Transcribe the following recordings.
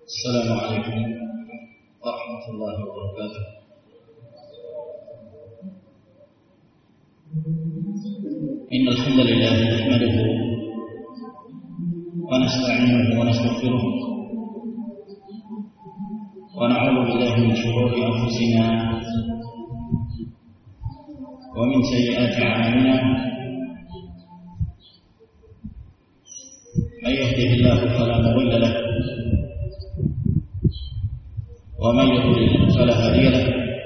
السلام عليكم ورحمة الله وبركاته. إن الحمد لله نحمده ونستعينه ونستغفره ونعوذ بالله من شرور أنفسنا ومن سيئات أعمالنا. من يهده الله فلا مضل له ومن يضلل فلا هادي له،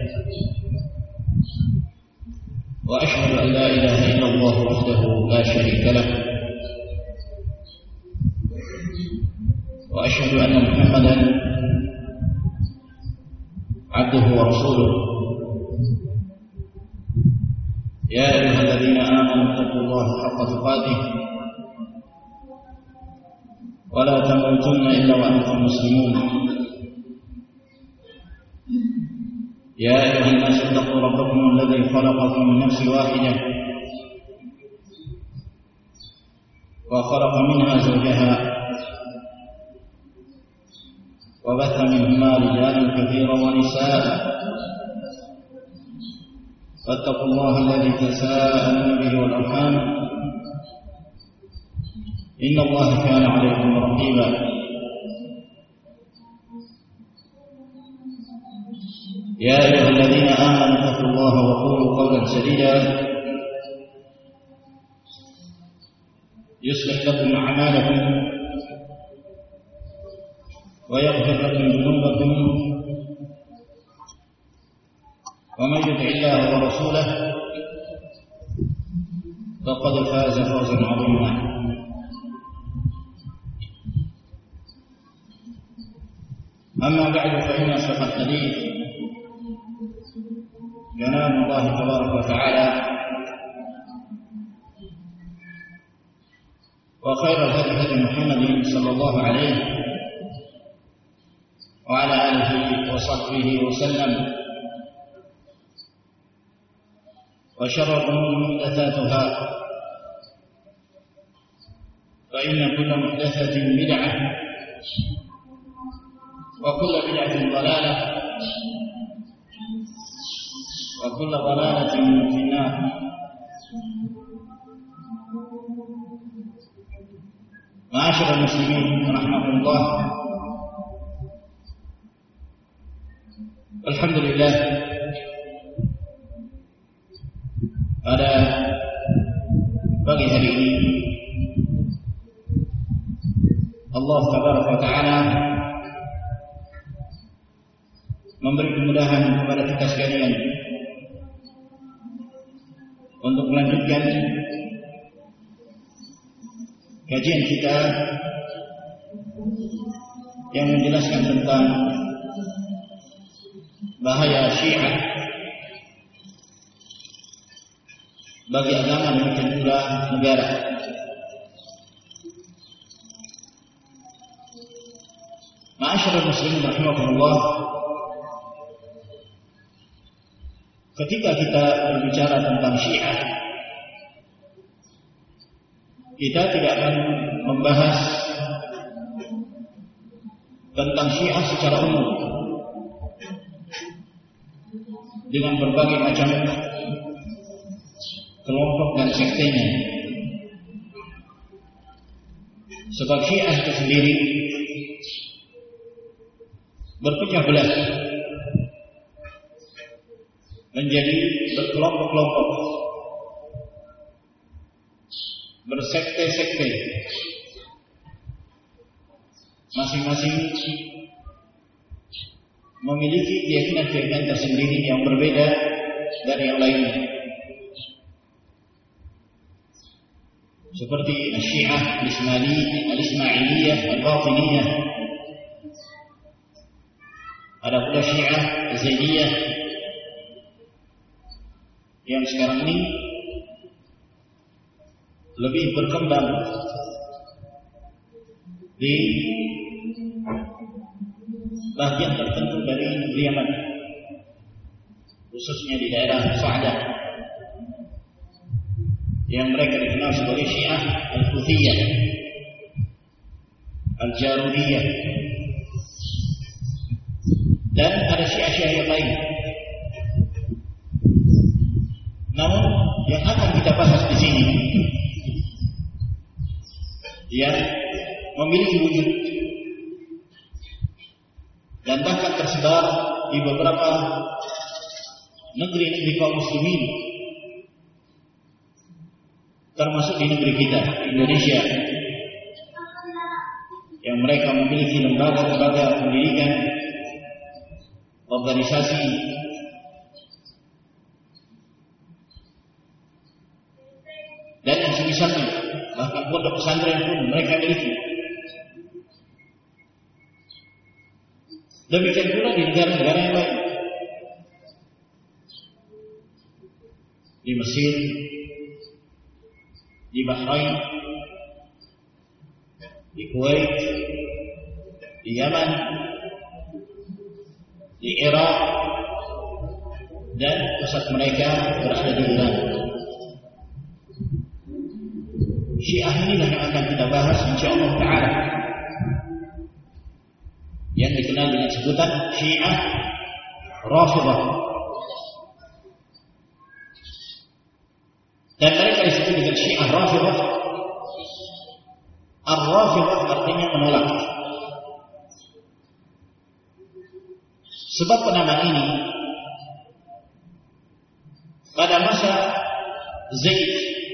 وأشهد أن لا إله إلا الله وحده لا شريك له، وأشهد أن محمدا عبده ورسوله. يا أيها الذين آمنوا اتقوا الله حق تقاته ولا تموتن إلا وأنتم مسلمون. يا أيها الناس اتقوا ربكم الذي خلقكم من نفس واحدة وخلق منها زوجها وبث منهما رجالا كثيرا ونساء، فاتقوا الله الذي تساءلون به والأرحام إن الله كان عليكم رقيبا. يا أيها الذين آمنوا اتقوا الله وقولوا قولا سديدا يصلح لكم أعمالكم ويغفر لكم ذنوبكم، ومن يطع الله ورسوله فقد فاز فوزا عظيما. أما بعد، فإن أصدق الحديث كلام الله تبارك وتعالى، وخير الهدي هدي محمد صلى الله عليه وعلى آله وصحبه وسلم، وشر الأمور محدثاتها، فإن كل محدثة بدعة وكل بدعة ضلالة وكل ضلالة في النار. معاشر المسلمين رحمكم الله، الحمد لله pada pagi hari ini Allah Tabaraka wa Ta'ala memberi kemudahan kepada kita sekalian untuk melanjutkan kajian kita yang menjelaskan tentang bahaya Syiah bagi agama dan pula negara. Ma'asyiral muslimin rahimakumullah, ketika kita berbicara tentang Syiah, kita tidak akan membahas tentang Syiah secara umum dengan berbagai macam kelompok dan sektenya. Sebab Syiah itu sendiri berpecah belah menjadi berkelompok-kelompok, bersekte-sekte, masing-masing memiliki keyakinan-keyakinan tersendiri yang berbeda dari yang lainnya. Seperti Syiah al-Ismailiyah al-Batiniyah, ada pula Syiah Zaidiyah yang sekarang ini lebih berkembang di bagian tertentu dari negeri Yaman, khususnya di daerah Sa'dah, yang mereka dikenal sebagai Syiah Al-Huthiyah, Al-Jarudiyah. dan ada syiah-syiah yang lain. Namun yang akan kita bahas di sini yang memiliki wujud dan bahkan tersebar di beberapa negeri-negeri kaum muslimin, termasuk di negeri kita, Indonesia, yang mereka memiliki lembaga-lembaga pendidikan, organisasi, dan yang semisalnya, bahkan pondok pesantren pun mereka miliki. Demikian pula di negara-negara yang lain, di Mesir, di Bahrain, di Kuwait, di Yaman, di Irak, dan pusat mereka berada di Iran. Syiah inilah yang akan kita bahas insyaallah ta'ala, yang dikenal dengan sebutan Syiah Rafidhah. Dan mereka disebut dengan Syiah Rafidhah. Ar-Rafidhah artinya menolak. Sebab penamaan ini pada masa Zaid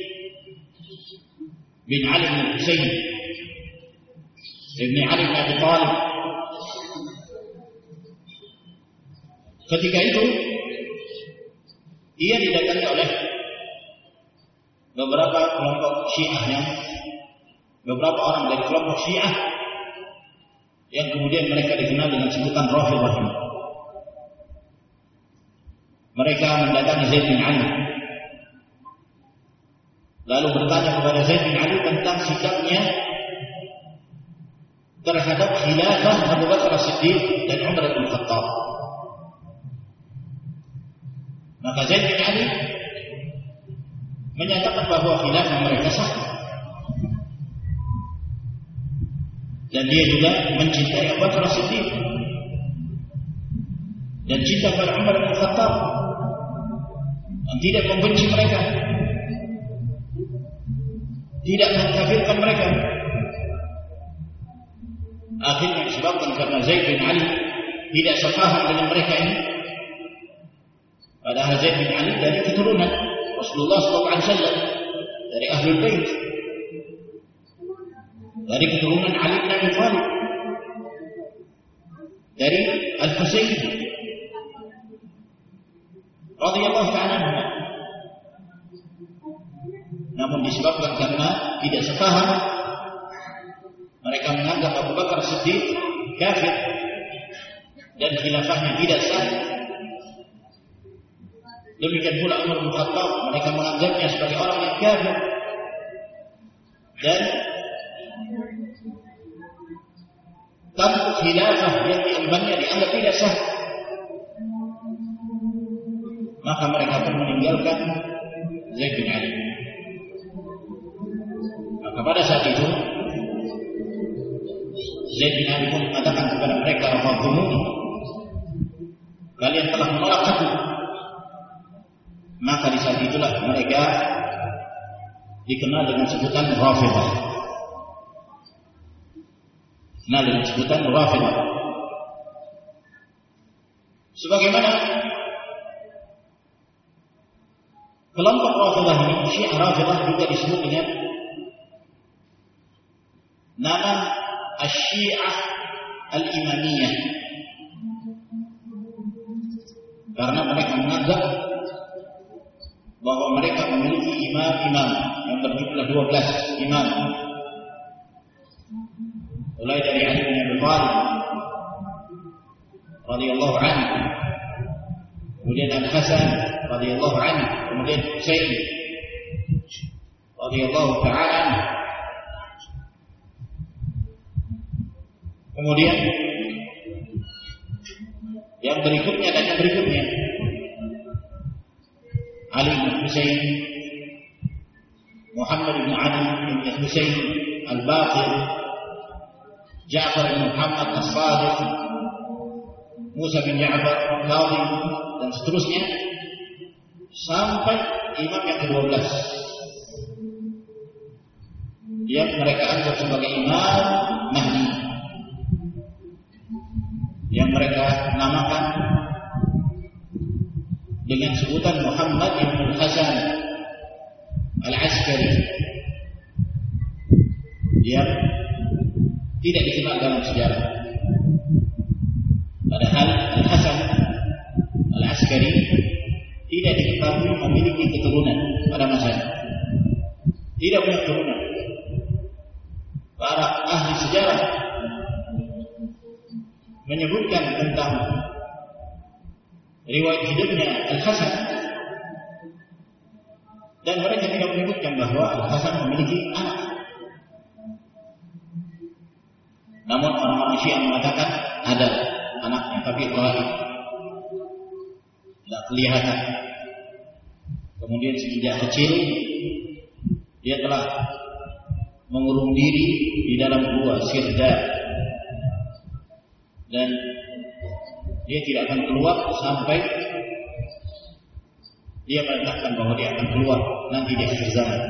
bin Ali bin Husain bin Ali bin Abi Thalib, ketika itu ia didatangi oleh beberapa kelompok Syiahnya, beberapa orang dari kelompok Syiah yang kemudian mereka dikenal dengan sebutan Rafidhah. Mereka mendatangi Zaid bin Ali, lalu bertanya kepada Zaid bin Ali tentang sikapnya terhadap khilafah Abu Bakar As-Siddiq dan Umar bin Khattab. Maka Zaid bin Ali menyatakan bahwa khilafah mereka sah, dan dia juga mencintai Abu Bakar As-Siddiq dan cinta pada Umar bin Khattab, dan tidak membenci mereka, tidak mengkafirkan mereka. Akhirnya disebabkan karena Zaid bin Ali tidak sepaham dengan mereka ini, padahal Zaid bin Ali dari keturunan Rasulullah SAW, dari Ahlul Bait, dari keturunan Ali bin Abi Thalib, dari Al-Husain radhiyallahu ta'ala anhu. Namun disebabkan karena tidak sepaham, mereka menganggap Abu Bakar Siddiq kafir dan khilafahnya tidak sah. Demikian pula Umar bin Khattab, mereka menganggapnya sebagai orang yang kafir dan tampuk khilafah yang diembannya dianggap tidak sah. Maka mereka pun meninggalkan Zaid bin Ali. Maka pada saat itu Zaid bin Ali pun mengatakan kepada mereka, "Rafadhumuni, kalian telah menolak aku." Maka di saat itulah mereka dikenal dengan sebutan Rafidhah. Dikenal dengan sebutan Rafidhah. Sebagaimana kelompok Rafidhah ini, Syiah Rafidhah juga disebut dengan nama Asy-Syiah Al-Imamiyah, karena mereka menganggap bahwa mereka memiliki imam-imam yang berjumlah 12 imam, mulai dari Ali bin Abi Thalib radhiyallahu anhu, kemudian Al-Hasan radhiyallahu anhu, kemudian Husain radhiyallahu ta'ala anhu, kemudian yang berikutnya dan yang berikutnya, Ali bin Husain, Muhammad bin Ali bin Husain Al-Baqir, Ja'far bin Muhammad As-Sadiq, Musa bin Ja'far, Qadhi, dan seterusnya sampai imam yang ke-12 yang mereka anggap sebagai imam Mahdi, yang mereka namakan dengan sebutan Muhammad ibn Hasan Al-Askari, yang tidak dikenal dalam sejarah. Padahal Al-Hasan Al-Askari tidak diketahui memiliki keturunan pada masanya, tidak punya keturunan. Para ahli sejarah menyebutkan tentang riwayat hidupnya Al-Hasan, dan mereka tidak menyebutkan bahwa Al-Hasan memiliki anak. Namun orang-orang Syiah mengatakan ada anaknya, tapi ghaib, tidak kelihatan. Kemudian sejak kecil dia telah mengurung diri di dalam gua Sirda, dan dia tidak akan keluar sampai dia mengatakan bahwa dia akan keluar nanti di akhir zaman.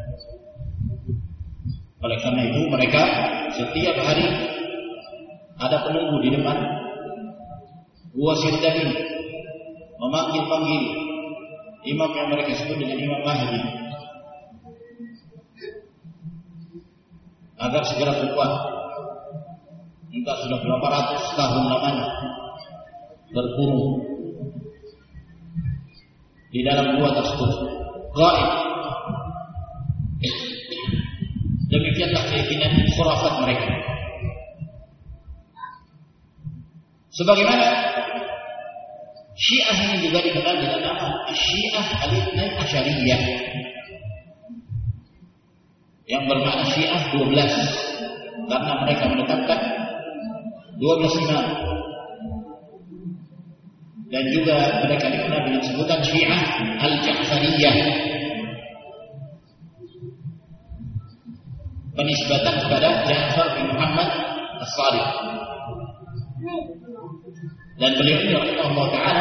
Oleh karena itu mereka setiap hari ada penunggu di depan gua Sirda ini memanggil-panggil imam yang mereka sebut dengan Imam Mahdi agar segera keluar. Entah sudah berapa ratus tahun lamanya berkurung di dalam gua tersebut, gaib. Demikianlah keyakinan khurafat mereka. Sebagaimana Syiah ini juga dikenal dengan nama Syiah Al-Ithnai Asyariyah, yang bermakna Syiah 12, karena mereka menetapkan 12 imam. Dan juga mereka dikenal dengan sebutan Syiah Al-Ja'fariyah, penisbatan kepada Ja'far bin Muhammad As-Sadiq. Dan beliau ini rahimahullah ta'ala,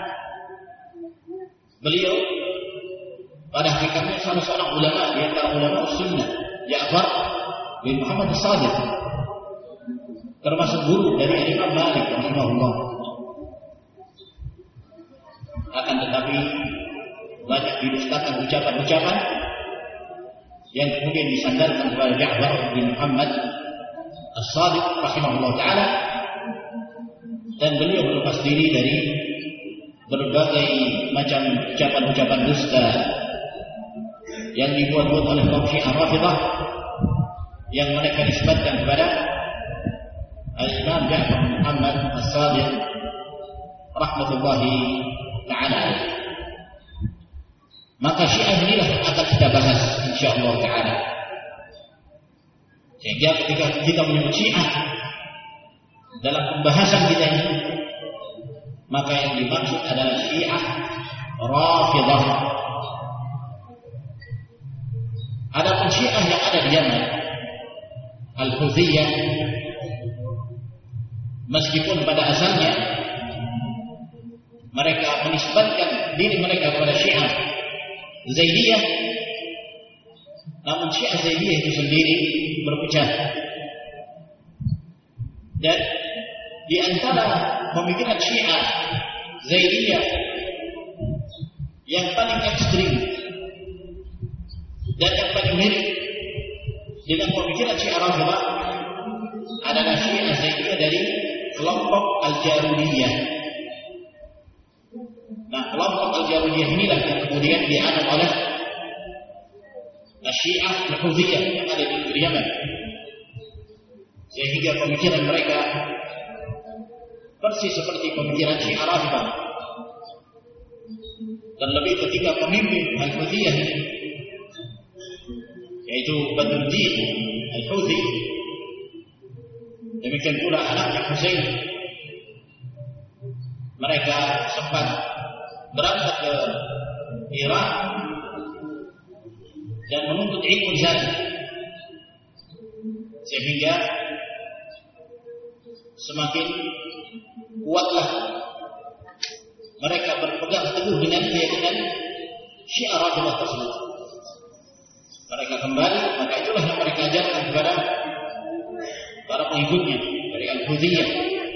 beliau pada hakikatnya salah seorang ulama di antara ulama sunnah, Ja'far bin Muhammad As-Sadiq, termasuk guru dari Imam Malik rahimahullah. Akan tetapi banyak didustakan ucapan-ucapan yang kemudian disandarkan kepada Ja'far bin Muhammad As-Sadiq rahimahullah ta'ala, dan beliau berlepas diri dari berbagai macam ucapan-ucapan dusta yang dibuat-buat oleh kaum Syiah Rafidhah yang mereka nisbatkan kepada Al-Imam Ja'far bin Muhammad As-Sadiq rahmatullahi ta'ala. Maka Syiah inilah akan kita bahas insyaallah ta'ala. Sehingga ketika kita menyebut Syiah dalam pembahasan kita ini, maka yang dimaksud adalah Syiah Rafidhah. Adapun Syiah yang ada di Yaman, Al-Huthiyah, meskipun pada asalnya mereka menisbatkan diri mereka kepada Syiah Zaidiyah, namun Syiah Zaidiyah itu sendiri berpecah. Dan di antara pemikiran Syiah Zaidiyah yang paling ekstrim dan yang paling mirip dengan pemikiran Syiah Rafidhah adalah Syiah Zaidiyah dari kelompok Al-Jarudiyah. Nah, kelompok Al-Jarudiyah inilah yang kemudian dianut oleh Syiah Al-Huthiyah yang ada di negeri Yaman, sehingga pemikiran mereka persis seperti pemikiran Syiah Rafidhah. Dan lebih ketika pemimpin Al-Huthiyah ini, yaitu Badruddin Al-Huthi, demikian pula anaknya Husain, mereka sempat berangkat ke Irak dan menuntut ilmu di sana, sehingga semakin kuatlah mereka berpegang teguh dengan keyakinan Syiah Rafidhah tersebut. Mereka kembali, maka itulah yang mereka ajarkan kepada para pengikutnya dari Al-Hudiyah,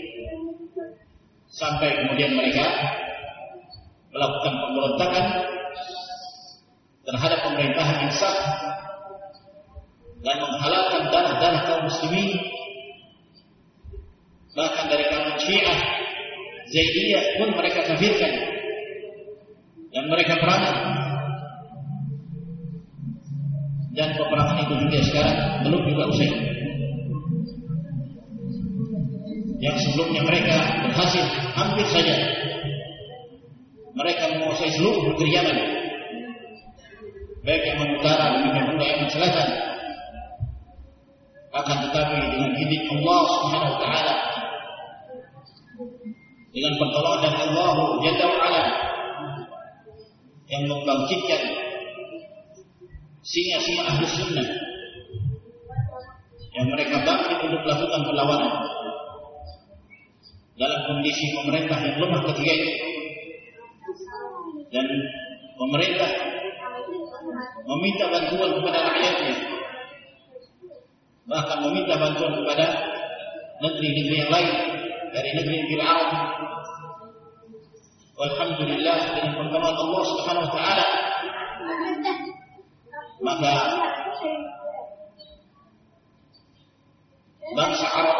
sampai kemudian mereka melakukan pemberontakan terhadap pemerintahan yang sah dan menghalalkan darah-darah kaum muslimin, bahkan dari kalangan Syiah Zaidiyah pun mereka kafirkan dan mereka perangi. Dan peperangan itu juga sekarang belum juga usai. Yang sebelumnya mereka berhasil hampir saja mereka menguasai seluruh negeri Yaman, baik yang utara demikian pula yang selatan. Akan tetapi dengan izin Allah Subhanahu wa taala, dengan pertolongan dari Allah Jalla wa Ala yang membangkitkan singa-singa ahli sunnah yang mereka bangkit untuk melakukan perlawanan dalam kondisi pemerintah yang lemah ketika itu, dan pemerintah meminta bantuan kepada rakyatnya, bahkan meminta bantuan kepada negeri-negeri yang lain dari negeri-negeri Arab. Alhamdulillah, dengan pertolongan Allah Subhanahu wa taala, maka bangsa Arab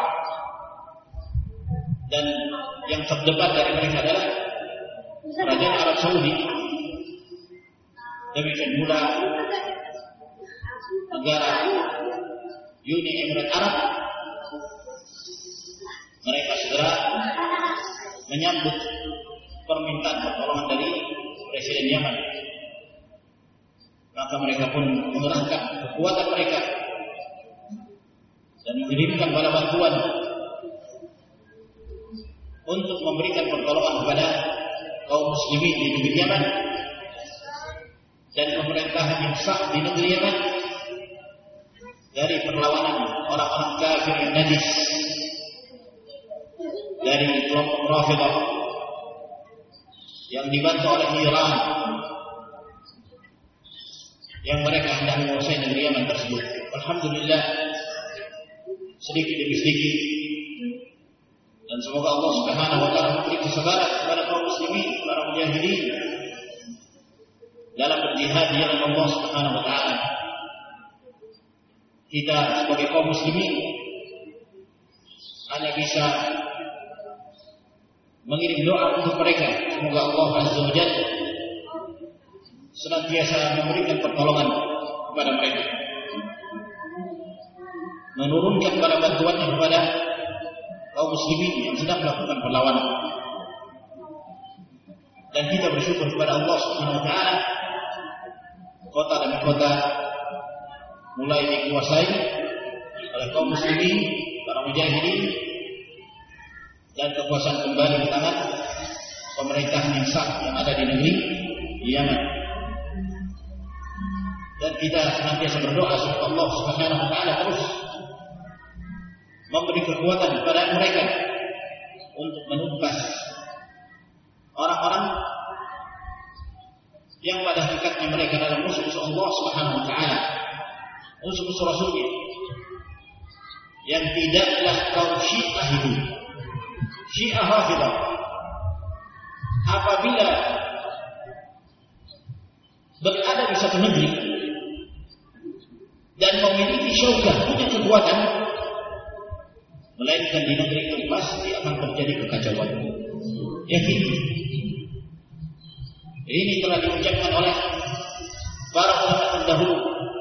dan yang terdepan dari mereka adalah kerajaan Arab Saudi, demikian pula negara Uni Emirat Arab, mereka segera menyambut permintaan pertolongan dari Presiden Yaman. Maka mereka pun mengerahkan kekuatan mereka dan mengirimkan bala bantuan untuk memberikan pertolongan kepada kaum muslimin di negeri Yaman dan pemerintahan yang sah di negeri Yaman dari perlawanan orang-orang kafir yang najis dari kelompok Rafidhah yang dibantu oleh Iran, yang mereka hendak menguasai negeri Yaman tersebut. Alhamdulillah, sedikit demi sedikit, dan semoga Allah Subhanahu wa taala memberi kesabaran kepada kaum muslimin, para mujahidin dalam berjihad di jalan Allah Subhanahu wa taala. Kita sebagai kaum muslimin hanya bisa mengirim doa untuk mereka, semoga Allah Azza wa Jalla senantiasa memberikan pertolongan kepada mereka, menurunkan bala bantuannya kepada kaum muslimin yang sedang melakukan perlawanan. Dan kita bersyukur kepada Allah Subhanahu wa taala, kota demi kota mulai dikuasai oleh kaum muslimin, para mujahidin, dan kekuasaan kembali di tangan pemerintahan yang sah yang ada di negeri Yaman. Dan kita senantiasa berdoa supaya Allah Subhanahu wa taala terus memberi kekuatan kepada mereka untuk menumpas orang-orang yang pada hakikatnya mereka adalah musuh-musuh Allah Subhanahu wa taala, musuh-musuh Rasulnya, yang tidaklah kaum Syiah itu, Syiah Rafidhah, apabila berada di satu negeri dan memiliki syaukah, punya kekuatan, melainkan di negeri itu pasti akan terjadi kekacauan. Yakin. Ini telah diucapkan oleh para ulama terdahulu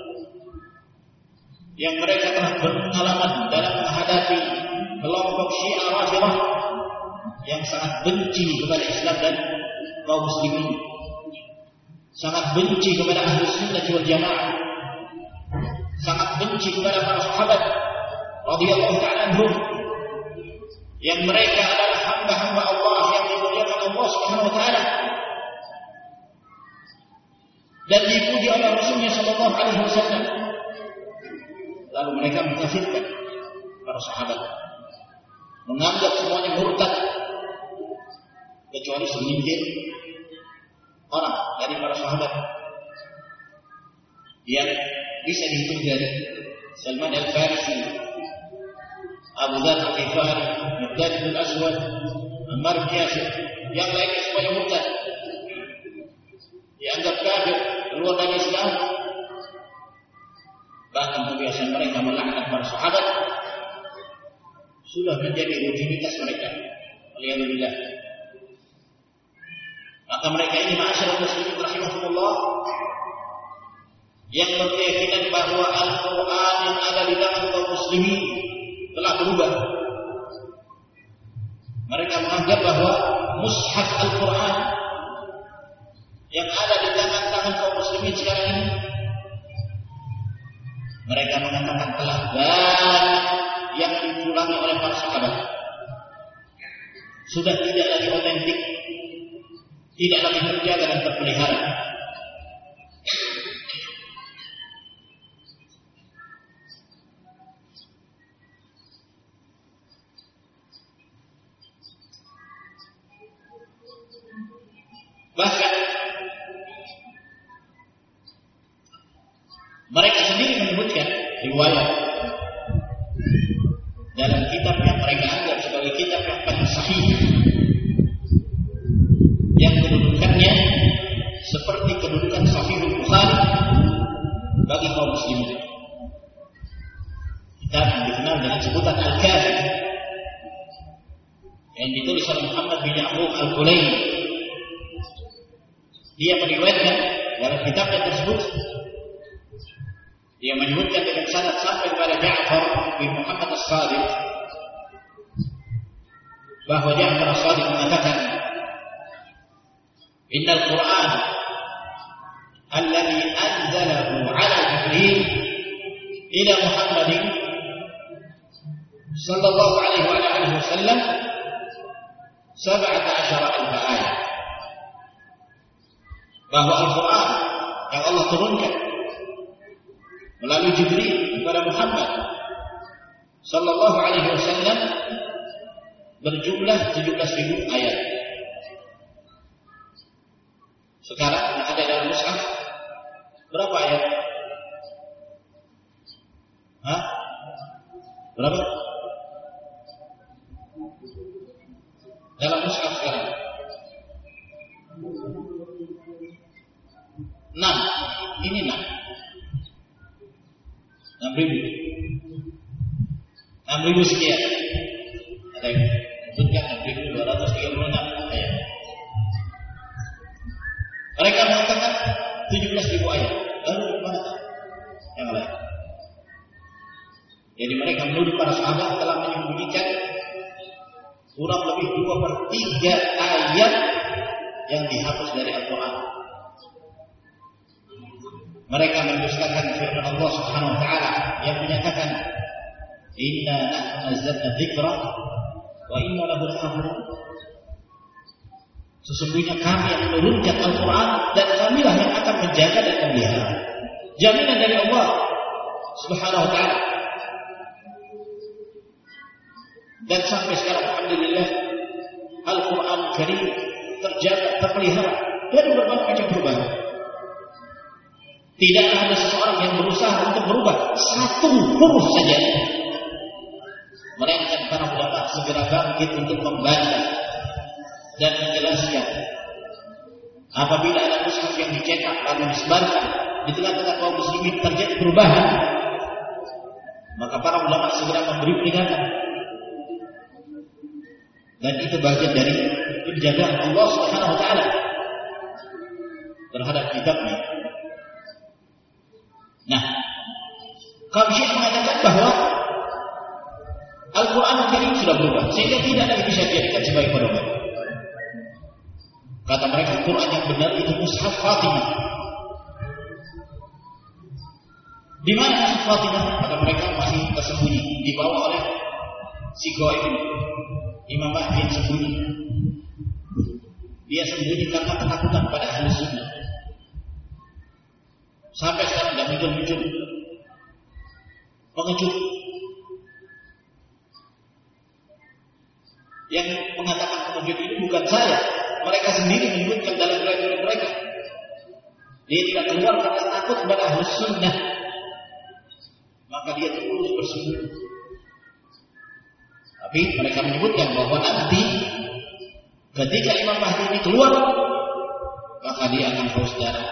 yang mereka telah berpengalaman dalam menghadapi kelompok Syiah Rafidhah yang sangat benci kepada Islam dan kaum muslimin, sangat benci kepada ahli sunnah wal jamaah, sangat benci kepada para sahabat radhiyallahu ta'ala anhum, yang mereka adalah hamba-hamba Allah yang dimuliakan Allah Subhanahu wa taala dan dipuji oleh Rasulnya sallallahu alaihi wasallam. Lalu mereka mengkafirkan para sahabat, menganggap semuanya murtad kecuali segelintir orang dari para sahabat yang bisa dihitung dari Salman Al-Farisi, Abu Dzar Al-Ghifari, Miqdad bin Aswad, Ammar bin Yasir, yang lainnya semuanya murtad, dianggap kafir, keluar dari Islam. Bahkan kebiasaan mereka melaknat para sahabat sudah menjadi rutinitas mereka. Alhamdulillah. Maka mereka ini ma'asyiral muslimin rahimahumullah, yang berkeyakinan bahwa Al-Quran yang ada di dalam kaum muslimin telah berubah. Mereka menganggap bahwa mushaf Al-Quran yang ada di tangan-tangan kaum muslimin sekarang ini, mereka mengatakan telah banyak yang diulangi oleh para sahabat, sudah tidak lagi otentik, tidak lagi terjaga dan terpelihara. Bahkan mereka sendiri menyebutkan riwayat dalam kitab yang mereka anggap sebagai kitab yang paling sahih, yang kedudukannya seperti kedudukan Sahihul Bukhari bagi kaum muslimin. Kitab yang dikenal dengan sebutan Al-Kafi, yang ditulis oleh Muhammad bin Ya'qub Al-Kulaini. Dia meriwayatkan dalam kitabnya tersebut, dia menyebutkan dengan sanad sampai kepada Ja'far bin Muhammad As-Sadiq, bahwa Ja'far As-Sadiq mengatakan, Innal Qur'an alladhi anzalahu ala Jibril ila Muhammadin sallallahu alaihi wa alihi wasallam 17,000 ayat. Bahwa Al-Quran yang Allah turunkan melalui Jibril kepada Muhammad sallallahu alaihi wasallam berjumlah 17.000 ayat. Sekarang yang ada dalam mushaf berapa ayat? Berapa? Dalam mushaf sekarang 6. Ini 6. 6.000 sekian. Ada yang menyebutkan 6.236 ayat. Mereka mengatakan 17.000 ayat. Lalu bagaimana yang lain? Jadi mereka menuduh para sahabat telah menyembunyikan kurang lebih 2/3 ayat yang dihapus dari Al-Quran. Mereka mendustakan firman Allah Subhanahu wa taala yang menyatakan, Inna nahnu nazzalna dzikra wa inna lahu lahafizun. Sesungguhnya kami yang menurunkan Al-Quran dan kamilah yang akan menjaga dan memelihara. Jaminan dari Allah Subhanahu wa taala. Dan sampai sekarang alhamdulillah Al-Quran Karim terjaga, terpelihara dari berbagai macam perubahan. Tidak ada seseorang yang berusaha untuk merubah satu huruf saja, melainkan para ulama segera bangkit untuk membantah dan menjelaskan. Apabila ada mushaf yang dicetak lalu disebarkan di tengah-tengah kaum muslimin terjadi perubahan, maka para ulama segera memberi peringatan. Dan itu bagian dari penjagaan Allah Subhanahu wa taala terhadap kitabnya. Nah, kaum Syiah mengatakan bahwa Al-Quran Al-Karim sudah berubah sehingga tidak lagi bisa dijadikan sebagai pedoman. Kata mereka, Al-Quran yang benar itu Mushaf Fatimah. Di mana Mushaf Fatimah? Kata mereka masih tersembunyi, dibawa oleh si Goib, Imam Mahdi yang sembunyi. Dia sembunyi karena ketakutan pada ahli sunnah. Sampai sekarang tidak muncul-muncul pengecut. Yang mengatakan penunjuk ini bukan saya. Mereka sendiri menyebutkan dalam riwayat mereka. Dia tidak keluar karena takut kepada Ahlus Sunnah. Maka dia terus bersembunyi. Tapi mereka menyebutkan bahwa nanti ketika Imam Mahdi ini keluar, maka dia akan haus darah.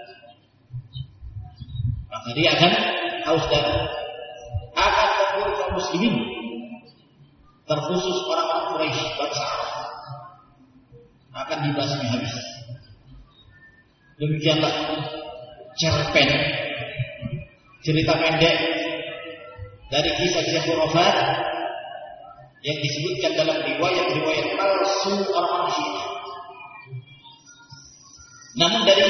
Akan memburu kaum muslimin, terkhusus orang-orang Quraisy, bangsa Arab, akan dibasmi habis. Demikianlah cerpen, cerita pendek dari kisah-kisah khurafat yang disebutkan dalam riwayat-riwayat palsu orang-orang Syiah. Namun dari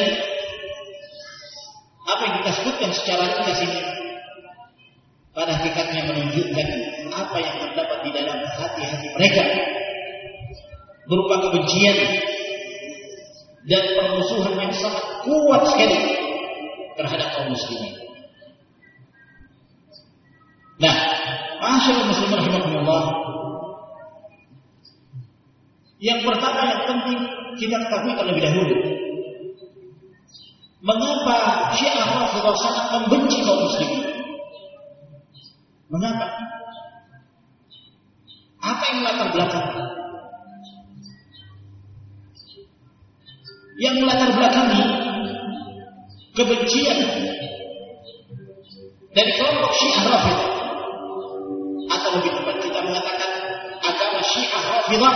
apa yang kita sebutkan secara ringkas ini, pada hakikatnya menunjukkan apa yang terdapat di dalam hati-hati mereka, berupa kebencian dan permusuhan yang sangat kuat sekali terhadap kaum muslimin. Nah, ma'asyiral muslimin rahimakumullah, yang pertama yang penting kita ketahui terlebih dahulu, mengapa Syiah Rafidhah sangat membenci kaum muslimin? Mengapa? Apa yang melatar belakangi? Yang melatar belakangi kebencian dari kelompok Syiah Rafidhah, atau lebih tepat kita mengatakan agama Syiah Rafidhah,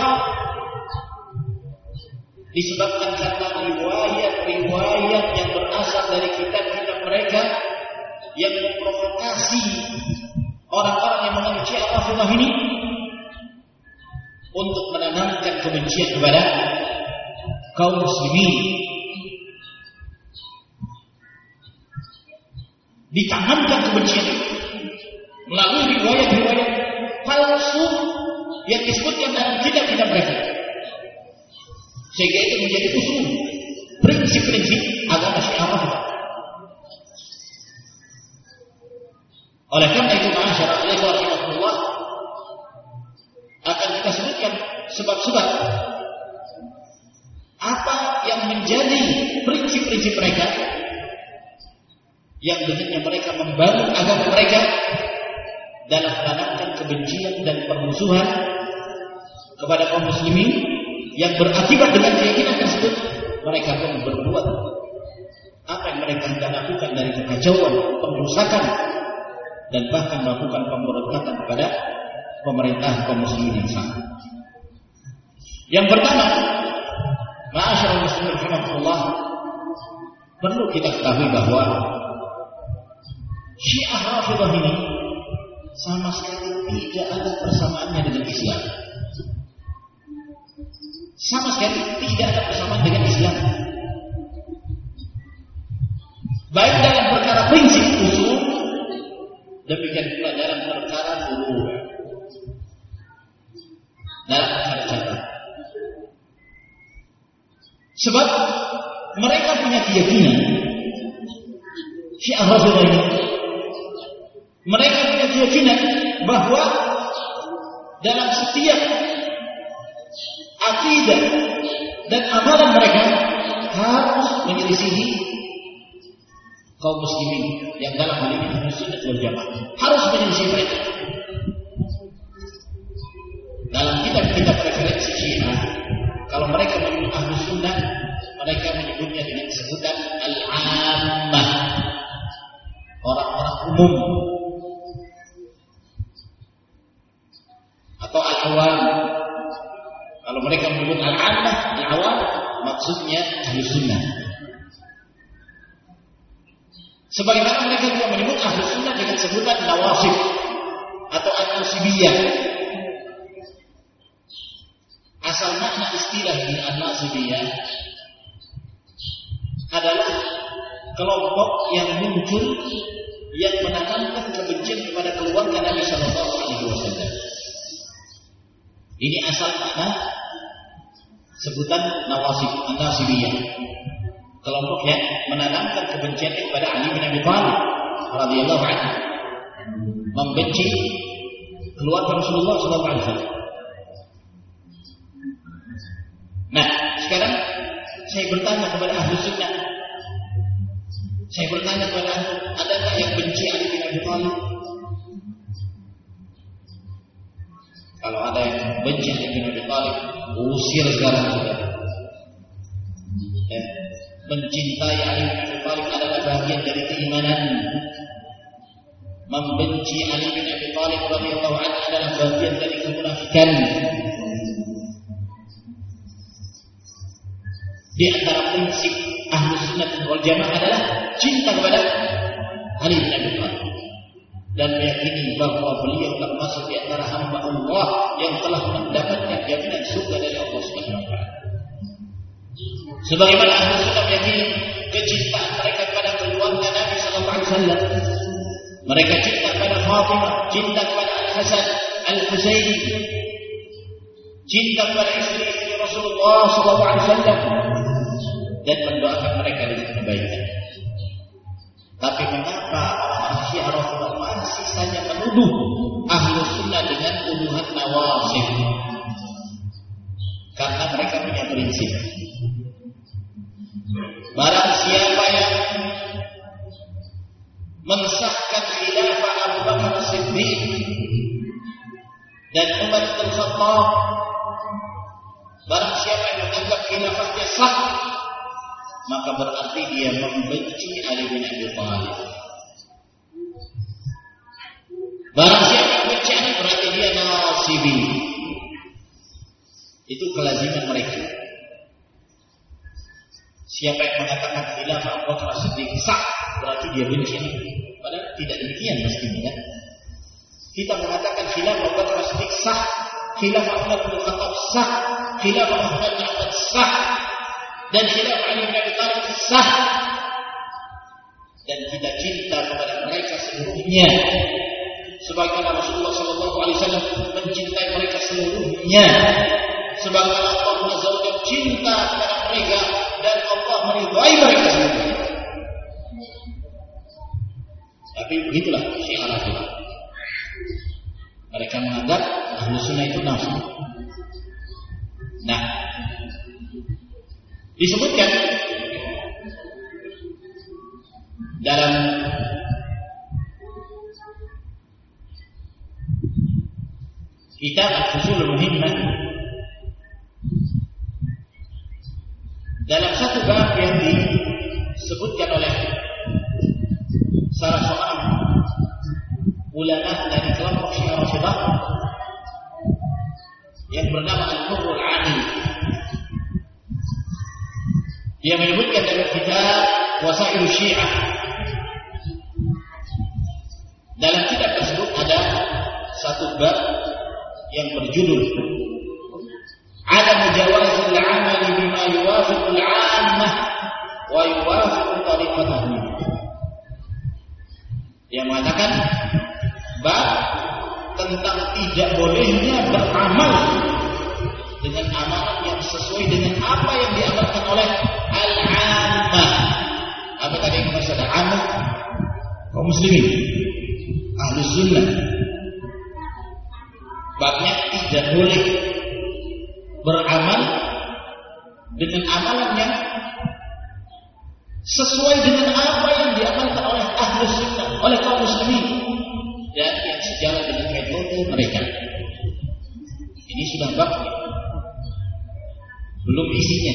disebabkan karena riwayat-riwayat yang berasal dari kitab-kitab mereka yang memprovokasi orang-orang yang menganut Syiah Rafidhah ini untuk menanamkan kebencian kepada kaum muslimin. Ditanamkan kebencian melalui riwayat-riwayat palsu yang disebutkan dalam kitab-kitab mereka, sehingga itu menjadi usul prinsip-prinsip agama Syiah Rafidhah. Oleh karena itu, ma'asyiral ikhwah rahimakumullah, akan kita sebutkan sebab-sebab apa yang menjadi prinsip-prinsip mereka yang dengannya mereka membangun agama mereka dalam menanamkan kebencian dan permusuhan kepada kaum muslimin, yang berakibat dengan keyakinan tersebut mereka pun berbuat apa yang mereka hendak lakukan dari kekacauan, pengrusakan, dan bahkan melakukan pemberontakan kepada pemerintah kaum muslimin yang sah. Yang pertama, ma'asyiral muslimin rahimakumullah, perlu kita ketahui bahwa Syiah Rafidhah ini sama sekali tidak ada persamaannya dengan Islam. Sama sekali tidak ada persamaan dengan Islam, baik dalam perkara prinsip usul, demikian pula dalam perkara furu', dalam perkara cabang. Sebab mereka punya keyakinan, Syiah Rafidhah ini, mereka punya keyakinan bahwa dalam setiap akidah dan amalan mereka harus menyelisihi kaum muslimin yang dalam hal ini Ahlus Sunnah wal Jamaah, harus menyelisihi mereka. Dalam kitab-kitab referensi Syiah, kalau mereka menyebut Ahlus Sunnah, mereka menyebutnya dengan sebutan al-ammah, orang-orang umum, atau al-awam. Kalau mereka menyebut al-ammah, al-awam, maksudnya Ahlus Sunnah. Sebagaimana mereka juga menyebut Ahlus Sunnah dengan sebutan nawasib atau an-nasibiyah. Asal makna istilah ini an-nasibiyah adalah kelompok yang muncul yang menanamkan kebencian kepada keluarga Nabi Sallallahu Alaihi Wasallam. Ini asal makna sebutan nawasib, an-nasibiyah, kelompok yang menanamkan kebencian kepada Ali bin Abi Thalib radhiyallahu anhu, membenci keluarga Rasulullah sallallahu alaihi wasallam. Nah, sekarang saya bertanya kepada ahli sunnah. Saya bertanya kepada antum, adakah yang benci Ali bin Abi Thalib? Kalau ada yang benci Ali bin Abi Thalib, usir sekarang juga. Ya. Mencintai Ali bin Abi Thalib adalah bagian dari keimanan. Membenci Ali bin Abi Thalib radhiyallahu anhu adalah bagian dari kemunafikan. Di antara prinsip Ahlus Sunnah wal Jamaah adalah cinta kepada Ali bin Abi Thalib dan meyakini bahwa beliau termasuk di antara hamba Allah yang telah mendapatkan jaminan surga dari Allah Subhanahu wa taala. Sebagaimana Ahlus Sunnah meyakini kecintaan mereka kepada keluarga Nabi sallallahu alaihi wasallam. Mereka cinta kepada Fatimah, cinta kepada Al-Hasan, Al-Husaini, cinta kepada istri-istri Rasulullah sallallahu alaihi wasallam dan mendoakan mereka dengan kebaikan. Tapi mengapa orang Syiah Rafidhah masih saja menuduh Ahlus Sunnah dengan tuduhan nawasib? Karena mereka punya prinsip. Barang siapa yang mensahkan khilafah Abu Bakar As-Siddiq dan Umar bin Khattab, barang siapa yang menganggap khilafahnya sah, maka berarti dia membenci Ali bin Abi Thalib. Barang siapa yang membenci Ali berarti dia nasibi. Itu kelaziman mereka. Siapa yang mengatakan khilafah Abu Bakar As-Siddiq sah, berarti dia benci Ali. Padahal tidak demikian mestinya, kan? Kita mengatakan khilafah Abu Bakar As-Siddiq sah, khilafah Umar bin Khattab sah, khilafah Utsman bin Affan sah, dan khilafah Ali bin Abi Thalib sah, dan kita cinta kepada mereka seluruhnya sebagaimana Rasulullah sallallahu alaihi wasallam mencintai mereka seluruhnya, sebagaimana Allah Azza wa Jalla cinta kepada mereka dan Allah meridai mereka seluruhnya. Tapi begitulah Syiah Rafidhah. Mereka menganggap Ahlus Sunnah itu nafsu. Nah, disebutkan dalam kitab Al-Fusul Al-Muhimmah, dalam satu bab yang disebutkan oleh salah seorang ulama dari kelompok Syiah Rafidhah yang bernama Al-Qurrul Adil. Dia menyebutkan dalam kitab Wasail Syiah. Dalam kitab tersebut ada satu bab yang berjudul Adam jawazul amal bima yuwafiqul 'ammah wa yuwafiqu tariqatahum. Yang mengatakan bab tentang tidak bolehnya beramal dengan amalan yang sesuai dengan apa yang diamalkan oleh al-'ammah. Apa tadi yang maksud al-'ammah? Kaum muslimin, Ahlus Sunnah. Babnya tidak boleh beramal dengan amalan yang sesuai dengan apa yang diamalkan oleh Ahlus Sunnah, oleh kaum muslimin, dan yang sejalan dengan metode mereka. Ini sudah bab, belum isinya.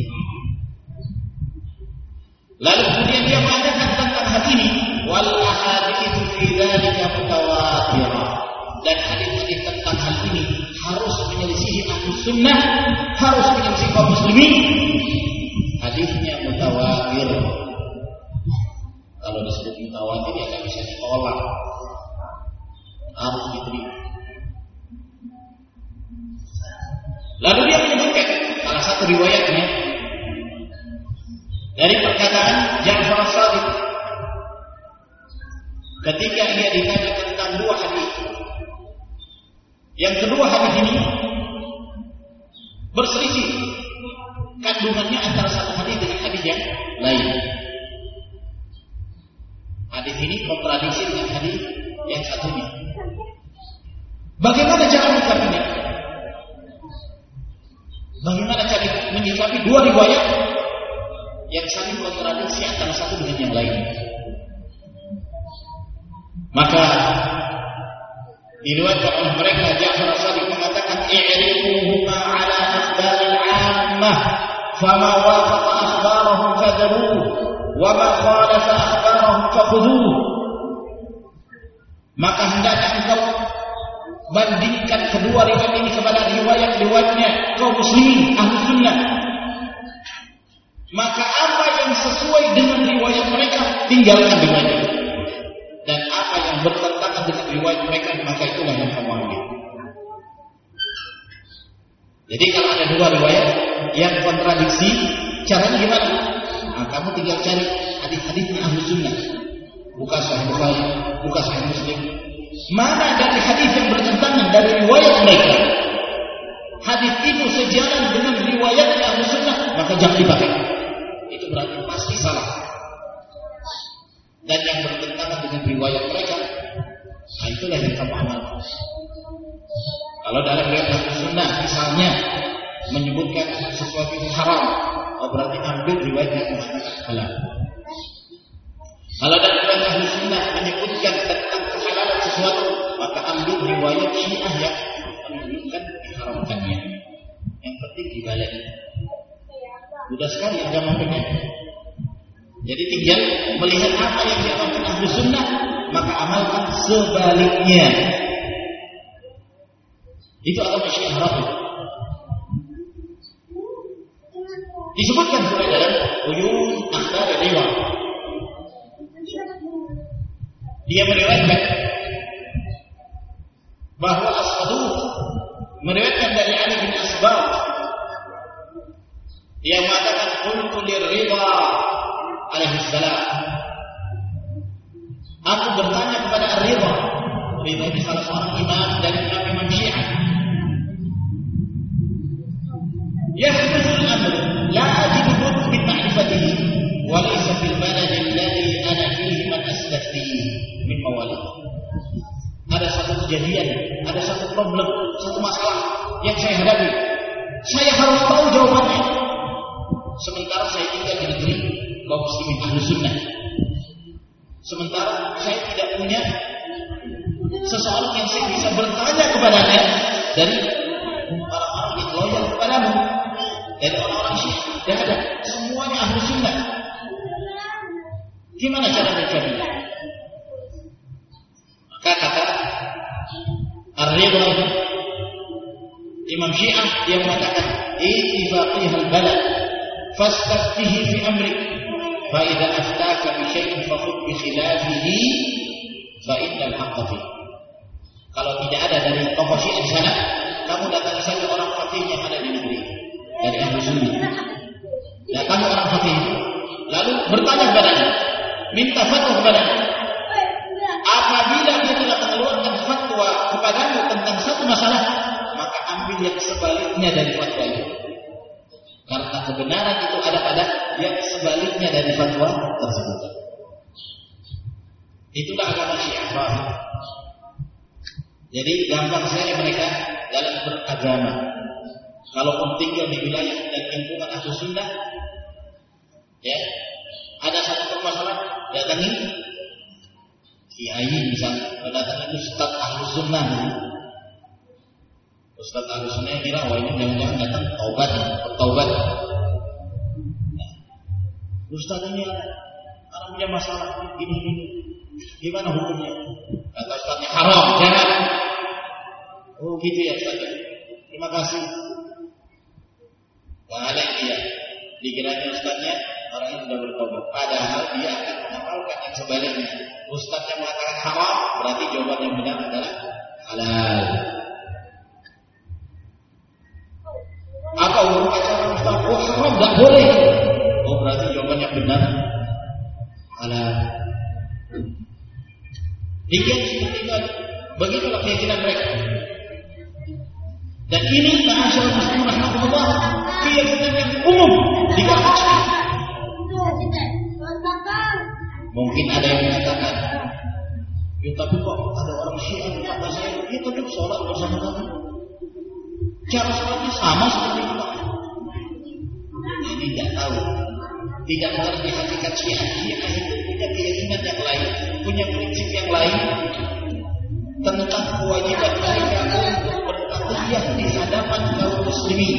Lalu kemudian dia mengatakan tentang hal ini, wal ahaditsu fi dzalika mutawatirah, dan hadis-hadis tentang hal ini harus menyelisihi Ahlus Sunnah, harus menyelisihi kaum muslimin. Hadisnya mutawatir. Kalau disebut mutawatir ya nggak bisa ditolak, harus diterima. Lalu dia menyebutkan salah satu riwayatnya dari perkataan Ja'far As-Shadiq ketika ia ditanya tentang dua hadis. Yang kedua hadis ini berselisih kandungannya antara satu hadis dengan hadis yang lain. Hadis ini kontradiksi dengan hadis yang satunya. Bagaimana cara menyikapinya? Bagaimana cara menyikapi dua riwayat yang saling kontradiksi antara satu dengan yang lain. Maka diriwayatkan oleh mereka, Ja'far as-Sadiq mengatakan, i'rifuhuma ala akhbaril 'ammah, fama wafaqa akhbarahum fadharuhu, wa ma khalafa akhbarahum fakhudhuhu. Maka hendaknya engkau bandingkan kedua riwayat ini kepada riwayat-riwayatnya kaum muslimin ahli sunnah. Maka apa yang sesuai dengan riwayat mereka, tinggalkan riwayat itu. Dan apa yang bertentangan dengan riwayat mereka, maka itulah yang kamu ambil. Jadi kalau ada dua riwayat yang kontradiksi, caranya gimana? Nah, kamu tinggal cari hadis-hadisnya ahli sunnah. Buka Sahih Bukhari, buka Sahih Muslim. Mana dari hadis yang bertentangan dari riwayat mereka, hadis itu sejalan dengan riwayatnya ahli sunnah, maka jangan dipakai. Itu berarti pasti salah. Dan yang bertentangan dengan riwayat mereka, nah itulah yang kamu amalkan. Kalau dalam riwayat ahli sunnah misalnya menyebutkan sesuatu yang haram, oh berarti ambil riwayat yang mengatakan halal. Kalau dalam riwayat ahli sunnah menyebutkan tentang kehalalan sesuatu, maka ambil riwayat Syiah yang menunjukkan diharamkannya. Yang penting dibalik. Mudah sekali yang gampangnya. Jadi tinggal melihat apa yang diamalkan ahli sunnah, maka amalkan sebaliknya. Itu agama Syiah Rafidhah. Disebutkan pula dalam Uyun Akhbar Riwayat. Dia meriwayatkan bahwa As-Saduq meriwayatkan dari Ali bin Asbab. Dia mengatakan qultu lirridha alaihi salam. Aku bertanya kepada Ar-Ridha. Ridha ini salah seorang imam dari imam Syiah. Yahduthul amr la ajidu bud min ma'rifatihi wa laysa fil balad alladhi ana fihi man astaftihi min mawalid. Ada satu kejadian, ada satu problem, satu masalah yang saya hadapi. Saya harus tahu jawabannya. Sementara saya tinggal di negeri kaum muslimin ahli sunnah. Sementara saya tidak punya seseorang yang saya bisa bertanya kepadanya dari orang-orang yang loyal kepadamu, dari orang-orang Syiah. Dan ada semuanya ahli sunnah. Gimana cara mencari? Maka kata Ar-Ridha, Imam Syiah, dia mengatakan ittifaqihal balad fastaftihi fi amrik fa idza aftaka bi syai'in fakhudh bi khilafihi fa innal haqqa fi. Kalau tidak ada dari tokoh Syiah di sana, kamu datang saja orang fakih yang ada di negeri dari ahli sunnah. Datang orang fakih lalu bertanya kepadanya, minta fatwa kepadanya. Apabila dia telah mengeluarkan fatwa kepadamu tentang satu masalah, maka ambil yang sebaliknya dari fatwa itu. Karena kebenaran itu ada pada yang sebaliknya dari fatwa tersebut. Itulah agama Syiah. Jadi gampang sekali mereka dalam beragama. Kalaupun tinggal di wilayah dan lingkungan ahli sunnah, ya, ada satu permasalahan, datangi kiai misalnya, datangi ustaz ahli sunnah. Ustaz ahli sunnah kira wah ini jangan-jangan datang taubat. Ustaz ini orang punya masalah gini, gimana hukumnya? Kata ustaznya haram, jangan. Oh gitu ya ustaz. Terima kasih. Balik dia, dikiranya ustaznya orang yang sudah bertobat. Padahal dia akan mengamalkan yang sebaliknya. Ustaznya mengatakan haram, berarti jawaban yang benar adalah halal. Apa hukum acara ustaz? Oh haram, tidak boleh. Oh berarti jawaban yang benar halal. Demikian seperti itu. Begitulah keyakinan mereka. Dan ini ma'asyarul muslimin rahmatullah, keyakinan yang umum di kalangan Syiah. Mungkin ada yang mengatakan, ya tapi kok ada orang Syiah kata saya, ya tetap sholat bersama kami. Cara sholatnya sama seperti kita. tidak mengerti hakikat Syiah. Syiah itu punya keyakinan yang lain, punya prinsip yang lain tentang kewajiban mereka untuk bertaqiyah di hadapan kaum muslimin.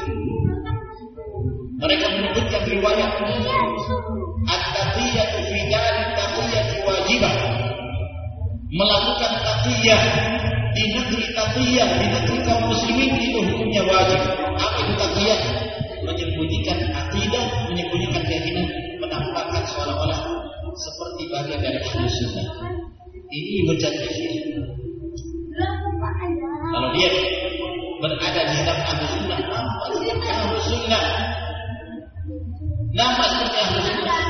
Mereka menyebutkan riwayat at-taqiyatu fi dari taqiyati wajibah, melakukan taqiyah di negeri taqiyah, di negeri kaum muslimin itu hukumnya wajib. Apa itu taqiyah? Menyembunyikan akidah, menyembunyikan keyakinan, menampakkan seolah-olah seperti bagian dari Ahlus Sunnah. Ini menjadi kalau dia berada di hadapan Ahlus Sunnah, nampak seperti Ahlus Sunnah, nampak seperti Ahlus Sunnah,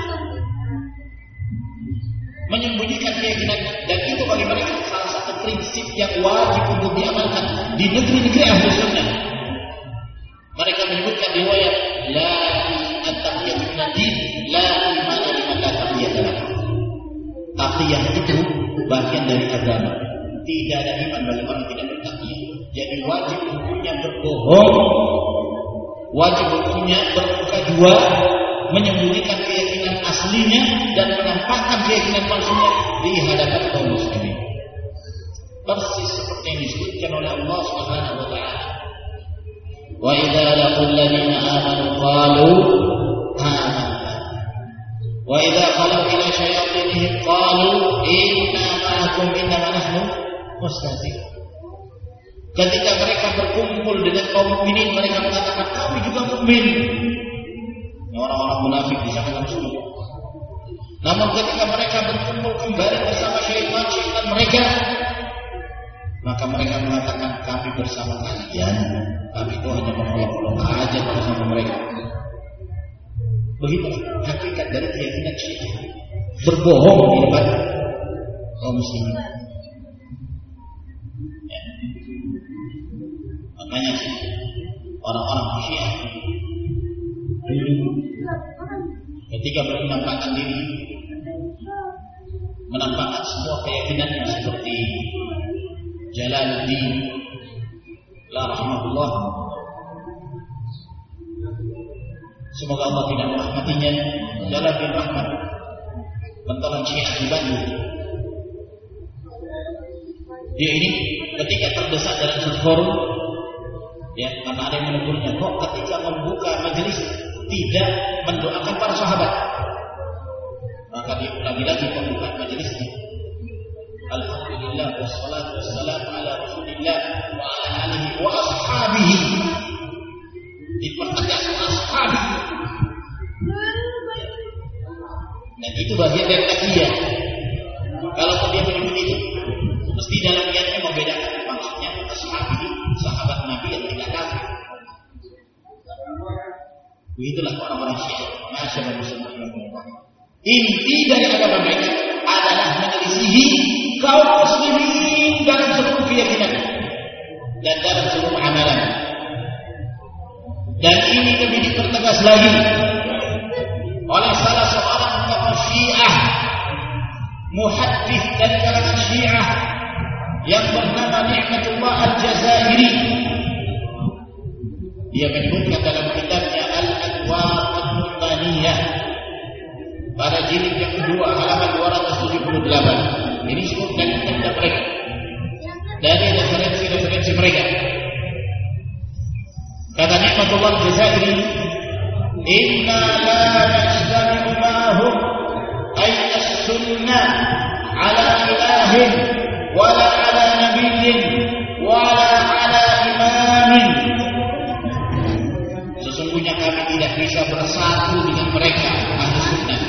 menyembunyikan keyakinan, dan itu bagi mereka salah satu prinsip yang wajib untuk diamalkan di negeri-negeri Ahlus Sunnah. Mereka menyebutkan riwayat la at-taqiyatu min ad-din, la imana liman la taqiyata lahu. Taqiyah itu bagian dari agama. Tidak ada iman bagi orang yang tidak bertaqiyah. Jadi wajib hukumnya berbohong, wajib hukumnya bermuka dua, menyembunyikan keyakinan aslinya dan menampakkan keyakinan palsunya di hadapan kaum muslimin. Persis seperti yang disebutkan oleh Allah Subhanahu wa taala. Wa idza laqul ladzina amanu qalu amanna wa idza qalu ila syayatinihim qalu inna ma'akum innama nahnu mustahzi'un. Ketika mereka berkumpul dengan kaum mukminin, mereka mengatakan kami juga mukmin. Orang-orang munafik di sana langsung. Namun ketika mereka berkumpul kembali bersama syaitan mereka, maka mereka mengatakan kami bersama kalian, kami itu hanya mengolok-olok aja bersama mereka. Begitu hakikat dari keyakinan Syiah, berbohong di depan kaum muslimin. Ya. Makanya orang-orang Syiah ketika menampakkan diri, menampakkan semua keyakinannya seperti Jalaluddin la rahmatullah, semoga Allah tidak merahmatinya, Jalaluddin Rahmat, bentolan Syiah di Bandung. Dia ini ketika terdesak dalam satu forum, ya, karena ada yang menegurnya, kok ketika membuka majelis tidak mendoakan para sahabat, maka dia lagi-lagi membuka majelisnya. Alhamdulillah wassalatu wassalamu ala Rasulillah wa ala alihi wa ashabihi. Dipertegas ashabihi. Dan itu bagian dari taqiyah. Kalau dia menyebut itu, mesti dalam niatnya membedakan maksudnya ashabihi, sahabat Nabi yang tidak kafir. Begitulah orang-orang Syiah. Masyaallah muslimin. Inti dari agama mereka adalah menyelisihi kaum muslimin dalam seluruh keyakinan dan dalam seluruh amalan. Dan ini lebih dipertegas lagi oleh salah seorang tokoh Syiah, muhaddits dari kalangan Syiah yang bernama Ni'matullah Al-Jazairi. Dia menyebutkan dalam kitabnya Al-Anwar Al-Nurbaniyah pada jilid yang kedua halaman 278. Ini disebutkan kitab mereka dari referensi mereka. Kata Ni'matullah Al-Jazairi, inna la najtami'u ma'ahum ay as-sunnah ala ilahin wala ala nabiyyin wala ala imamin. Sesungguhnya kami tidak bisa bersatu dengan mereka ahli sunnah.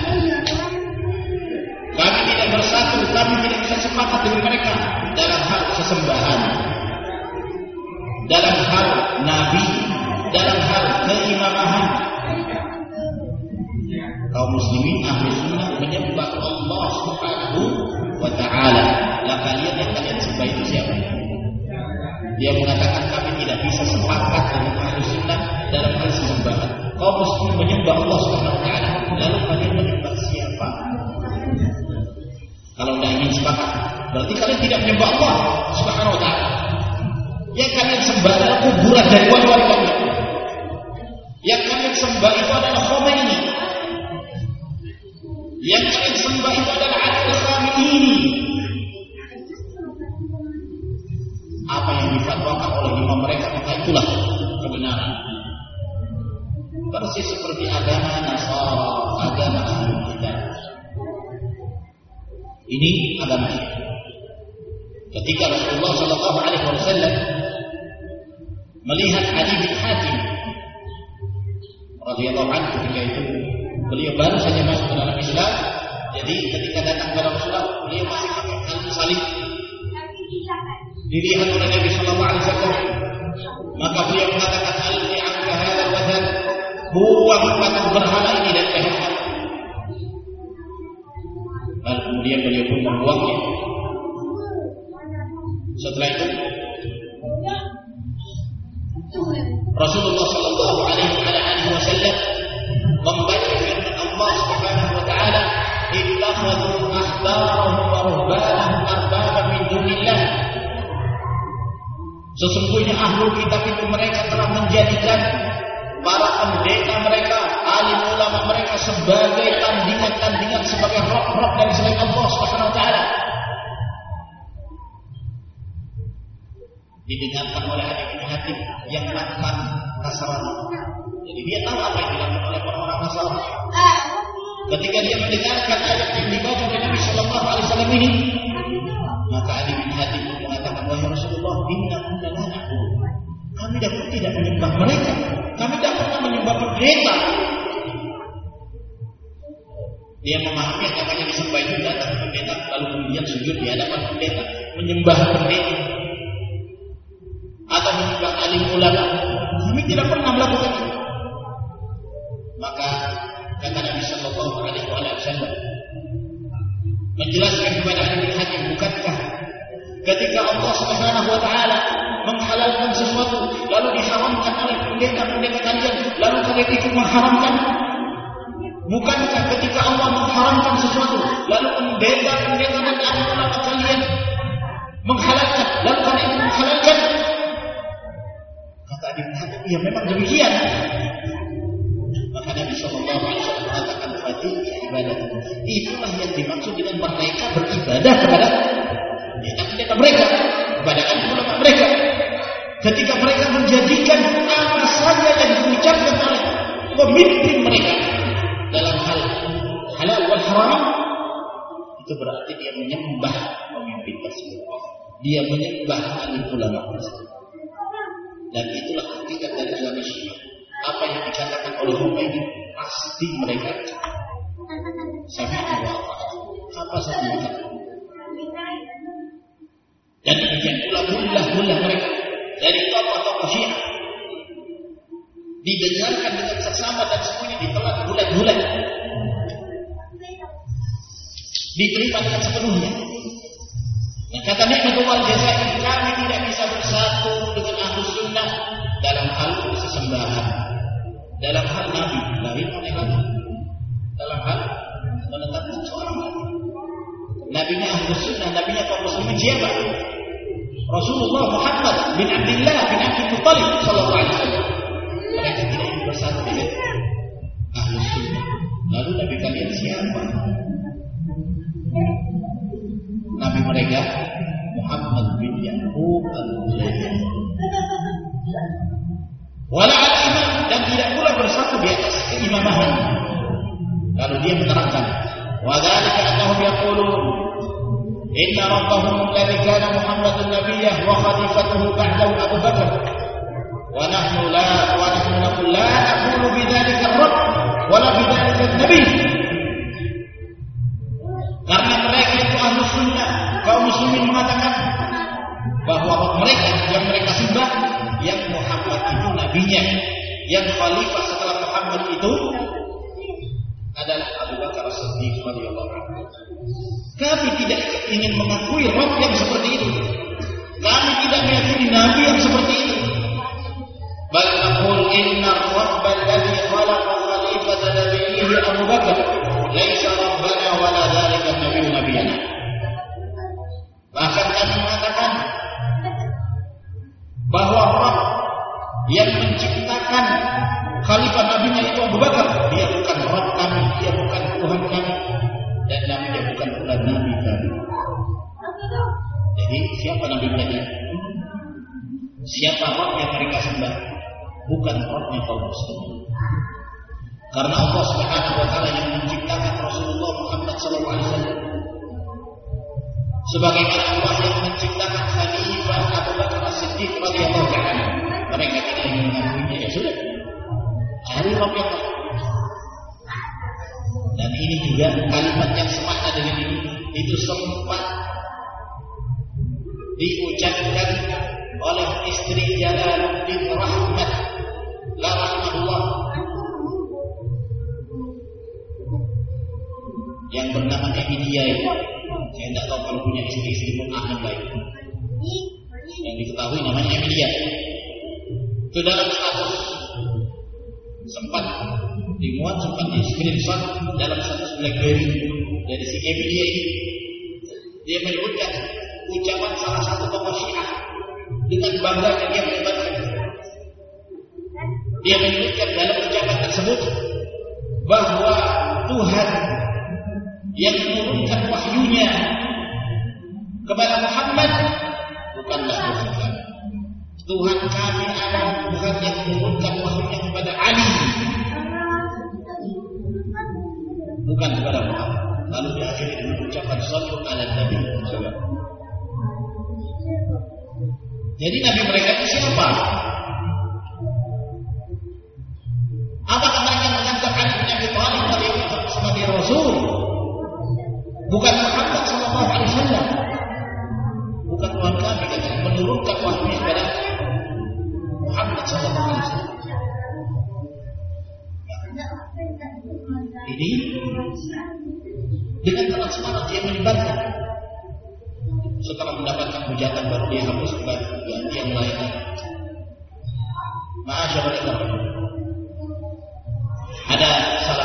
Kami tidak bersatu, kami tidak bisa sepakat dengan mereka dalam hal sesembahan, dalam hal nabi, dalam hal keimamahan. Kaum muslimin ahli sunnah menyembah Allah Subhanahu wa ta'ala. Lah kalian yang kalian sembah itu siapa? Dia mengatakan kami tidak bisa sepakat dengan ahli sunnah dalam hal sesembahan. Kaum muslimin menyembah Allah Subhanahu wa ta'ala. Lalu kalian menyembah siapa? Kalau tidak ingin sepakat, berarti kalian tidak menyembah Allah Subhanahu wa ta'ala. Yang kalian sembah adalah kuburan dari wali-wali kalian. Yang kalian sembah itu adalah Khomeini. difatwakan oleh imam mereka, maka itulah kebenaran. Persis seperti agama Nasara, agama Ahlul Kitab. Ini agama Syiah. Ketika Rasulullah sallallahu alaihi wasallam melihat Ali bin Hatim radhiyallahu anhu, ketika itu beliau baru saja masuk ke dalam Islam. Jadi ketika datang kepada Rasulullah, beliau masih pakai kain salib. Dilihat oleh Nabi sallallahu alaihi wasallam, maka beliau mengatakan, "Alqi anka hadzal wathan." Buang patung berhala ini dari lehermu. Lalu kemudian beliau pun membuangnya. Setelah itu Rasulullah sallallahu alaihi wasallam membaca firman Allah Subhanahu wa taala, "Ittakhadhu ahbarahum wa ruhbanahum arbaban min dunillah." Sesungguhnya ahlul kitab itu mereka telah menjadikan para pendeta mereka, alim ulama mereka sebagai tandingan-tandingan, sebagai roh-roh dari selain Allah Subhanahu wa taala. Didengarkan oleh Ali bin Hatim yang mantan Nasrani. Jadi dia tahu apa yang dilakukan oleh orang-orang Nasrani. Ketika dia mendengarkan ayat yang dibaca oleh Nabi sallallahu alaihi wasallam ini, maka Ali bin Hatim mengatakan, "Wahai Rasulullah, inna kunna la na'budu." Kami tidak menyembah mereka. Kami tidak pernah menyembah pendeta. Dia memahami yang namanya disembah itu datang pendeta, lalu kemudian sujud di hadapan pendeta, menyembah pendeta atau menyembah alim ulama. Kami tidak pernah melakukan itu. Maka kata Nabi sallallahu alaihi wasallam menjelaskan kepada Ali bin Hatim, bukankah ketika Allah Subhanahu wa taala menghalalkan sesuatu lalu diharamkan oleh pendeta-pendeta kalian, lalu kalian ikut mengharamkan? Bukankah ketika Allah mengharamkan sesuatu lalu pendeta-pendeta dan alim ulama kalian menghalalkan, lalu kalian ikut menghalalkan? Kata Ibn Hatim, ya memang demikian. Maka Nabi sallallahu alaihi wasallam mengatakan, "Fatiha ibadah." Itulah yang dimaksud dengan mereka beribadah kepada pendeta mereka, kepada alim ulama mereka. Ketika mereka menjadikan apa saja yang diucapkan oleh pemimpin mereka dalam hal halal wal haram, itu berarti dia menyembah pemimpin tersebut. Dia menyembah alim ulama tersebut. Dan itulah hakikat dari agama Syiah. Apa yang dikatakan oleh Khomeini pasti mereka sami'na wa ata'na. Apa saja mereka. Dan demikian pula mullah mereka dari tokoh-tokoh Syiah didengarkan dengan seksama dan semuanya ditelan bulat-bulat, diterima dengan sepenuhnya. Yang kata Ni'matullah Jazair, kami tidak bisa bersatu dengan Ahlus Sunnah dalam hal sesembahan, dalam hal Nabi, lahir oleh Nabi, dalam hal menetapkan seorang Nabi. Nabinya Ahlus Sunnah, nabinya kaum muslimin siapa? Rasulullah Muhammad bin Abdullah bin Abdul Muttalib sallallahu alaihi wasallam. Mereka tidak ingin bersatu dengan Ahlus Sunnah. Lalu Nabi kalian siapa? Nabi mereka Muhammad bin Ya'qub al-Muzayyin. Wala al-imam, dan tidak pula bersatu di atas keimaman. Lalu dia menerangkan, wa dzalika annahum yaqulun inna rabbahum alladhi kana Muhammadun nabiyyah wa khalifatuhu ba'dahu Abu Bakar wa nahnu naqul la naqulu bidzalika ar-rabb wa la bidzalika an-nabi. Karena mereka itu Ahlus Sunnah, kaum muslimin mengatakan bahwa mereka yang mereka sembah, yang Muhammad itu nabinya, yang khalifah setelah Muhammad itu adalah Abu Bakar As-Siddiq radhiyallahu anhu. Kami tidak ingin mengakui Rabb yang seperti itu. Kami tidak meyakini nabi yang seperti itu. Bal naqul inna ar-rabb alladhi khalaqa khalifata nabiyhi Abu Bakar laisa rabbana wala dzalika nabiyyu nabiyana. Bahkan kami mengatakan bahwa Rabb yang menciptakan khalifah nabinya itu Abu Bakar, dia bukan Rabb kami, dia bukan Tuhan kami, dan Nabi dia bukan pula Nabi kami. Jadi siapa Nabi mereka? siapa Rabb yang mereka sembah, bukan Rabbnya kaum muslimin. Karena Allah Subhanahu wa taala yang menciptakan Rasulullah Muhammad sallallahu alaihi wasallam, sebagaimana Allah yang menciptakan Khalifah Abu Bakar As-Siddiq radhiyallahu anhu. Mereka tidak ingin mengakuinya, ya sudah, cari Rabb yang lain. Dan ini juga kalimat yang semakna dengan ini, itu sempat diucapkan oleh istri Jalaluddin Rahmat la rahmatullah yang bernama Emilia itu. Saya tidak tahu kalau punya istri-istri pun ahli baik. Yang diketahui namanya Emilia. Itu dalam status sempat dimuat, sempat di screenshot dalam status BlackBerry dari si Emilia ini. Dia menyebutkan ucapan salah satu tokoh Syiah dengan bangga yang dia menyebutkan. Dia menyebutkan dalam ucapan tersebut bahwa Tuhan yang menurunkan wahyunya kepada Muhammad bukanlah Tuhan kami. Tuhan kami adalah Tuhan yang menurunkan wahyunya kepada Ali, bukan kepada Muhammad. Lalu diakhiri dengan ucapan sallu ala Nabi Muhammad. Jadi Nabi mereka itu siapa? Apakah mereka menganggap Ali bin Abi Thalib sebagai Rasul? Bukan Muhammad sallallahu alaihi wasallam. Bukan Tuhan kami yang menurunkan wahyu kepada Muhammad sallallahu alaihi wasallam. Ini dengan transparan dia menyebarkan. Setelah mendapatkan hujatan baru dia hapus ganti yang lain. Ma'asyarul ikhwan. Ada salah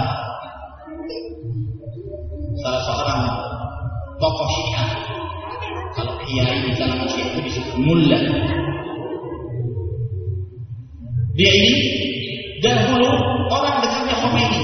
seorang tokoh Syiah. Kalau kiai di kalangan Syiah itu disebut mullah. Dia ini dahulu orang dekatnya Khomeini.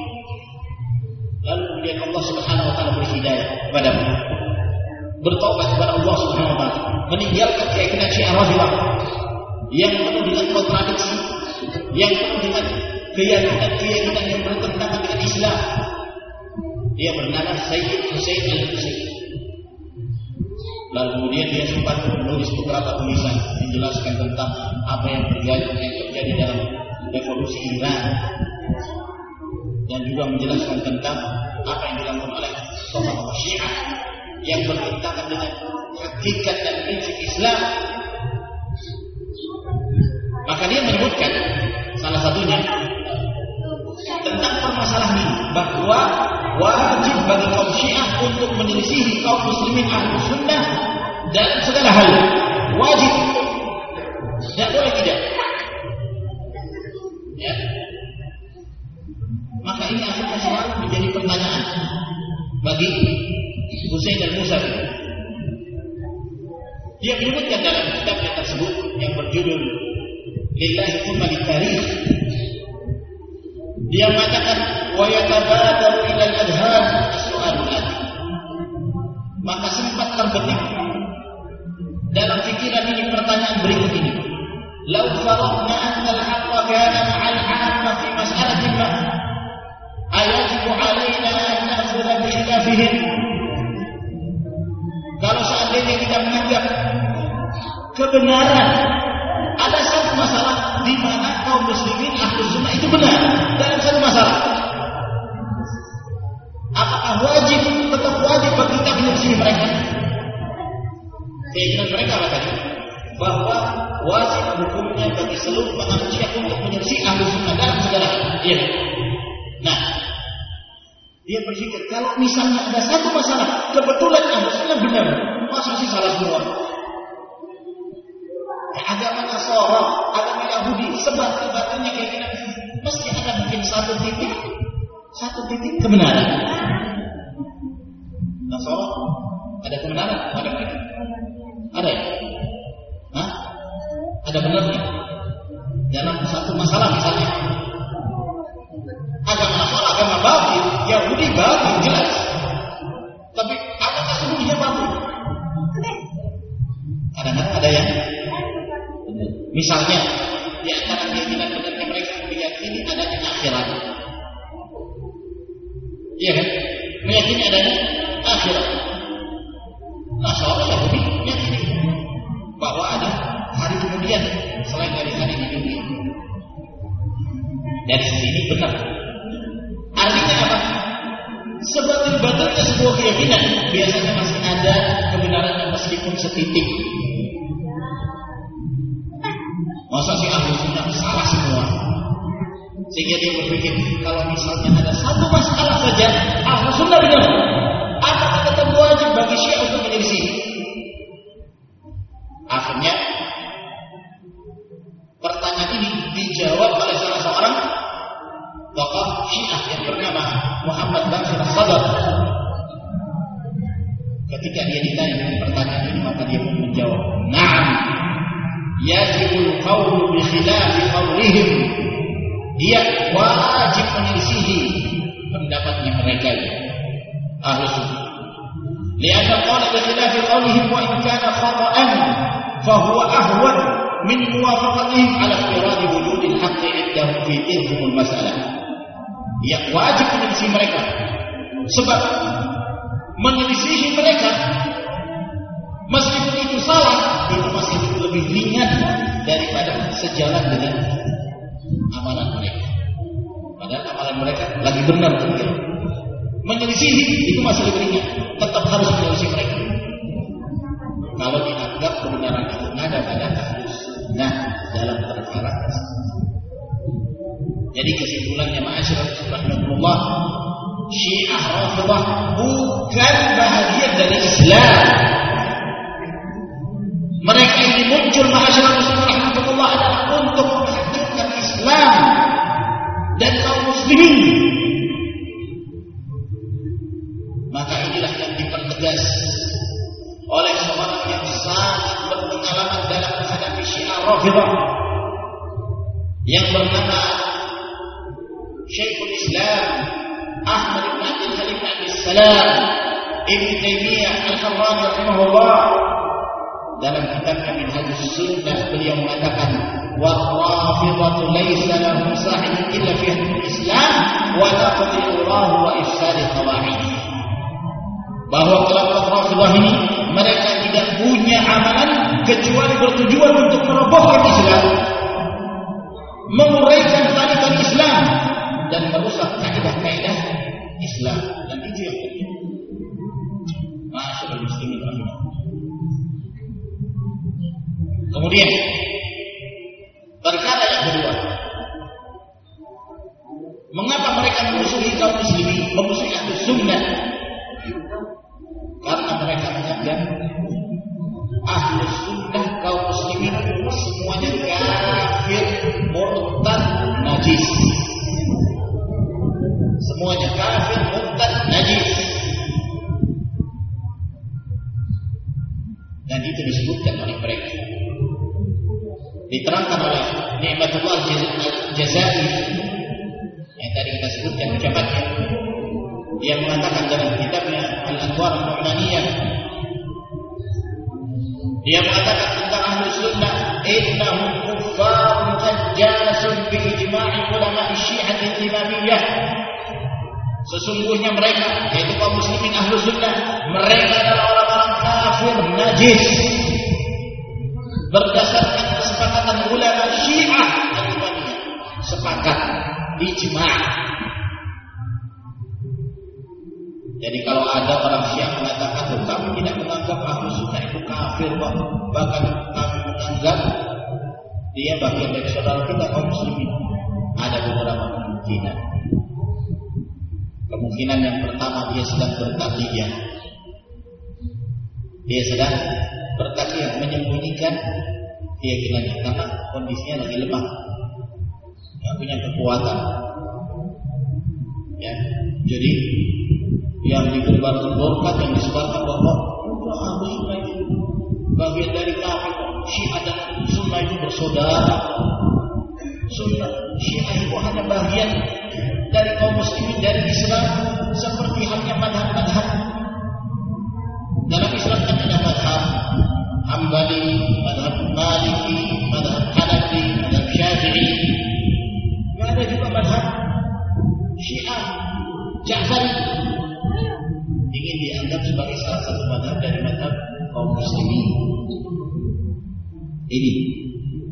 Lalu kemudian Allah Subhanahu wa taala beri hidayah kepadanya. Bertobat kepada Allah Subhanahu wa taala, meninggalkan keyakinan Syiah Rafidhah yang penuh dengan kontradiksi, yang penuh dengan keyakinan yang bertentangan dengan Islam. Dia bernama Sayyid Husain Al-Husain. Lalu kemudian dia sempat menulis beberapa tulisan menjelaskan tentang apa yang terjadi dalam revolusi Iran, dan juga menjelaskan tentang apa yang dilakukan oleh tokoh Syiah yang bertentangan dengan hakikat dan prinsip Islam. Maka dia menyebutkan salah satunya tentang permasalahan ini, bahwa wajib bagi kaum Syiah untuk menyelisihi kaum muslimin Ahlus Sunnah dalam segala hal. Wajib, tidak boleh tidak. Ya. Maka ini akhirnya selalu menjadi pertanyaan bagi Husain al-Musa. Dia menyebutkan dalam kitabnya tersebut yang berjudul Lillahi Thumma Litarikh. Dia mengatakan wa yatabadaru ila al-adhan as-su'alul ati. Maka sempat terbetik dalam pikiran ini pertanyaan berikut ini. Lau faradna anna al-haqqa kana ma'al 'amma fi mas'alatin ma ayajibu 'alaina an na'khudha bi khilafihim. Kalau seandainya kita menganggap kebenaran ada satu masalah di mana kaum muslimin Ahlus Sunnah itu benar dalam satu masalah, apakah tetap wajib bagi kita menyelisihi mereka? Keyakinan mereka apa tadi? Bahwa wajib hukumnya bagi seluruh manusia untuk menyelisihi Ahlus Sunnah dalam segala hal. Iya. Nah, dia berpikir kalau misalnya ada satu masalah kebetulan Ahlus Sunnah benar, masa sih salah semua? Agama Nasara, agama Yahudi, sebat-sebatnya keyakinan mesti ada mungkin satu titik kebenaran. Nasara ada kebenaran pada mereka? Ada ya? Hah? Ada benarnya dalam satu masalah misalnya. Agama Nasara, agama batil, Yahudi batil jelas. Tapi apakah seluruhnya batil? Kadang-kadang ada yang Misalnya di antara keyakinan benarnya mereka meyakini adanya akhirat. Iya kan? Meyakini adanya akhirat. Nah, seorang Yahudi meyakini bahwa ada hari kemudian selain dari hari di dunia. Dari sini benar. Artinya apa? Sebatin-batinnya sebuah keyakinan biasanya masih ada kebenarannya meskipun setitik. Masa si ahli sunnah salah semua? Sehingga dia berpikir kalau misalnya ada satu masalah saja ahli sunnah benar, apakah tetap wajib bagi Syiah untuk menyelisih? Akhirnya pertanyaan ini dijawab oleh salah seorang tokoh Syiah yang bernama Muhammad Baqir Sadr. Ketika dia ditanya pertanyaan ini, maka dia pun menjawab, "Na'am, yajibul qawlu bi khilafi qawlihim." Dia wajib menyelisihi pendapatnya mereka ahli sunnah. Lianna qala bi khilafi qawlihim wa in kana khata'an fa huwa ahwan min muwafaqatihim ala iftirad wujudil haqqi 'indahum fi tilkumul masalah. Dia wajib menyelisihi mereka, sebab menyelisihi mereka meskipun itu salah, itu masih lebih ringan daripada sejalan dengan amalan mereka. Padahal amalan mereka lagi benar juga. Menyelisihi itu masih lebih ringan, tetap harus menyelisihi mereka. Kalau dianggap kebenaran itu ada pada kasus, nah dalam perkara. Jadi kesimpulannya ma'asyiral rahmatullah, Syiah Rafidhah bukan bahagian dari Islam. Mereka ini muncul ma'asyiral rahmatullah adalah untuk menghancurkan Islam dan kaum muslimin. Maka inilah yang dipertegas oleh seorang yang sangat berpengalaman dalam menghadapi Syiah Rafidhah yang bernama Syekhul Islam Ahmad bin Abdul Halim bin Abdul Salam Ibn Taimiyah Al-Harrani rahimahullah. Dalam kitabnya Minhajus Sunnah beliau mengatakan, wa rafidhatu laysa lahum sahibun illa fi al-Islam wa naqdi Allah wa ifsad qawaid. Bahwa kelompok Rafidhah ini mereka tidak punya amalan kecuali bertujuan untuk merobohkan Islam, menguraikan tali-tali Islam dan merusak kaidah-kaidah Islam. Dan itu yang terjadi. Ma'asyiral muslimin rahimahullah. Kemudian perkara yang kedua, mengapa mereka memusuhi kaum muslimin, memusuhi ahli sunnah? Karena mereka menganggap ahli sunnah kaum muslimin semuanya kafir, murtad, najis. Semuanya kafir, murtad, najis. Dan itu disebutkan oleh mereka. Diterangkan oleh Ni'matullah Al-Jazari yang tadi kita sebutkan ucapannya. Dia mengatakan dalam kitabnya Al-Anwar Al-Nu'maniyah, dia mengatakan tentang ahli sunnah, innahum kuffarun tajjasun bi ijma'i ulama Syiah al-Imamiyah. Sesungguhnya mereka, yaitu kaum muslimin ahli sunnah, mereka adalah orang-orang kafir najis berdasarkan kesepakatan ulama Syiah al-Imamiyah. Sepakat, ijma'. Jadi kalau ada orang Syiah mengatakan, kami tidak menganggap ahli sunnah itu kafir, bahkan kami menganggap dia bagian dari saudara kita kaum muslimin, ada beberapa kemungkinan. Kemungkinan yang pertama, dia sedang bertakliyah. Dia sedang bertakliyah, menyembunyikan keyakinannya karena kondisinya lagi lemah, nggak punya kekuatan. Ya, jadi yang digembar-gemborkan, yang disebarkan bahwa ahlu sunnah itu bagian dari kafir, Syiah dan sunnah itu bersaudara. Sunnah Syiah itu hanya bagian dari kaum muslimin, dari Islam, seperti halnya madhab-madhab. Dalam Islam kan ada madhab Hambali, madhab Maliki, madhab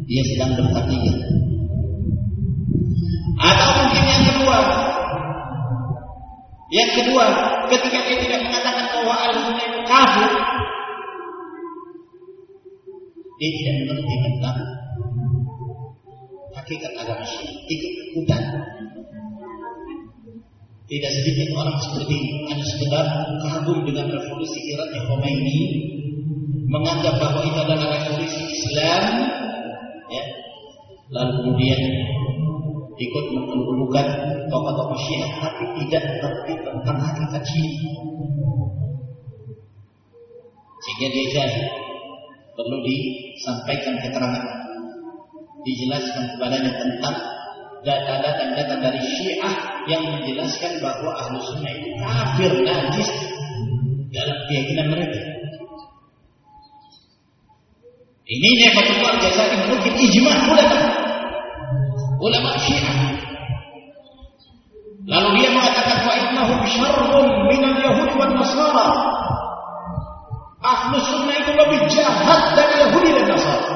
dia sedang bertakiyah. Atau mungkin yang kedua, ketika dia tidak mengatakan bahwa Ahlussunnah itu kafir, dia tidak mengerti tentang hakikat agama Syiah, ikut-ikutan. Tidak sedikit orang seperti ini hanya sekedar kagum dengan revolusi Irannya Khomeini, menganggap bahwa itu adalah revolusi Islam, ya, lalu kemudian ikut mengeluhkan tokoh-tokoh Syiah, tapi tidak mengerti tentang hakikat Syiah. Sehingga dia jahil, perlu disampaikan keterangan, dijelaskan kepadanya tentang data-data dari Syiah yang menjelaskan bahwa Ahlussunnah itu kafir, najis dalam keyakinan mereka. Ini Ni'matullah Al-Jazari mungkin ijma' ulama Syiah. Lalu dia mengatakan wa innahum syarrun minal yahudi wan nasara. Ahlussunnah itu lebih jahat dari Yahudi dan Nasara.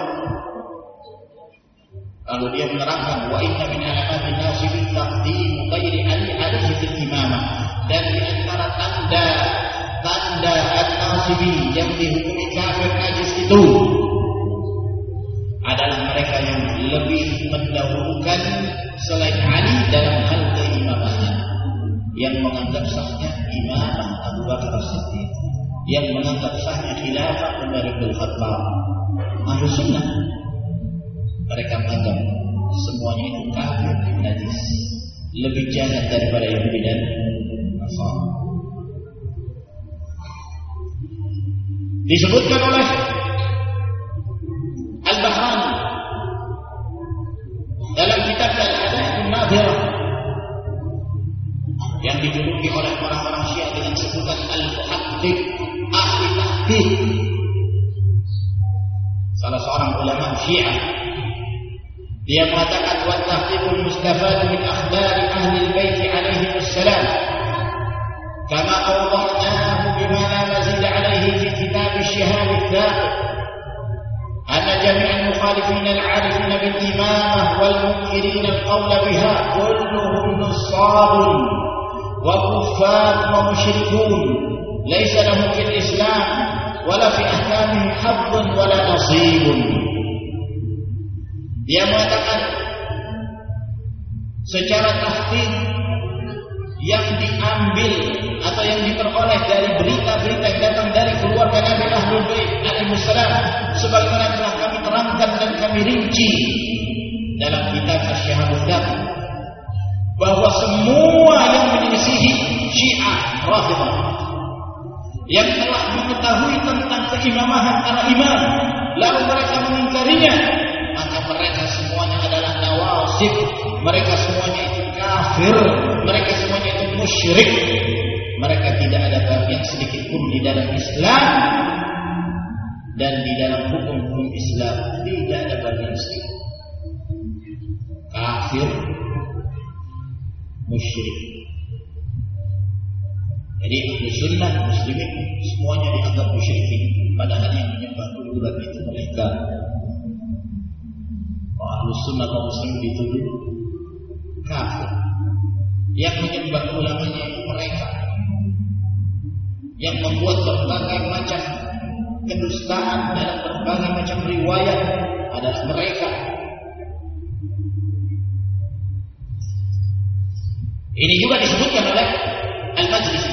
Lalu dia menerangkan wa inna min alamatin nasibin taqdim ghairi ali alaihi fil imamah, dan di antara tanda an-nasibi yang dihukumi kafir najis itu adalah mereka yang lebih mendahulukan selain Ali dalam hal keimaman, yang menganggap sahnya imamah Abu Bakar As-Siddiq, yang menganggap sahnya khilafah Umar bin Khattab. Ahlussunnah mereka menganggap semuanya itu kafir najis, lebih jahat daripada Yahudi dan Nasara. Disebutkan oleh Al-Bahrani dalam kitab Al-Adaa'un Nadhirah yang dijuluki oleh orang-orang Syiah dengan sebutan Al-Muhaqqiq, ahli tahqiq, salah seorang ulama Syiah. Dia mengatakan wa tahqiqul mustafad min akhbari ahli al-bait alaihi wassalam kama awdahnahu bima la mazid alaihi fi kitab ash-shihab al-thaqib anna jami' al-mukhalifin al-'arifin bil imamah wal munkirin al-qawl biha kulluhum nusabun wa kuffar wa musyrikun laysa lahum fil islam wala fi ahkamihi hadd wala nasibun. Dia mengatakan secara tahqiq yang diambil atau yang diperoleh dari berita-berita yang datang dari keluarga Nabi Ahlul Bait alaihissalam, sebagaimana telah kami terangkan dan kami rinci dalam kitab Asy-Syihab Al-Thaqib, bahwa semua yang menyelisihi Syiah Rafidhah yang telah mengetahui tentang keimamahan para imam lalu mereka mengingkarinya, maka mereka semuanya adalah nawasib, mereka semuanya itu kafir, mereka semuanya itu musyrik, mereka tidak ada bagian sedikit pun di dalam Islam dan di dalam hukum-hukum Islam, tidak ada bagian sedikit. Kafir, musyrik. Jadi Ahlussunnah muslimin semuanya dianggap musyrikin, padahal yang menyembah kuburan itu mereka. Ahlussunnah kaum muslimin dituduh kafir. Yang menyembah ulamanya itu mereka. Yang membuat berbagai macam kedustaan dalam berbagai macam riwayat adalah mereka. Ini juga disebutkan oleh Al-Majlisi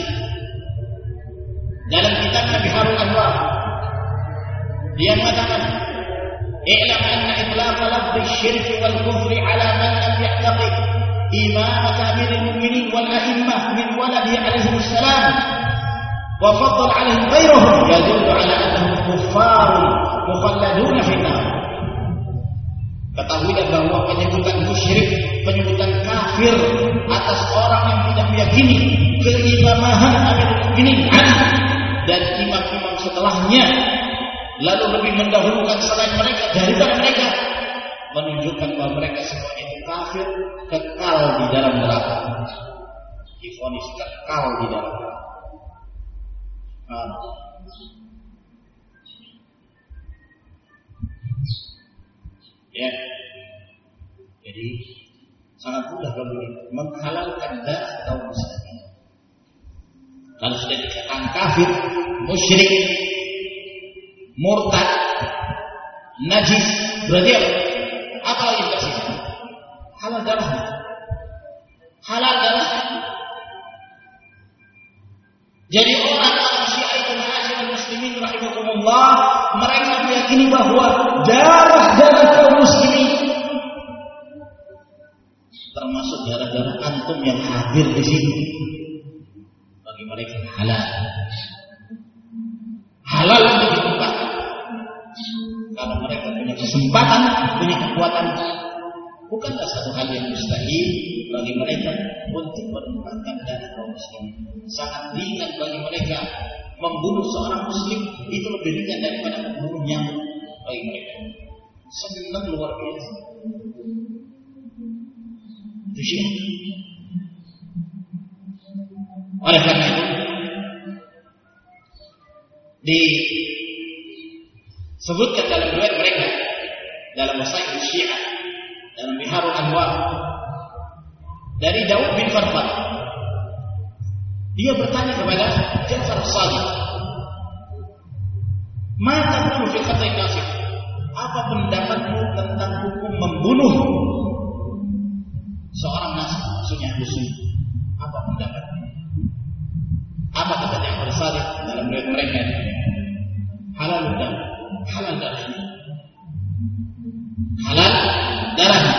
dalam kitabnya Biharul Anwar. Dia mengatakan i'lam anna itlaq lafz asy-syirk wal kufr ala man lam ya'taqid imamah amirul mu'minin wal a'immah min waladihi alaihi wassalam wa faddal alaihim ghairuhum yadullu ala annahum kuffarun mukhalladun fi an-nar. Ketahuilah bahwa penyebutan musyrik, penyebutan kafir atas orang yang tidak meyakini keimamahan amirul mu'minin Ali dan imam-imam setelahnya, lalu lebih mendahulukan selain mereka daripada mereka, menunjukkan bahwa mereka semuanya itu kafir, kekal di dalam neraka, divonis kekal di dalam neraka. Ya. Jadi sangat mudah kalau menghalalkan darah kaum muslimin. Kalau sudah dikatakan kafir, musyrik, murtad, najis, berarti apa? Apa lagi yang tersisa? Halal darahnya. Halal darahnya. Jadi orang-orang Syiah itu ma'asyiral muslimin rahimakumullah, mereka meyakini bahwa darah-darah kaum muslimin termasuk darah-darah antum yang hadir di sini bagi mereka halal. Halal untuk ditumpahkan. Karena mereka punya kesempatan, punya kekuatan. Bukankah satu hal yang mustahil bagi mereka untuk menumpahkan darah kaum muslimin? Sangat ringan bagi mereka membunuh seorang muslim, itu lebih ringan daripada membunuh nyamuk bagi mereka. Senang luar biasa. Itu syiah. Oleh karena itu disebutkan dalam riwayat mereka dalam Masail Syiah dalam Biharul Anwar dari Daud bin Farfad, dia bertanya kepada Ja'far As-Sadiq, "Ma taqulu fi qatl nasib?" Apa pendapatmu tentang hukum membunuh seorang nasib, maksudnya muslim? Apa pendapatmu? Apa kata Ja'far As-Sadiq dalam riwayat mereka? Halal darah, halal darahnya, halal darahnya.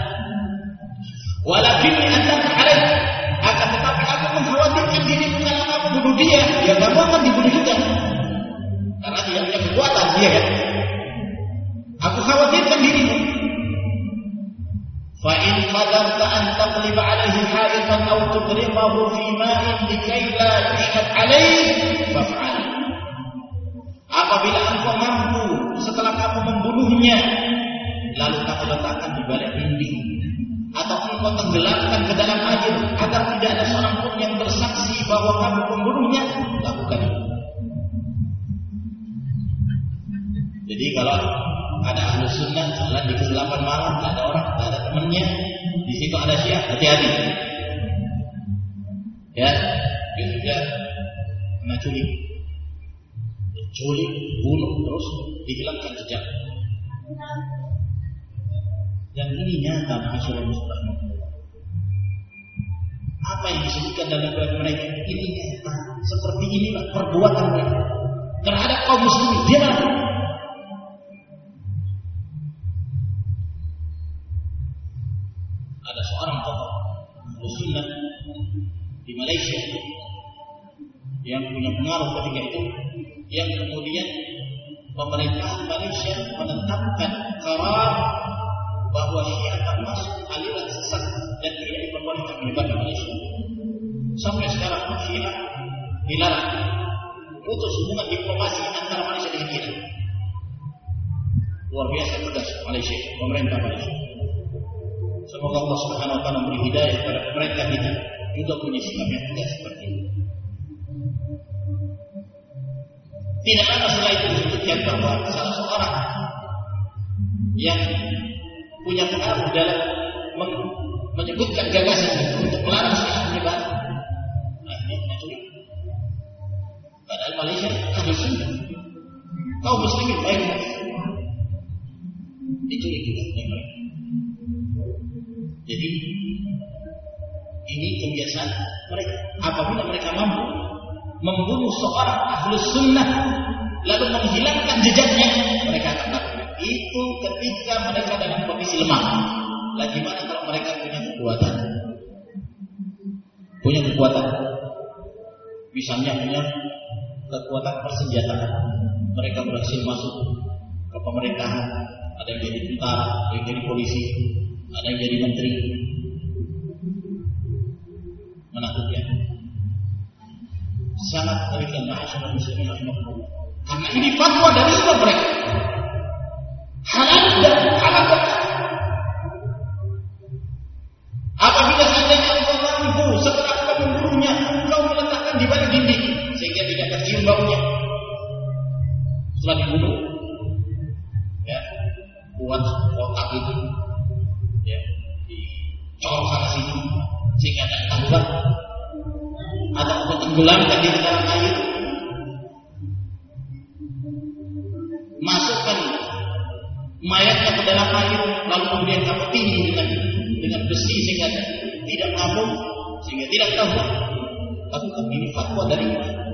Walakin anda alaih, akan tetapi aku mengkhawatirkan diriku kalau kamu bunuh dia, ya kamu akan dibunuh juga, karena dia punya kekuatan, dia kan. Aku khawatirkan dirimu. Fa in qadarta an taqlib alaihi ha'itan aw tudriqahu fi ma'in likay la yushhad alaihi faf'al. Apabila engkau mampu setelah kamu membunuhnya, lalu kamu letakkan di balik dinding, atau engkau tenggelamkan ke dalam air agar tidak ada seorang pun yang bersaksi bahwa kamu membunuhnya, lakukan itu. Jadi kalau ada ahlu sunnah jalan di kegelapan malam, tidak ada orang, tidak ada temannya, di situ ada Syiah, hati-hati. Ya, dia sudah kena culik, bunuh, terus dihilangkan jejak. Dan ini nyata masyarakat muslim. Apa yang disebutkan dalam riwayat mereka ini nyata. Seperti inilah perbuatan mereka terhadap kaum muslimin. Dia mana? Ada seorang tokoh muslim di Malaysia yang punya pengaruh ketika itu, yang kemudian pemerintah Malaysia menetapkan karar bahwa Syiah termasuk aliran sesat dan tidak diperbolehkan menyebar di Malaysia. Sampai sekarang Syiah dilarang, putus hubungan diplomasi antara Malaysia dengan Iran. Luar biasa tegas Malaysia, pemerintah Malaysia. Semoga Allah Subhanahu wa taala memberi hidayah kepada mereka kita juga punya sikap yang tegas seperti ini. Tidak lama setelah itu disebutkan bahwa salah seorang yang punya pengaruh dalam menyebutkan gagasan untuk melarang Syiah menyebar, akhirnya mencuri. Padahal Malaysia ahli sunnah, kaum muslimin baik diculik juga mereka. Jadi ini kebiasaan mereka. Apabila mereka mampu membunuh seorang ahlus sunnah lalu menghilangkan jejaknya, mereka akan lakukan itu ketika mereka dalam kondisi lemah. Lagi mana kalau mereka punya kekuatan? Punya kekuatan, misalnya punya kekuatan persenjataan, mereka berhasil masuk ke pemerintahan, ada yang jadi tentara, ada yang jadi polisi, ada yang jadi menteri, menakutkan. Sangat mengerikan masyarakat muslimin rahimahullah. Karena ini fatwa dari Islam mereka. Halal dan halal. Apabila seandainya engkau mampu setelah engkau membunuhnya, engkau meletakkan di balik dinding sehingga tidak tercium baunya. Setelah dibunuh, ya, buat kotak tenggelamkan di dalam air, masukkan mayatnya ke dalam air, lalu kemudian kamu tinggi dengan besi sehingga tidak mabuk, sehingga tidak tahu. Lakukan, ini fatwa dari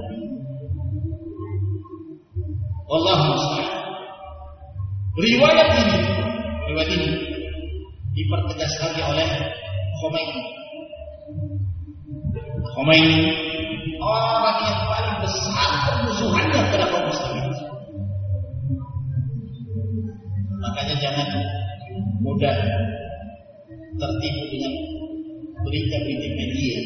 Wallahu musta'an. Riwayat ini dipertegas lagi oleh Khomeini, orang yang paling besar permusuhannya kepada kaum muslimin. Makanya jangan mudah tertipu dengan berita-berita media,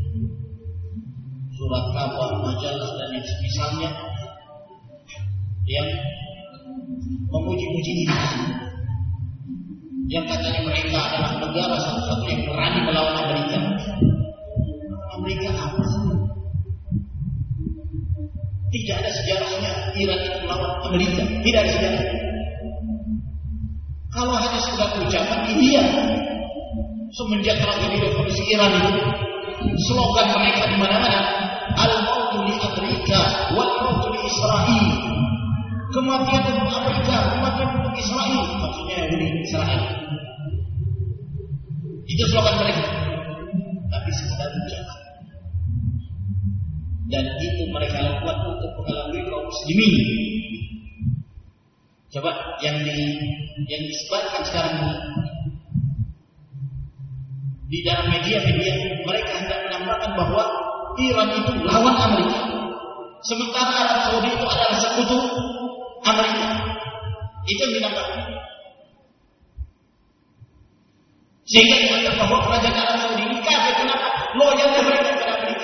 surat kabar, majalah dan yang semisalnya yang memuji-muji ini, yang katanya mereka adalah negara satu-satu yang berani melawan Amerika. Amerika apa? Tidak ada sejarahnya Iran itu melawan Amerika, tidak ada sejarah. Kalau hanya sekedar ucapan, iya. Semenjak tragedi revolusi Iran itu, slogan mereka di mana-mana, al-mautu li Amerika, wal mautu li Israel. Kematian untuk Amerika, kematian untuk Israel. Maksudnya Yahudi Israel. Itu slogan mereka. Tapi sekedar ucapan. Dan itu mereka lakukan untuk mengelabui kaum muslimin. Coba yang disebarkan sekarang ini di dalam media-media, mereka hendak menambahkan bahwa Iran itu lawan Amerika, sementara Arab Saudi itu adalah sekutu Amerika. Itu yang dinamakan. Sehingga dianggap bahwa kerajaan Arab Saudi ini kafir. Kenapa? Loyalnya mereka kepada Amerika.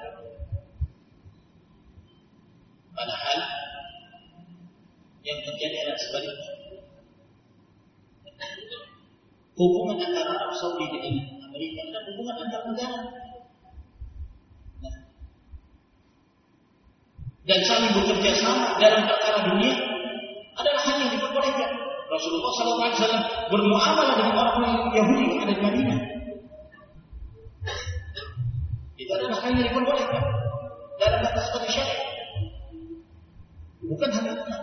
Padahal yang terjadi adalah sebaliknya. Hubungan antara Arab Saudi dengan Amerika adalah hubungan antar negara. Dan saling bekerja sama dalam perkara dunia adalah hal yang diperbolehkan. Rasulullah SAW bermuamalah dengan orang-orang Yahudi yang ada di Madinah. Itu adalah hal yang diperbolehkan dalam batas-batas syariat. Bukan hanya itu.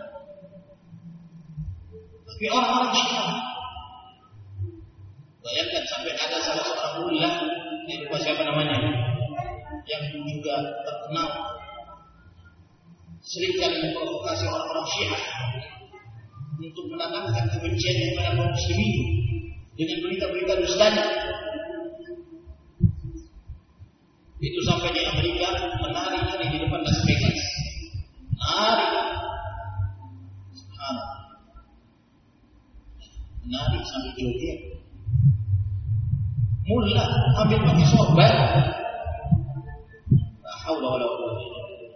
Tapi orang-orang Syiah, bayangkan sampai ada salah seorang mullah, yang lupa siapa namanya, yang juga terkenal seringkali memprovokasi orang-orang Syiah untuk menanamkan kebencian kepada kaum muslimin dengan berita-berita dustanya. Itu sampai di Amerika menari-nari di depan Las Vegas. Menari. Menari sambil joget. Mullah ambil pakai sorban. La haula wala quwwata illa billah.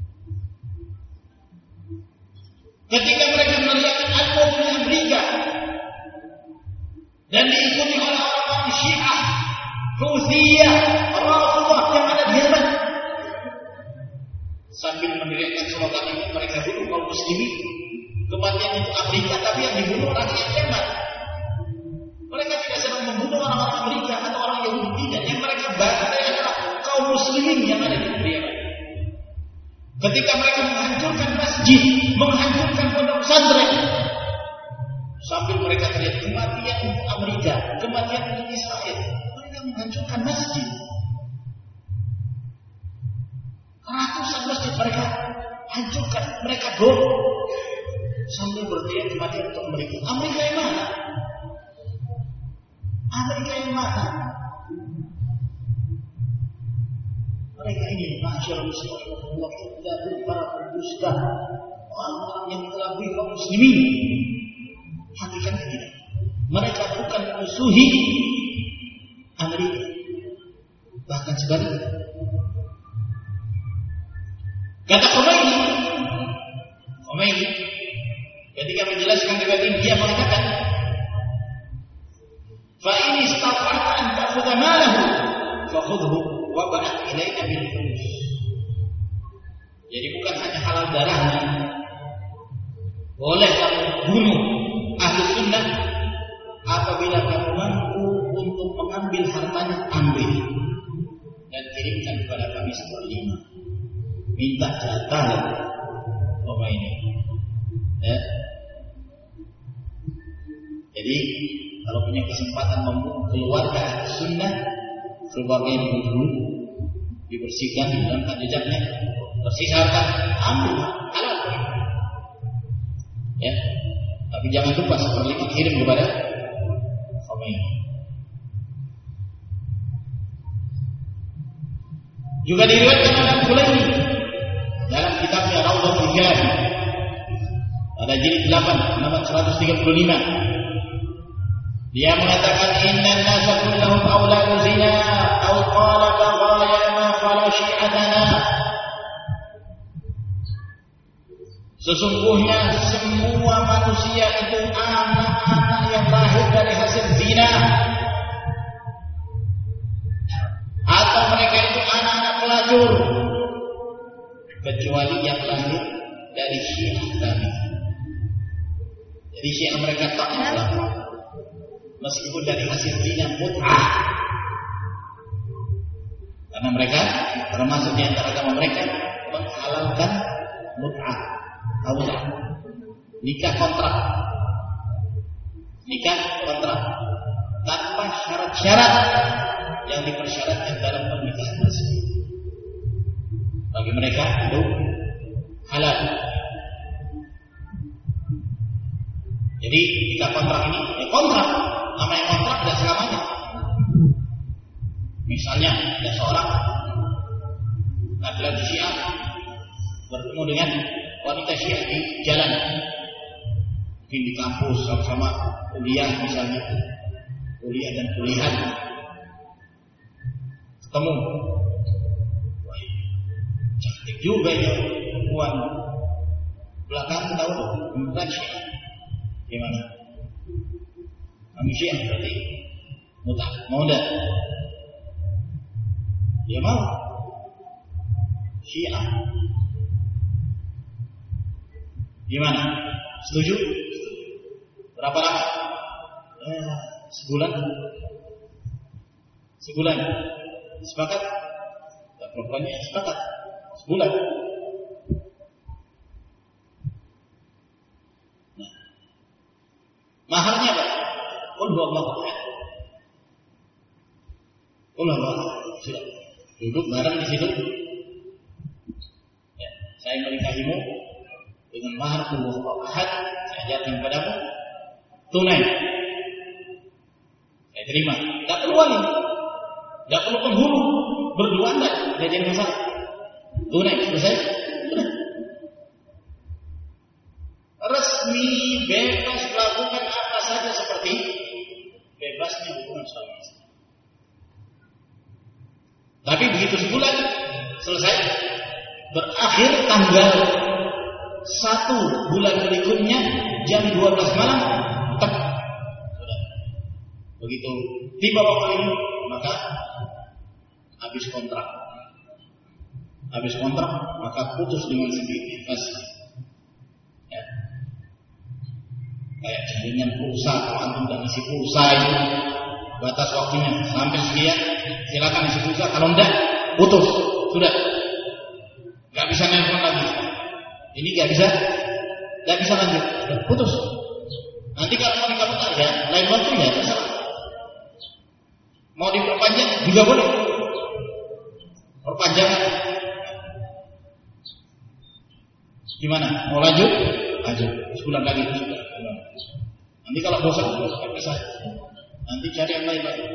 Ketika mereka meriakan al-maut di Amerika dan diikuti oleh orang-orang Syiah, Houthiyah, Rafidhah yang ada di Yaman, sambil meneriakkan slogan ini, mereka bunuh kaum muslimin. Kematian untuk Amerika, tapi yang dibunuh rakyat Yaman. Mereka tidak sedang membunuh orang-orang Amerika atau orang Yahudi, tidak. Yang mereka bantai adalah kaum muslimin yang ada di Yaman. Ketika mereka menghancurkan masjid, menghancurkan pondok pesantren, sambil mereka teriak kematian untuk Amerika, kematian untuk Israel, mereka menghancurkan masjid. Ratusan masjid mereka hancurkan, mereka bom, sambil berteriak kematian untuk Amerika. Amerika yang mana? Amerika yang mana? Mereka ini masyarakat muslimin, Allah itu para pendusta, orang-orang yang mengelabui kaum muslimin. Hakikatnya tidak. Mereka bukan musuhi Amerika, bahkan sebaliknya. Kata Khomeini ketika menjelaskan riwayat ini, dia mengatakan, fa in istata'ta an ta'khudha malahu fakhudhu wa ba'ath ilaika bil khums. Jadi bukan hanya halal darahnya, boleh kamu bunuh ahli sunnah apabila kamu mampu untuk mengambil hartanya, ambil dan kirimkan kepada kami seperlima. minta jatah ini. Ya. Jadi kalau punya kesempatan keluarga sunnah, keluarga yang dulu dibersihkan, dihilangkan jejaknya, tersisa harta, ambil halal. Ya, tapi jangan lupa seperlima kirim kepada Khomeini. Juga diriwayatkan oleh Al-Kulaini dalam kitabnya Rawdatul Jalal pada jilid 8 nomor 135. Dia mengatakan innan nasa kullahum auladu zina aw qala baghayana fala syi'atana. Sesungguhnya semua manusia itu anak-anak yang lahir dari hasil zina, atau mereka itu anak-anak pelacur, kecuali yang lahir dari Syiah kami. Jadi Syiah mereka tak melapor, meskipun dari hasil zina mut'ah, karena mereka termasuk di antara agama mereka menghalalkan mut'ah, nikah kontrak tanpa syarat-syarat yang dipersyaratkan dalam pernikahan tersebut. Bagi mereka itu halal. Jadi jika kontrak ini, kontrak, namanya kontrak tidak selamanya. Misalnya ada seorang laki-laki Syiah bertemu dengan wanita Syiah di jalan, mungkin di kampus sama-sama kuliah, misalnya kuliah dan kuliahan, ketemu, wah, cantik juga ya perempuan, belakang tahu bukan Syiah, gimana? Kami Syiah berarti mutah, mau enggak? Dia mau Syiah. Gimana? Setuju? Berapa lama? Sebulan. Sepakat? Perempuannya sepakat. Sebulan. Nah. Maharnya apa? Qul huwallahu ahad. Qul huwallahu ahad. Sudah. Duduk bareng di situ. Ya, saya menikahimu dengan mahar qul huwallahu ahad, saya ajarkan padamu tunai. Saya terima. Tidak perlu wali, tidak perlu penghulu, berdua tidak jadi masalah. Tunai, selesai. Tunai. Resmi, bebas melakukan apa saja seperti bebasnya hubungan suami istri. Tapi begitu sebulan selesai, berakhir tanggal 1 bulan berikutnya jam 12 malam, tak sudah. Begitu tiba waktu ini, maka habis kontrak, maka putus dengan sendirinya. Ya. Kayak jaringan pulsa, kalau antum tidak ngisi pulsa itu batas waktunya sampai sekian, silakan isi pulsa. Kalau enggak, putus, sudah. Gak bisa nelfon lagi. Ini gak bisa lanjut, sudah putus. Nanti kalau mau dikabut ya, lain waktu ya terserah. Mau diperpanjang juga boleh. Perpanjang. Gimana? Mau lanjut? Sebulan lagi sudah. Nanti kalau bosan, bisa. Nanti cari yang lain lagi.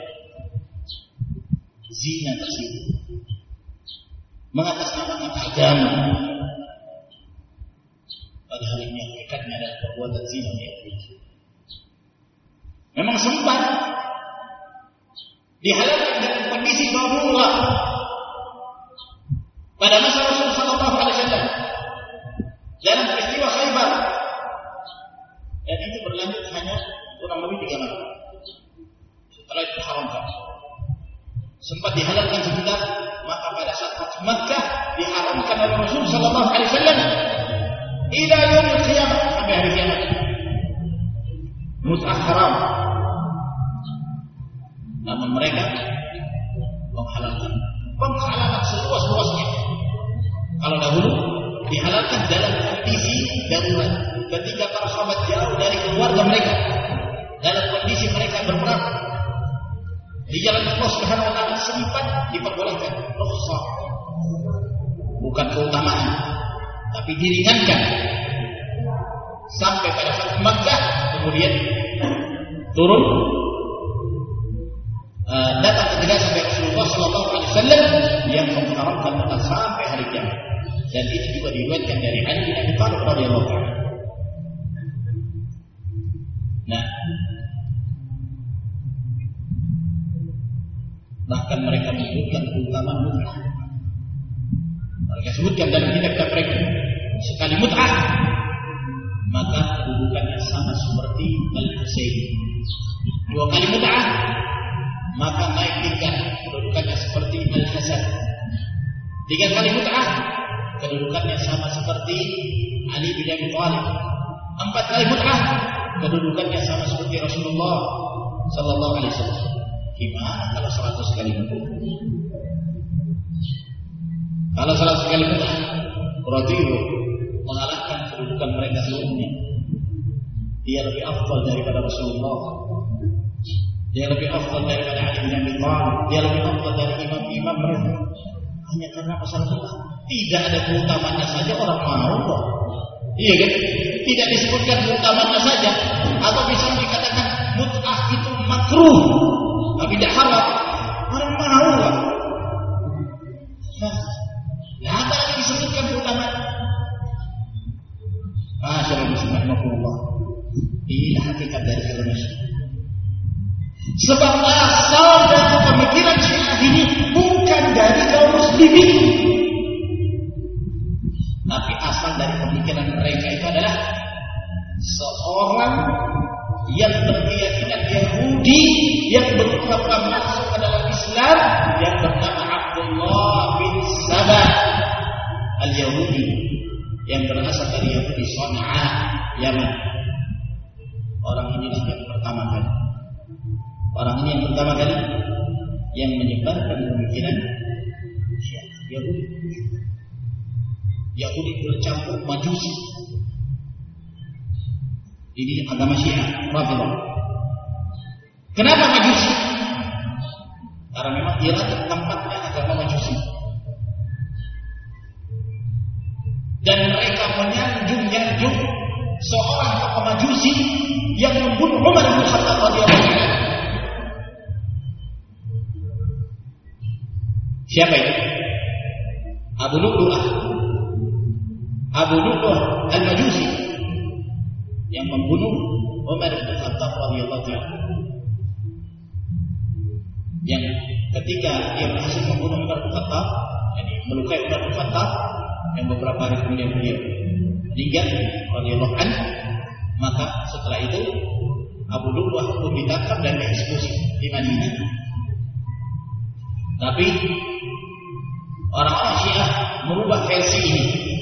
Zina tersebut mengatasnamakan agama, padahal ini hakikatnya adalah perbuatan zina ya. Memang sempat dihalalkan dengan kondisi darurat pada masa Rasulullah SAW dalam peristiwa Khaybar, dan itu berlanjut hanya kurang lebih 3 malam. Setelah itu haramkan. Sempat dihalalkan sebentar, maka pada saat Fathu Makkah diharamkan oleh Rasul sallallahu alaihi wasallam ila yaumil qiyamah, sampai hari kiamat. Mut'ah haram. Namun mereka menghalalan seluas-luasnya. Kalau orang dahulu dihalalkan dalam kondisi darurat, ketika para sahabat jauh dari keluarga mereka, dalam kondisi mereka berperang di jalan Allah Subhanahu wa taala, sempat diperbolehkan, rukhsah, bukan keutamaan, tapi diringankan sampai pada Fathu Makkah, kemudian turun datang ketegasan dari Rasulullah sallallahu alaihi wasallam yang mengharamkan mut'ah sampai hari kiamat. Dan itu juga diriwayatkan dari Ali bin Abi Thalib radhiyallahu anhu. Nah, bahkan mereka menyebutkan keutamaan mut'ah. Mereka sebutkan dalam kitab mereka, sekali mut'ah maka kedudukannya sama seperti Al-Husain. 2 kali mut'ah maka naik tingkat, kedudukannya seperti Al-Hasan. 3 kali mut'ah kedudukannya sama seperti Ali bin Abi Thalib. 4 kali mut'ah kedudukannya sama seperti Rasulullah sallallahu alaihi wasallam. Gimana kalau 100 kali mut'ah? Kalau 100 kali mut'ah berarti mengalahkan kedudukan mereka seluruhnya. Dia lebih afdal daripada Rasulullah, dia lebih afdal daripada Ali bin Abi Thalib, dia lebih afdal dari imam-imam mereka. Hanya karena masalah mut'ah. Tidak ada keutamaannya saja orang mau. Iya kan? Tidak disebutkan keutamaannya saja, atau bisa dikatakan mut'ah itu makruh tapi tidak haram, orang mau. Nah, apa lagi disebutkan keutamaan? Masyaallah bismillahirrahmanirrahim. Inilah hakikat dari agama Syiah. Sebab asal dari pemikiran Syiah ini bukan dari kaum muslimin, tapi asal dari pemikiran mereka itu adalah seorang yang berkeyakinan Yahudi yang berpura-pura masuk ke dalam Islam, yang bernama Abdullah bin Sabah al-Yahudi, yang berasal dari Yahudi Sana'a, Yaman. Orang inilah yang pertama kali, orang ini yang pertama kali yang menyebarkan pemikiran Yahudi. Yahudi bercampur Majusi. Ini agama Syiah, Rafidhah. Kenapa Majusi? Karena memang Iran tempatnya agama Majusi. Dan mereka menyanjung seorang tokoh Majusi yang membunuh Umar bin Khattab radhiyallahu anhu. Siapa itu? Abu Lu'lu'ah al-Majusi yang membunuh Umar bin Khattab radhiyallahu anhu. Yang ketika dia berhasil membunuh Umar bin Khattab, yani melukai Umar bin Khattab, yang beberapa hari kemudian beliau meninggal radhiyallahu anhu, maka setelah itu Abu Lu'lu'ah pun ditangkap dan dieksekusi di Madinah. Tapi orang-orang Syiah merubah versi ini.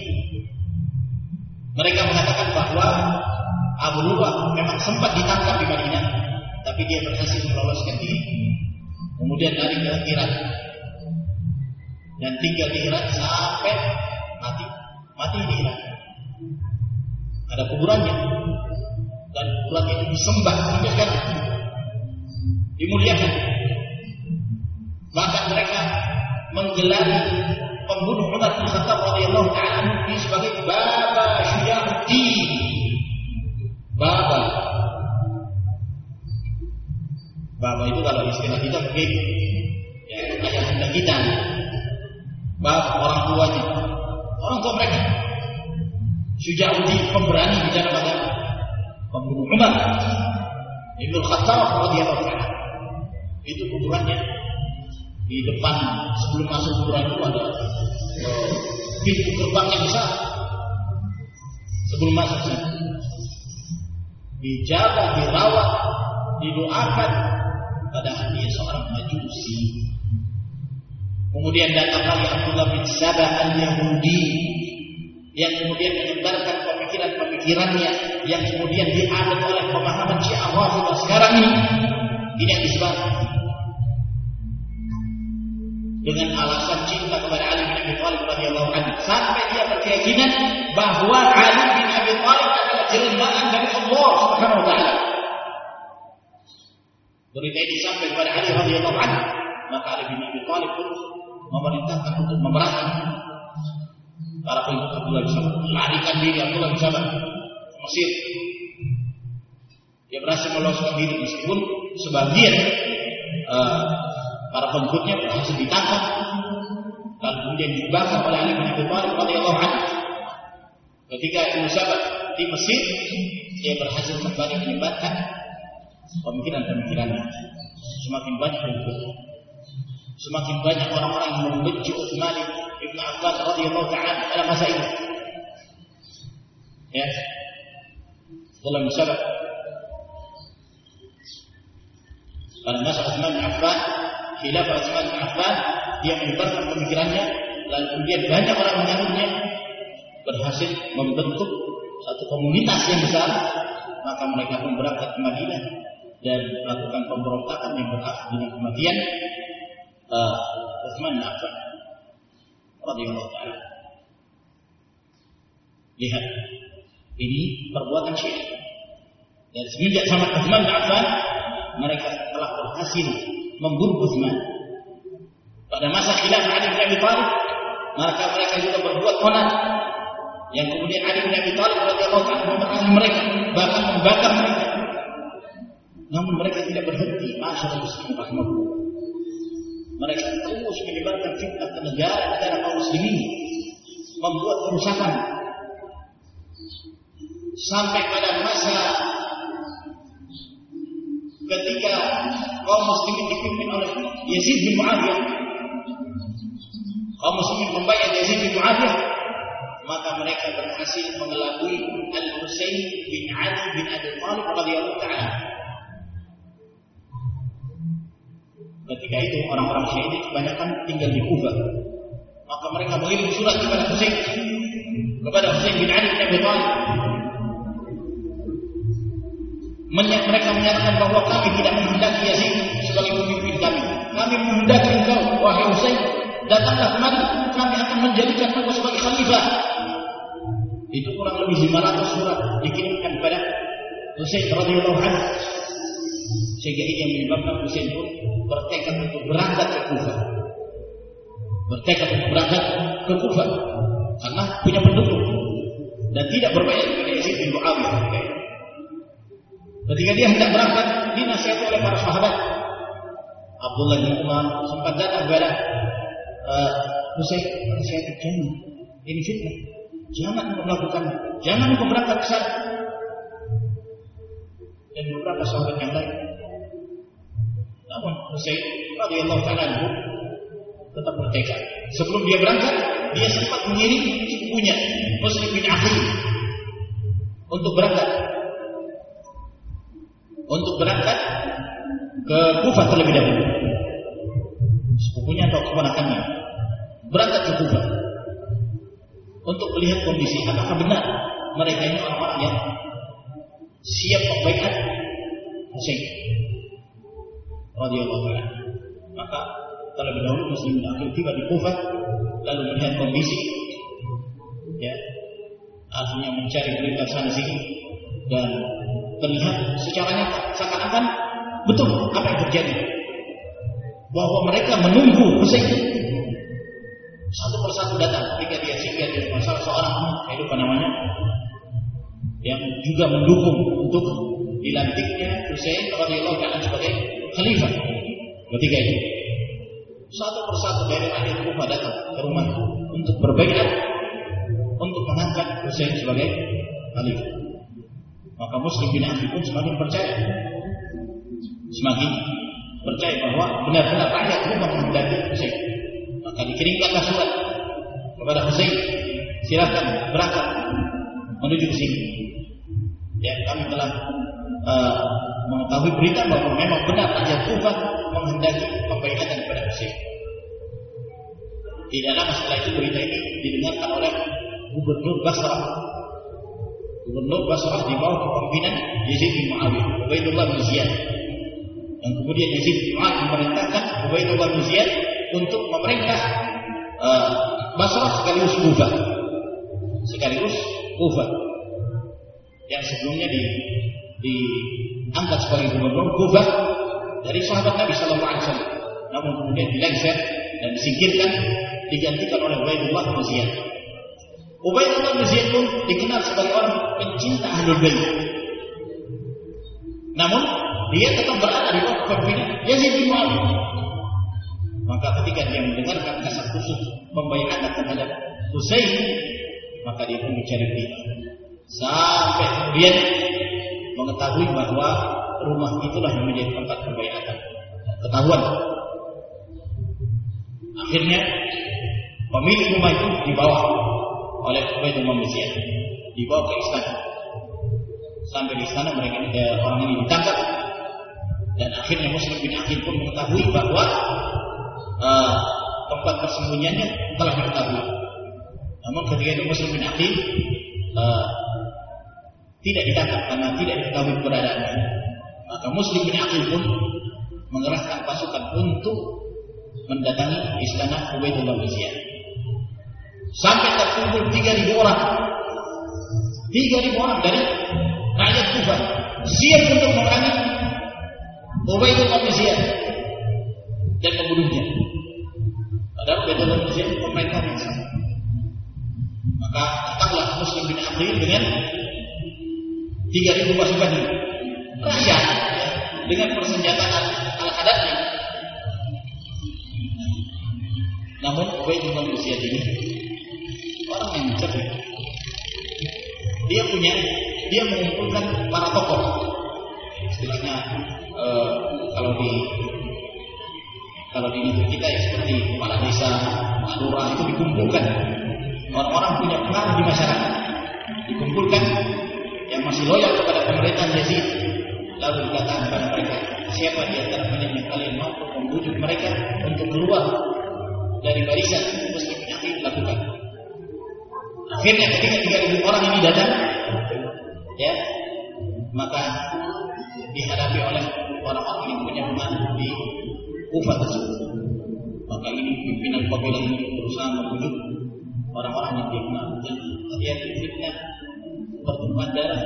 Mereka mengatakan bahwa Abu Lu'lu'ah memang sempat ditangkap di Madinah, tapi dia berhasil meloloskan diri, kemudian lari ke Irak dan tinggal di Irak sampai mati di Irak. Ada kuburannya dan kuburan itu disembah sampai sekarang, dimuliakan. Bahkan mereka menggelari pembunuh Umar bin Khattab radhiyallahu ta'ala ini sebagai Baba Syuja'uddin. Baba itu kalau istilah kita begitu, ya, ayahanda kita, baba orang tuanya, orang tua mereka. Syuja'uddin, pemberani di dalam agama, pembunuh Umar bin Khattab radhiyallahu ta'ala. Itu kuburannya. Di depan sebelum masuk kuburan itu ada pintu gerbang yang besar. Sebelum masuk sana dijaga, dirawat, didoakan, padahal dia seorang Majusi. Kemudian datang lagi Abdullah bin Sabah al-Yahudi yang kemudian menyebarkan pemikiran-pemikirannya yang kemudian diadopsi oleh pemahaman Syiah Rafidhah sekarang ini. Ini yang disebut. dengan alasan cinta kepada Ali bin Abi Thalib radhiyallahu anhu, sampai dia berkeyakinan bahwa Ali bin Abi Thalib adalah jelmaan dari Allah Subhanahu wa taala. Berita ini sampai kepada Ali radhiyallahu anhu, maka Ali bin Abi Thalib pun memerintahkan untuk memerangi para pengikut Abdullah bin Sabah, melarikan diri Abdullah bin Sabah ke Mesir. Dia berhasil meloloskan diri meskipun sebagian para pengikutnya berhasil ditangkap dan kemudian dibakar oleh Ali bin Abi Thalib radhiyallahu anhu. Ketika Ibnu Sabah di Mesir, dia berhasil kembali menyebarkan pemikiran-pemikirannya. Semakin banyak pengikut, semakin banyak orang-orang yang membenci Utsman bin Affan radhiyallahu ta'ala pada masa itu. Ya, Abdullah bin Sabah pada masa Utsman bin Affan, khilafah Utsman bin Affan, dia menyebarkan pemikirannya, lalu kemudian banyak orang menyanggurnya, berhasil membentuk satu komunitas yang besar. Maka mereka pun berangkat ke Madinah dan melakukan pemberontakan yang berakhir dengan kematian Utsman bin Affan radhiyallahu ta'ala. Lihat, ini perbuatan syirik. Dan semenjak zaman Utsman bin Affan, mereka telah berhasil membunuh Utsman. Pada masa khilafah Ali bin Abi Thalib, maka mereka juga berbuat onar, yang kemudian Ali bin Abi Thalib radhiyallahu ta'ala memerangi mereka, bahkan membakar mereka. Namun mereka tidak berhenti. Masyaallah muslimin rahimahullah. Mereka terus menyebarkan fitnah ke negara-negara kaum muslimin, membuat kerusakan. Sampai pada masa ketika kaum muslimin dipimpin oleh Yazid bin Muawiyah, kaum muslimin membayar Yazid bin Muawiyah, maka mereka berhasil mengelabui Al-Husain bin Ali bin Abi Thalib radhiyallahu ta'ala. Ketika itu orang-orang Syiah kebanyakan tinggal di Kufah, maka mereka mengirim surat kepada Husain bin Ali bin Abi Thalib. Mereka menyatakan bahwa kami tidak menghendaki Yazid sebagai pemimpin kami. Kami menghendaki engkau, wahai Husain, datanglah kemari, kami akan menjadikan engkau sebagai khalifah. Itu kurang lebih 500 surat dikirimkan kepada Husain radhiyallahu anhu. Sehingga ini yang menyebabkan Husain pun bertekad untuk berangkat ke Kufah. Karena punya pendukung dan tidak berbaikat kepada Yazid bin Muawiyah. Ketika dia hendak berangkat, dinasihati oleh para sahabat. Abdullah bin Umar sempat datang kepada Husain, nasihati, jangan, ini fitnah, jangan melakukan, jangan berangkat ke sana. Dan beberapa sahabat yang lain. Namun Husain radhiyallahu ta'ala tetap bertekad. Sebelum dia berangkat, dia sempat mengirim sepupunya Muslim bin Aqil untuk berangkat ke Kufah terlebih dahulu. Sepupunya atau keponakannya berangkat ke Kufah untuk melihat kondisi apakah benar mereka ini orang-orang yang siap membaiat Husain radhiyallahu ta'ala. Maka terlebih dahulu Muslim bin Aqil tiba di Kufah, lalu melihat kondisi, ya, akhirnya mencari berita sana sini, dan terlihat secara nyata seakan-akan betul apa yang terjadi, bahwa mereka menunggu Husain satu persatu datang. Ketika dia singgah di salah seorang yang juga mendukung untuk dilantiknya Husain radhiyallahu ta'ala sebagai khalifah. Ketika itu satu persatu dari rakyat Kufah datang ke rumah untuk berbaikat untuk mengangkat Husain sebagai khalifah. Maka Muslim bin Aqil pun semakin percaya bahwa benar-benar rakyat Kufah menghendaki Husain. Maka dikirimkanlah surat kepada Husain, silakan berangkat menuju ke sini. Ya, kami telah mengetahui berita bahwa memang benar rakyat Kufah menghendaki pembaikatan kepada Husain. Tidak lama setelah itu berita ini didengarkan oleh Gubernur Basrah. Gubernur Basrah di bawah kepemimpinan Yazid bin Muawiyah, Ubaidullah bin Ziyad. Dan kemudian Yazid bin Muawiyah memerintahkan Ubaidullah bin Ziyad untuk memerintah Basrah sekaligus Kufah yang sebelumnya diangkat sebagai gubernur Kufah dari sahabat Nabi Sallallahu Alaihi Wasallam, namun kemudian dilengser dan disingkirkan, digantikan oleh Ubaidullah bin Ziyad. Ubaidullah bin Ziyad pun dikenal sebagai orang pencinta Ahlul Bait, namun dia tetap berada di bawah kepemimpinan Yazid bin Muawiyah. Maka ketika dia mendengarkan kasar kusuk pembayatan terhadap Husain, maka dia pun mencari berita sampai kemudian mengetahui bahwa rumah itulah yang menjadi tempat pembayatan. Ketahuan. Akhirnya pemilik rumah itu dibawa oleh Ubaidullah bin Ziyad, dibawa ke istana. Sampai di istana orang ini ditangkap, dan akhirnya Muslim bin Aqil pun mengetahui bahwa tempat persembunyiannya telah diketahui. Namun ketika itu Muslim bin Aqil tidak ditangkap karena tidak diketahui keberadaannya. Maka Muslim bin Aqil pun mengerahkan pasukan untuk mendatangi istana Ubaidullah bin Ziyad. Sampai terkumpul 3.000 orang. 3.000 orang dari rakyat Kufah siap untuk memerangi Ubaidullah bin Ziyad dan membunuhnya. Padahal Ubaidullah bin Ziyad pemerintah yang sama. Maka datanglah Muslim bin Aqil dengan 3.000 pasukan rakyat dengan persenjataan al-hadatnya. Namun Ubaidullah bin Ziyad ini orang yang cerdik. Dia mengumpulkan para tokoh. Istilahnya kalau di negeri kita ya seperti kepala desa, lurah itu dikumpulkan. Orang-orang punya pengaruh di masyarakat, dikumpulkan yang masih loyal kepada pemerintahan Yazid. Lalu dikatakan kepada mereka, siapa di antara kalian yang kalian mampu membujuk mereka untuk keluar dari barisan Muslim bin Aqil lakukan. Akhirnya ketika 3.000 orang ini datang, ya, maka dihadapi oleh orang-orang yang punya pengaruh di Kufah tersebut. Maka ini pimpinan kabilah ini berusaha membujuk orang-orang yang dikenal dan dia fitnah pertumpahan darah.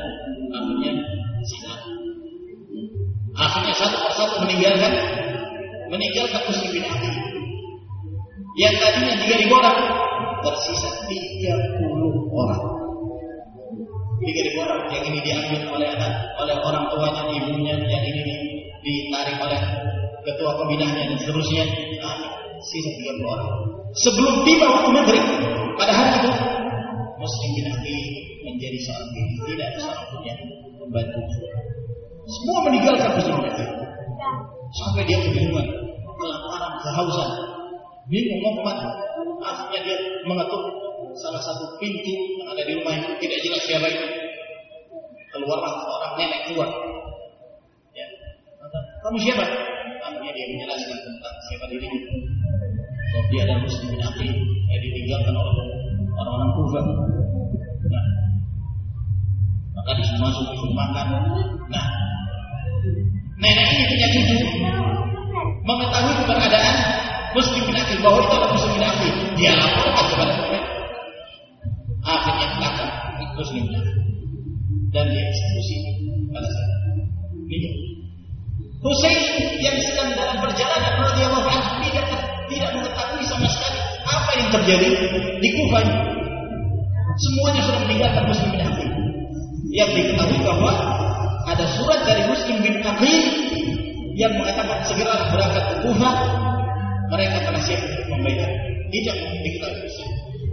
Akhirnya satu persatu meninggalkan Muslim bin Aqil. Yang tadinya 3.000 orang tersisa 30 orang. 3.000 orang yang ini diambil oleh orang tuanya, ibunya, yang ini ditarik oleh ketua kabilahnya dan seterusnya. Sisa 30 orang. Sebelum tiba waktu maghrib pada hari itu, Muslim bin Aqil menjadi seorang diri, tidak ada seorang pun yang membantu. Semua meninggalkan Muslim bin Aqil. Sampai dia kebingungan, kelaparan, kehausan, bingung mau kemana. Akhirnya dia mengetuk salah satu pintu yang ada di rumah itu, tidak jelas siapa itu. Keluarlah seorang nenek tua. Ya, kamu siapa? Akhirnya dia menjelaskan tentang siapa dirinya. Kalau dia adalah Muslim bin Aqil yang ditinggalkan oleh orang-orang Kufah. Nah, maka disuruh masuk, disuruh makan. Nah, nenek ini punya cucu mengetahui keberadaan Muslim bin Aqil, bahwa itu adalah Muslim bin Aqil. Dia laporkan kepada mereka. Akhirnya ditangkap Muslim bin Aqil dan dia eksekusi pada saat ini. Husain yang sedang dalam perjalanan radhiyallahu anhu tidak mengetahui sama sekali apa yang terjadi di Kufah. Semuanya sudah meninggalkan Muslim bin Aqil. Yang diketahui bahwa ada surat dari Muslim bin Aqil yang mengatakan segera berangkat ke Kufah. Mereka telah siap untuk membaiat. Tidak diketahui Muslim.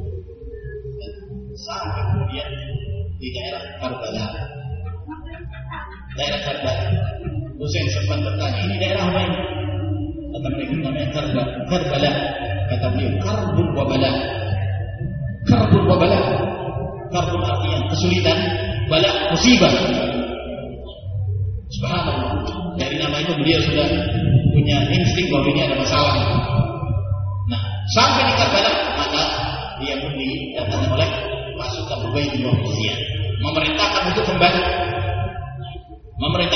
Sampai kemudian di daerah Karbala. Husain sempat bertanya, ini daerah apa ini? Kata mereka, namanya Karbala. Kata beliau, Karbul Wabala. Karbul Wabala. Karbul artinya kesulitan, bala musibah. Subhanallah. Dari nama itu beliau sudah punya insting bahwa ini ada masalah. Nah, sampai di Karbala, maka dia pun didatangi oleh pasukan Ubaidullah bin Ziyad, memerintahkan untuk kembali.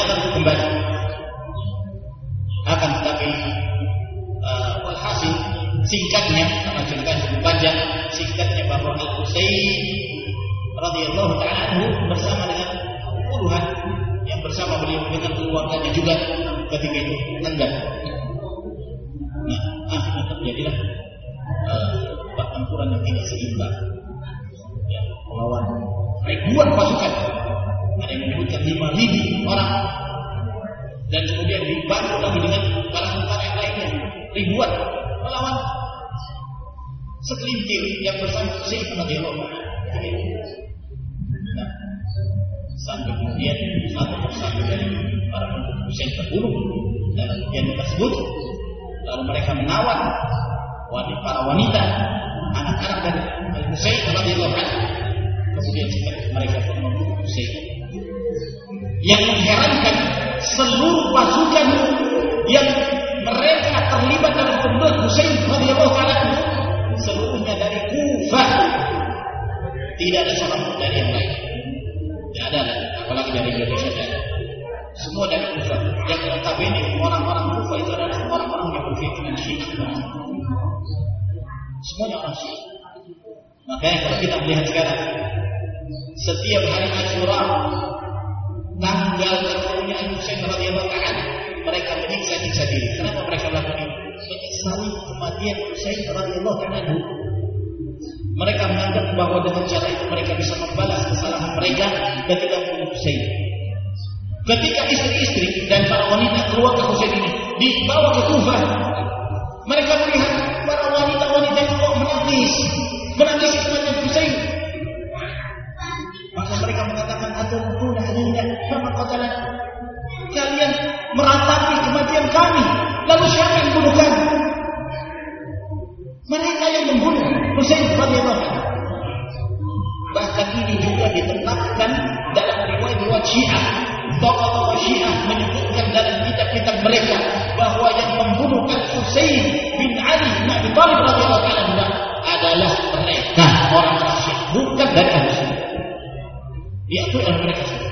Akan tetapi walhasil Singkatnya, karena ceritanya cukup panjang, singkatnya bahwa Al-Husain radhiyallahu ta'ala anhu bersama dengan puluhan yang bersama beliau dengan keluarganya juga ketika itu enggan. Nah, akhirnya terjadilah pertempuran yang tidak seimbang. Ya, melawan ribuan pasukan. Ada yang menyebutkan 5.000 orang. Dan kemudian dibantu lagi dengan barang tentara yang lainnya, ribuan melawan segelintir yang bersama Husain radhiyallahu anhu. Nah, sampai kemudian satu persatu dari para pendukung Husain terbunuh dalam kejadian tersebut. Lalu mereka menawan para wanita, anak-anak dari Husain radhiyallahu anhu. Kemudian mereka pun membunuh Husain. Yang mengherankan, seluruh pasukan yang mereka terlibat dalam pembunuhan Husain radhiyallahu anhu seluruhnya dari Kufah. Tidak ada seorang pun dari yang lain. Tidak ada, apalagi dari Indonesia tidak. Semua dari Kufah. Yang notabene orang-orang Kufah itu adalah orang-orang yang berkeyakinan Syiah. Semuanya orang Syiah. Makanya kalau kita melihat sekarang, setiap hari Asyura, tanggal terbunuhnya Husain radhiyallahu anhu, mereka menyiksa diri. Kenapa mereka melakukan ini? Menyesali kematian Husain radhiyallahu anhu. Mereka menganggap bahwa dengan cara itu mereka bisa membalas kesalahan mereka ketika membunuh Husain. Ketika istri-istri dan para wanita keluarga Husain ini dibawa ke Kufah, mereka melihat para wanita-wanita itu kok menangis kematian Husain. Maka mereka mengatakan, "Atuna alaina kama qatala." Kalian meratapi kematian kami, lalu siapa yang membunuh kami? Mereka yang membunuh Husain radhiyallahu anhu. Bahkan ini juga ditetapkan dalam riwayat Syiah. Tokoh-tokoh Syiah menyebutkan dalam kitab-kitab mereka bahwa yang membunuh Husain bin Ali bin Abi Thalib radhiyallahu anhu adalah mereka orang-orang Syiah, bukan dari Ahlus Sunnah. Diakui oleh mereka sendiri.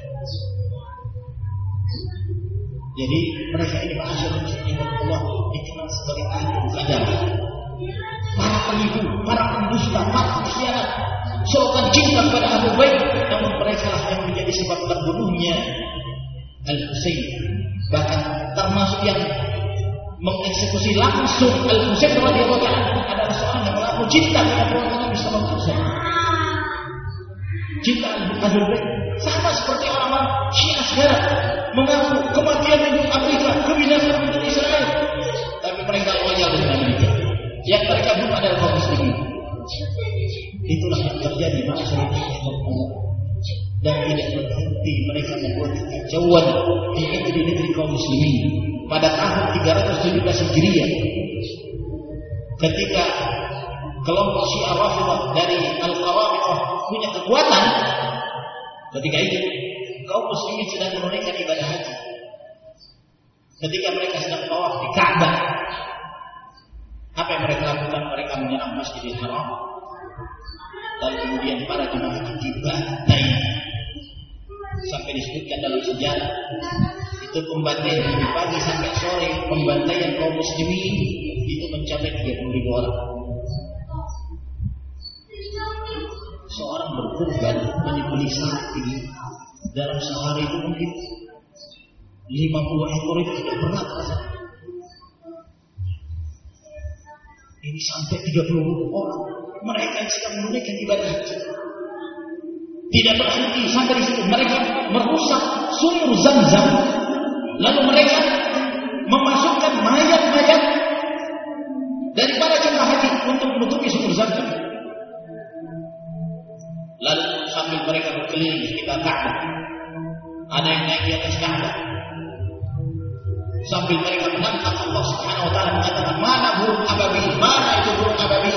Jadi mereka ini ma'asyiral muslimin Allah dikenal sebagai ahli agama. Para penipu, para pendusta, para pengkhianat, slogan cinta kepada Ahlul Bait, namun mereka lah yang menjadi sebab terbunuhnya Al-Husain. Bahkan termasuk yang mengeksekusi langsung Al-Husain radhiyallahu anhu adalah seorang yang mengaku cinta kepada keluarga Nabi sallallahu alaihi wasallam. Cinta Ahlul Bait sama seperti orang-orang Syiah sekarang mengaku kematian untuk Amerika, kebinasaan untuk Israel, tapi mereka loyal dengan Amerika. Yang mereka bunuh adalah kaum muslimin. Itulah yang terjadi masalah Allah. Dan tidak berhenti mereka membuat kekacauan di negeri kaum muslimin. Pada tahun 317 Hijriah, ketika kelompok Syiah Rafidhah dari Al-Qaramiyah punya kekuatan, ketika itu kaum muslimin sedang menunaikan ibadah haji. Ketika mereka sedang tawaf di Ka'bah, apa yang mereka lakukan? Mereka menyerang Masjidil Haram. Lalu kemudian para jemaah haji dibantai. Sampai disebutkan dalam sejarah, itu pembantaian dari pagi sampai sore, pembantaian kaum muslimin itu mencapai 30.000 orang. Seorang berkorban menyembelih sapi dalam sehari itu mungkin 50 ekor itu tidak berat rasanya. Ini sampai 30 orang. Mereka yang sedang menunaikan ibadah haji. Tidak berhenti sampai di situ. Mereka merusak sumur Zamzam. Lalu mereka memasukkan mayat-mayat dari para jemaah haji untuk menutupi sumur Zamzam. Lalu sambil mereka berkeliling di sekitar Ka'bah, ada yang naik di atas Ka'bah. Sambil mereka menantang Allah Subhanahu wa taala, mengatakan, "Mana burung ababil? Mana itu burung ababil?"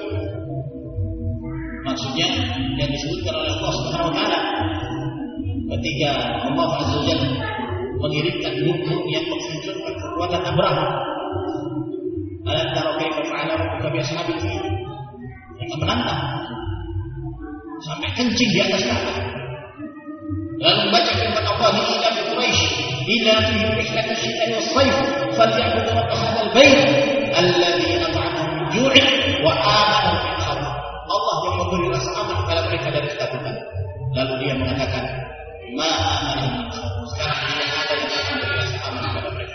Maksudnya yang disebutkan oleh Allah Subhanahu wa taala ketika Allah Azza wa Jalla mengirimkan burung yang menghancurkan kekuatan Abraham. Alam tara kaifa fa'ala rabbuka bi ashabil fil? Yang menantang sampai kencing di atas Ka'bah. Lalu baca firman Allah, "Ila fi Quraisy, ila fi rihlat asy-syita'i was-shayf, falyabudu rabb hadzal bait alladzi at'amahum ju'i wa amanu min khawf. Allah yang memberi rasa aman kepada mereka dari ketakutan. Lalu dia mengatakan, ma amanu min khawf. Sekarang tidak ada yang akan memberi rasa aman kepada mereka.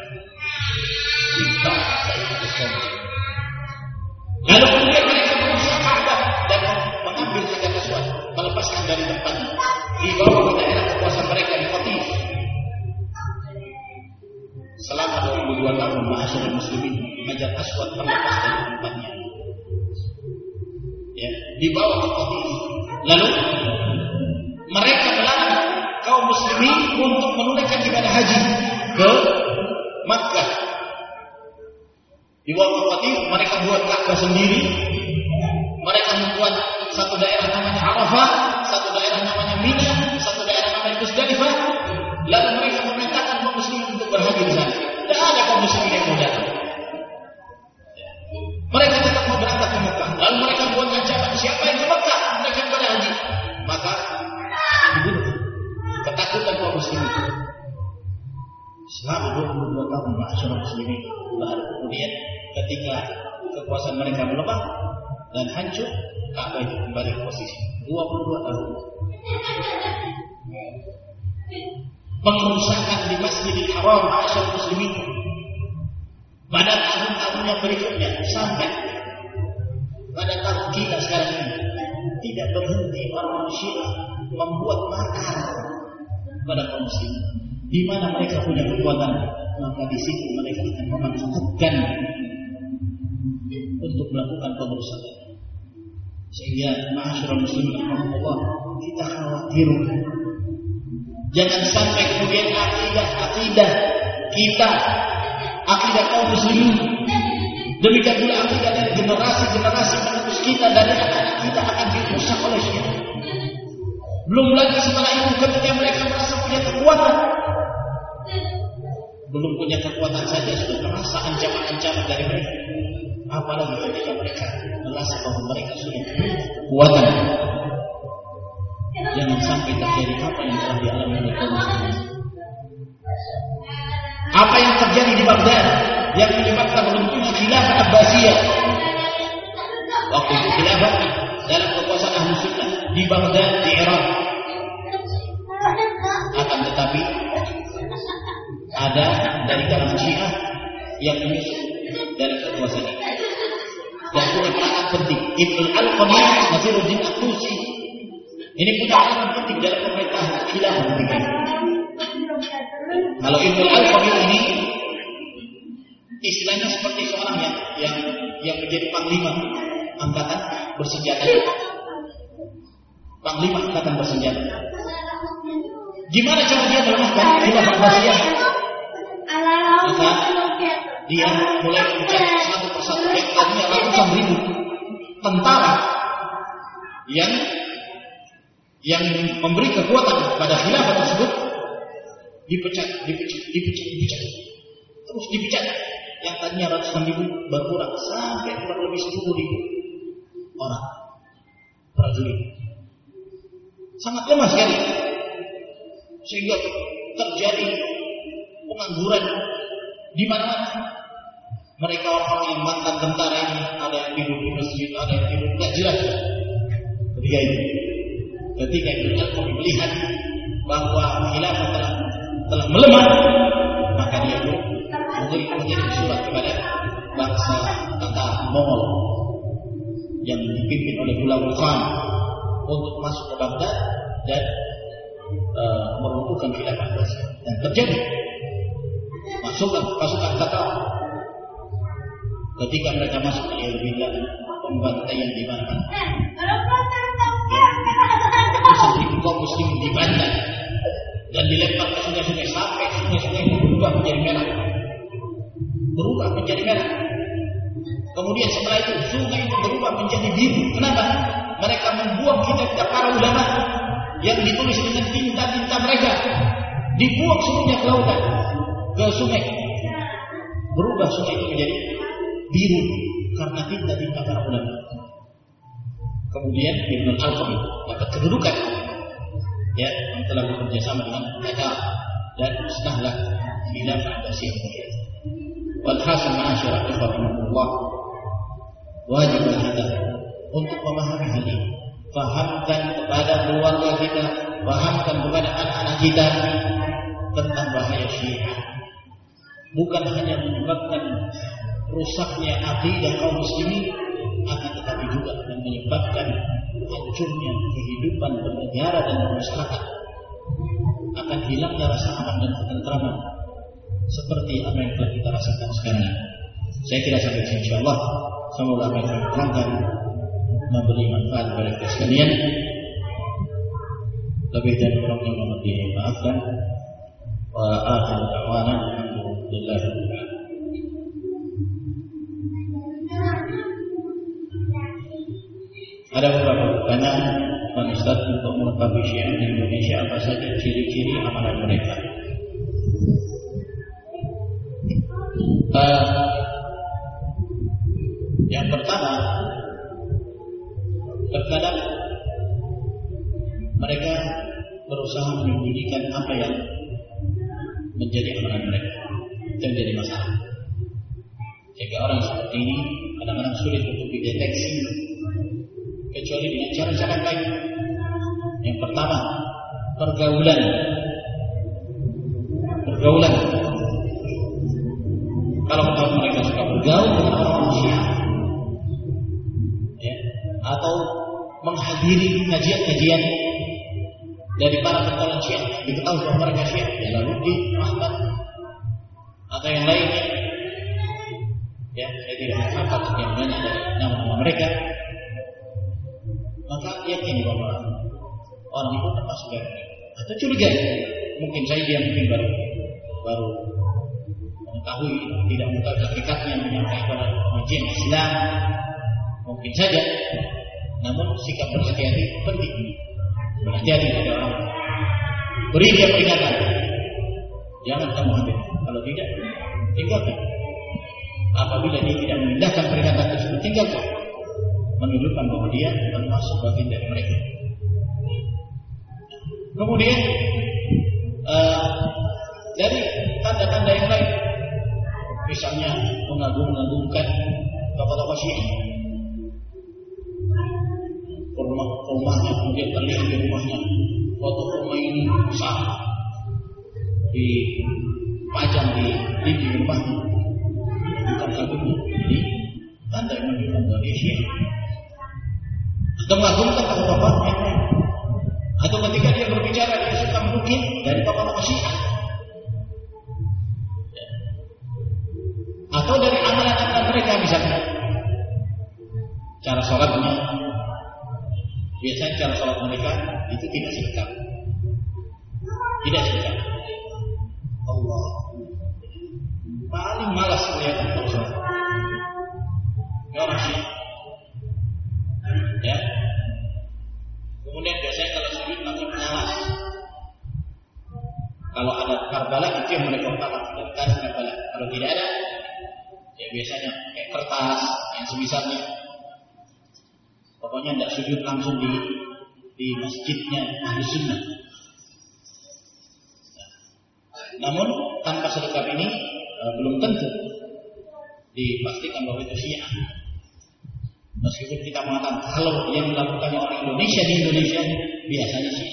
Lalu kemudian mereka berusaha Ka'bah dan mengambil Hajar Aswad, melepaskan dari tempatnya, dibawa ke daerah kekuasaan mereka di Qatif. Selama 22 tahun ma'asyiral muslimin, Hajar Aswad terlepas dari tempatnya, ya, dibawa ke Qatif. Lalu mereka melarang kaum muslimin untuk menunaikan ibadah haji ke Makkah. Dibawa ke Qatif, mereka buat Ka'bah sendiri. Mereka membuat satu daerah namanya Arafah, satu daerah namanya Mina, satu daerah namanya Musdalifah. Lalu mereka memerintahkan kaum muslimin untuk berhaji di sana. Tidak ada kaum muslimin yang mau datang. Mereka tetap mau berangkat ke Mekah. Lalu mereka buat ancaman, siapa yang ke Mekah mereka pada haji, maka dibunuh. Ketakutan kaum muslimin. Selama 22 tahun ma'asyiral muslimin, baru kemudian ketika kekuasaan mereka melemah dan hancur, Ka'bah itu kembali ke posisi 22 tahun. Pengerusakan di Masjidil Haram ma'asyiral muslimin pada tahun-tahun yang berikutnya sampai pada tahun kita sekarang ini tidak berhenti orang Syiah membuat makar pada kaum muslimin. Di mana mereka punya kekuatan, maka di situ mereka akan memanfaatkan untuk melakukan pengerusakan. Sehingga ma'asyiral muslimin rahimahullah, kita khawatir jangan sampai kemudian akidah kita, akidah kaum muslimin, demikian pula akidah dari generasi menerus kita, dari anak-anak kita akan dirusak oleh Syiah. Belum lagi setelah itu ketika mereka merasa punya kekuatan, belum punya kekuatan saja sudah merasa ancaman-ancaman dari mereka. Apalagi ketika mereka merasa bahwa mereka sudah punya kekuatan. Jangan sampai terjadi apa yang telah dialami oleh kaum muslimin. Apa yang terjadi di Baghdad yang menyebabkan runtuhnya khilafah Abbasiyah. Waktu itu khilafah dalam kekuasaan Ahlus Sunnah di Baghdad, di Irak. Akan tetapi ada dari kalangan Syiah yang menyusup dalam kekuasaan ini. Dan punya peranan penting. Ibnul Al-Qami, Nasiruddin At-Tusi, ini punya peranan penting dalam pemerintahan khilafah mereka. Kalau Ibnul Al-Qami ini istilahnya seperti seorang yang menjadi panglima angkatan bersenjata. Panglima angkatan bersenjata. Gimana cara dia melemahkan khilafah Abbasiyah? Maka dia mulai mencari satu persatu yang tadinya ratusan ribu tentara yang memberi kekuatan pada khilafah tersebut dipecat. Terus dipecat. Yang tadinya ratusan ribu berkurang sampai kurang lebih 10.000 orang prajurit. Sangat lemah sekali. Sehingga terjadi pengangguran di mana-mana. Mereka orang-orang yang mantan tentara ini, ada yang tidur di masjid, ada yang tidur tidak jelas. Ketika Ibnu Al-Qami melihat bahwa khilafah telah melemah, maka dia pun mengirim surat kepada bangsa Tatar Mongol yang dipimpin oleh Hulagu Khan untuk masuk ke Baghdad dan meruntuhkan khilafah Abbasiyah. Dan terjadi pasukan Tatar. Ketika mereka masuk ke Alhamdulillah, pembantaian di mana-mana. Ratusan kaum muslimin dibantai dan dilempar ke sungai-sungai sampai sungai-sungai itu berubah menjadi merah. Kemudian setelah itu sungai itu berubah menjadi biru. Kenapa? Mereka membuang kitab para ulama yang ditulis dengan tinta-tinta mereka, dibuang semuanya ke lautan, ke sungai. Berubah sungai itu menjadi biru karena tinta-tinta para ulama. Kemudian Ibnu Al-Qami dapat kedudukan, ya, yang telah bekerja sama dengan Tatar dan musnahlah khilafah Abbasiyah. Walhasil ma'asyiral ikhwan rahimahullah, wajib kita untuk memahami hal ini. Fahamkan kepada keluarga kita, fahamkan kepada anak-anak kita tentang bahaya Syiah. Bukan hanya menyebabkan rusaknya akidah kaum muslimin, akan tetapi juga akan menyebabkan hancurnya kehidupan bernegara dan bermasyarakat. Akan hilangnya rasa aman dan ketentraman seperti apa yang telah kita rasakan sekarang. Saya kira sampai di sini insyaallah. Semoga apa yang kami terangkan memberi manfaat kepada kita sekalian. Lebih dan kurangnya mohon dimaafkan. Wa akhiru da'wana alhamdulillahi rabbil alamin. Ada beberapa pertanyaan Pak Ustaz untuk mengetahui Syiah di Indonesia, apa saja ciri-ciri amalan mereka? Yang pertama, terkadang mereka berusaha menyembunyikan apa yang menjadi amalan mereka. Itu menjadi masalah. Jika orang seperti ini kadang-kadang sulit untuk dideteksi kecuali dengan cara-cara baik. Yang pertama, pergaulan. Kalau mereka suka bergaul dengan orang-orang Syiah, ya, atau menghadiri kajian-kajian dari para pentolan Syiah, diketahui bahwa mereka Syiah, ya lalu dirahmat atau yang lainnya. Ya, saya tidak hafal sekian banyak dari nama-nama mereka. Maka yakin bahwa orang itu termasuk dari mereka. Atau curiga, mungkin saja dia baru mengetahui, tidak mengetahui hakikatnya, menyampaikan ujian Islam, mungkin saja. Namun sikap berhati-hati penting. Berhati-hati pada orang. Beri dia peringatan. Jangan kamu ambil. Kalau tidak, tinggalkan. Apabila dia tidak mengindahkan peringatan tersebut, tinggalkan. Menunjukkan bahwa dia termasuk bagian dari mereka. Kemudian dari tanda-tanda yang lain, misalnya mengagung-agungkan tokoh-tokoh Syiah. Rumahnya kemudian terlihat di rumahnya foto rumah ini besar, dipajang di dinding rumahnya, bukan kagumnya. Jadi tanda yang menunjukkan bahwa dia Syiah. Atau mengagungkan tokoh-tokoh yang lain. Atau ketika dia berbicara dia suka menukil dari tokoh-tokoh Syiah. Atau dari amalan-amalan mereka misalnya cara sholatnya. Biasanya cara sholat mereka itu tidak selengkap. Allah paling malas kelihatan kalau sholat. Orang Syiah. Ya. Kemudian biasanya kalau sujud langsung mengalas. Kalau ada Karbala itu yang mereka utama, dan Karbala. Kalau tidak ada, ya biasanya kayak kertas yang semisalnya. Pokoknya tidak sujud langsung di masjidnya Ahli Sunnah. Namun tanpa sedekap ini belum tentu dipastikan bahwa itu Syiah. Meskipun kita mengatakan kalau yang melakukannya orang Indonesia di Indonesia biasanya sih.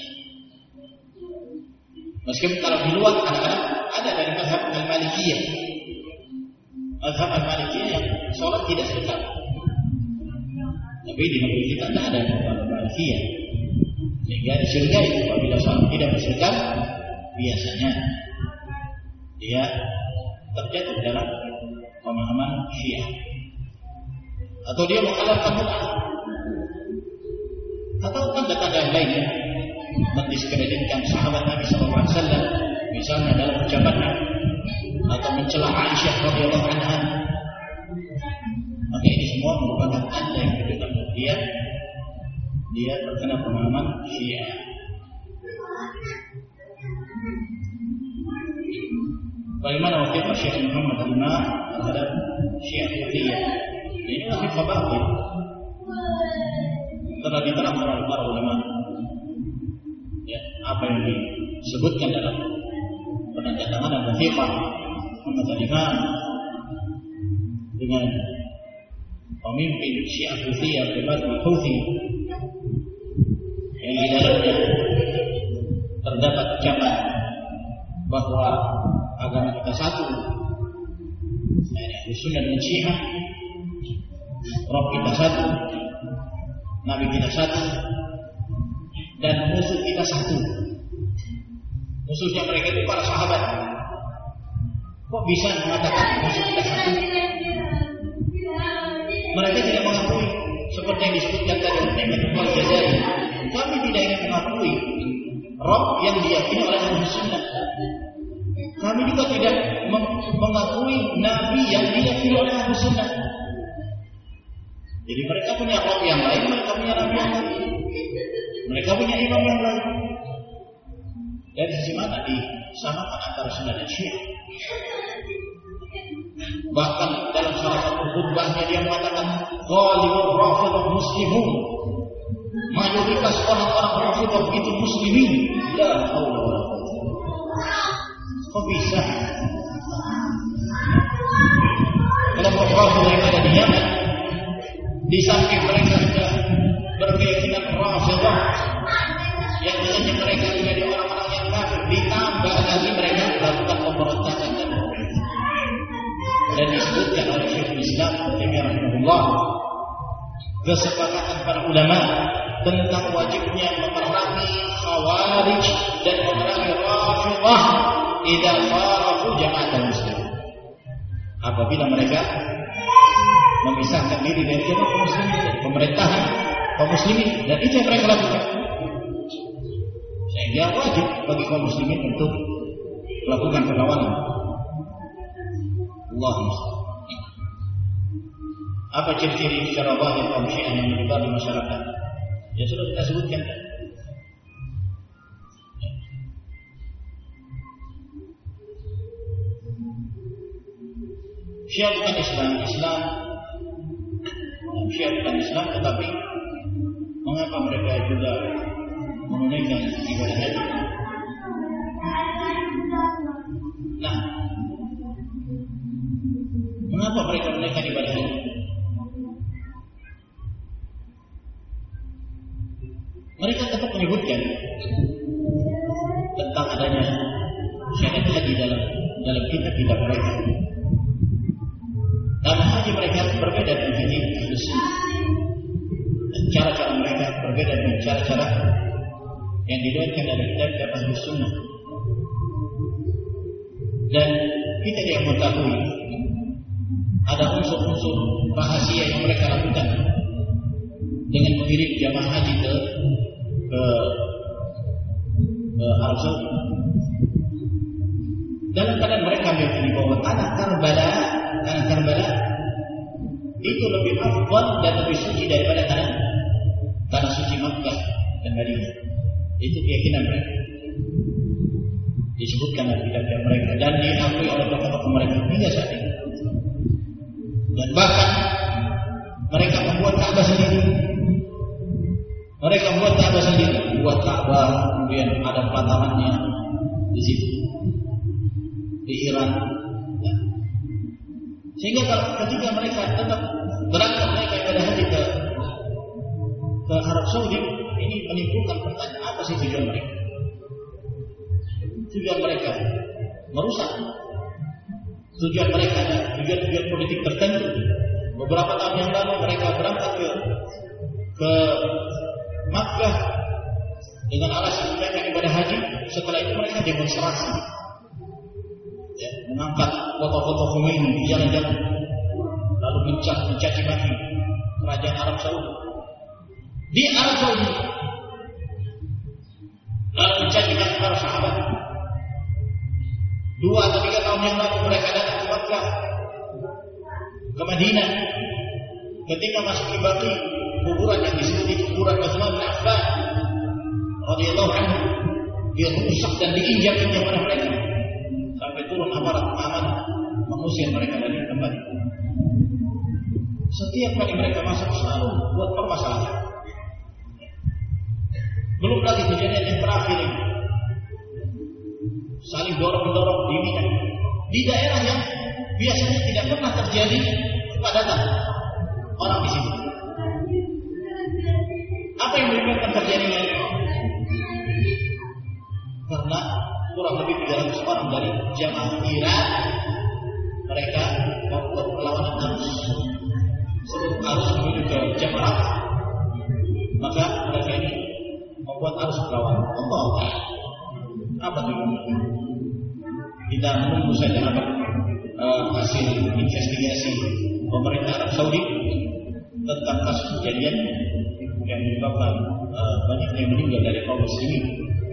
Meskipun kalau di luar kadang-kadang ada dari mazhab Al-Malikiyah. Mazhab Al-Malikiyah yang sholat tidak sedekap. Tapi di negeri kita tidak ada mazhab Al-Malikiyah. Sehingga disurgai apabila sholat tidak bersedekap, biasanya dia terjatuh dalam pemahaman Syiah. Atau dia menghalalkan mut'ah, atau tanda-tanda yang lainnya mendiskreditkan sahabat Nabi SAW, misalnya dalam ucapannya, atau mencela Aisyah radhiyallahu anha. Maka ini semua merupakan tanda yang menunjukkan bahwa dia terkena pemahaman Syiah. Bagaimana wakil Syekh Muhammad Al-Imam terhadap Syiah Hudiyah? Ini masih batil. Telah diterangkan oleh para ulama. Ya, apa yang disebutkan dalam penandatanganan Wathifah Muhammad Al-Imam dengan pemimpin Syiah Houthiyah Jamaah Houthi yang di dalamnya terdapat ucapan bahwa agama kita satu, Sunnah dan Syiah, Rabb kita satu, Nabi kita satu, dan musuh kita satu. Musuhnya mereka itu para sahabat. Kok bisa mengatakan musuh kita satu? Mereka tidak mengakui seperti yang disebutkan tadi oleh Imam Al-Ghazali. Kami tidak ingin mengakui Rabb yang diyakini oleh Ahlus Sunnah. Kami juga tidak mengakui Nabi yang diyakini oleh Ahlus Sunnah. Jadi mereka punya Rabb yang lain, mereka punya Nabi yang lain, mereka punya imam yang lain. Dari sisi mana disamakan antara Sunnah dan Syiah? Bahkan dalam salah satu khutbahnya dia mengatakan ghalibur Rafidhah muslimun, mayoritas orang-orang Rafidhah itu muslimin. La haula wala quwwata. Kok bisa? Kelompok Rafidhah yang ada di Yaman, di samping mereka sudah berkeyakinan Rafidhah yang dengannya mereka menjadi orang-orang yang kafir, ditambah lagi mereka melakukan pemberontakan dan disebutkan oleh Syekhul Islam rahimahullah kesepakatan para ulama tentang wajibnya memerangi Khawarij dan memerangi Rafidhah idza farafu jama'atul muslimin, apabila mereka memisahkan diri dari jamaah kaum muslimin, pemerintahan kaum muslimin, dan itu yang mereka lakukan. Sehingga wajib bagi kaum muslimin untuk melakukan perlawanan. Allah. Apa ciri-ciri secara zahir kaum Syiah yang menyebar di masyarakat? Ya sudah kita sebutkan. Syiah bukan Islam, Syiah bukan Islam, tetapi mengapa mereka juga menunaikan ibadah haji? Nah, mengapa mereka menunaikan ibadah haji? Mereka tetap menyebutkan tentang adanya syahadat haji dalam kitab-kitab mereka. Nama haji mereka berbeda dengan haji Ahlus Sunnah, dan cara-cara mereka berbeda dengan cara-cara yang diriwayatkan dari kitab Ahlus Sunnah. Dan kita tidak mengetahui ada unsur-unsur rahasia yang mereka lakukan dengan mengirim jamaah haji ke Arab Saudi. Dalam keadaan mereka meyakini bahwa tanah Karbala itu lebih afdal dan lebih suci daripada tanah suci Makkah dan Madinah. Itu keyakinan mereka. Disebutkan dalam kitab mereka dan diakui oleh tokoh-tokoh mereka hingga saat ini. Dan bahkan mereka membuat Ka'bah sendiri. Buat Ka'bah, kemudian ada pelatarannya di situ, di Iran. Sehingga ketika mereka tetap berangkat mereka ibadah haji ke Arab Saudi, ini menimbulkan pertanyaan, apa sih tujuan mereka? Tujuan mereka merusak. Tujuan mereka ada tujuan politik tertentu. Beberapa tahun yang lalu mereka berangkat ke Makkah dengan alasan mereka ibadah haji. Setelah itu mereka demonstrasi, mengangkat foto-foto Khomeini di jalan-jalan, lalu mencaci maki kerajaan Arab Saudi di Arab Saudi, lalu mencaci maki para sahabat. 2 atau 3 tahun yang lalu mereka datang ke Makkah, ke Madinah, ketika masuk di Baqi, kuburan yang disebut itu kuburan Utsman bin Affan radhiyallahu anhu, dia rusak dan diinjak-injak oleh mereka sampai turun aparat keamanan mengusir mereka dari tempat itu. Setiap kali mereka masuk selalu buat permasalahan. Belum lagi kejadian yang terakhir ini, saling dorong-mendorong di Mina, di daerah yang biasanya tidak pernah terjadi kepadatan orang di situ. Apa yang menyebabkan terjadinya? Karena kurang lebih 300 orang dari jamaah Iran mereka membuat perlawanan arus sebelum arus menuju ke Jamarat, maka mereka ini membuat arus perlawanan. Allah, apa tujuannya? Kita menunggu saja apa hasil investigasi pemerintah Arab Saudi tentang kasus kejadian yang menyebabkan banyaknya yang meninggal dari kaum muslimin,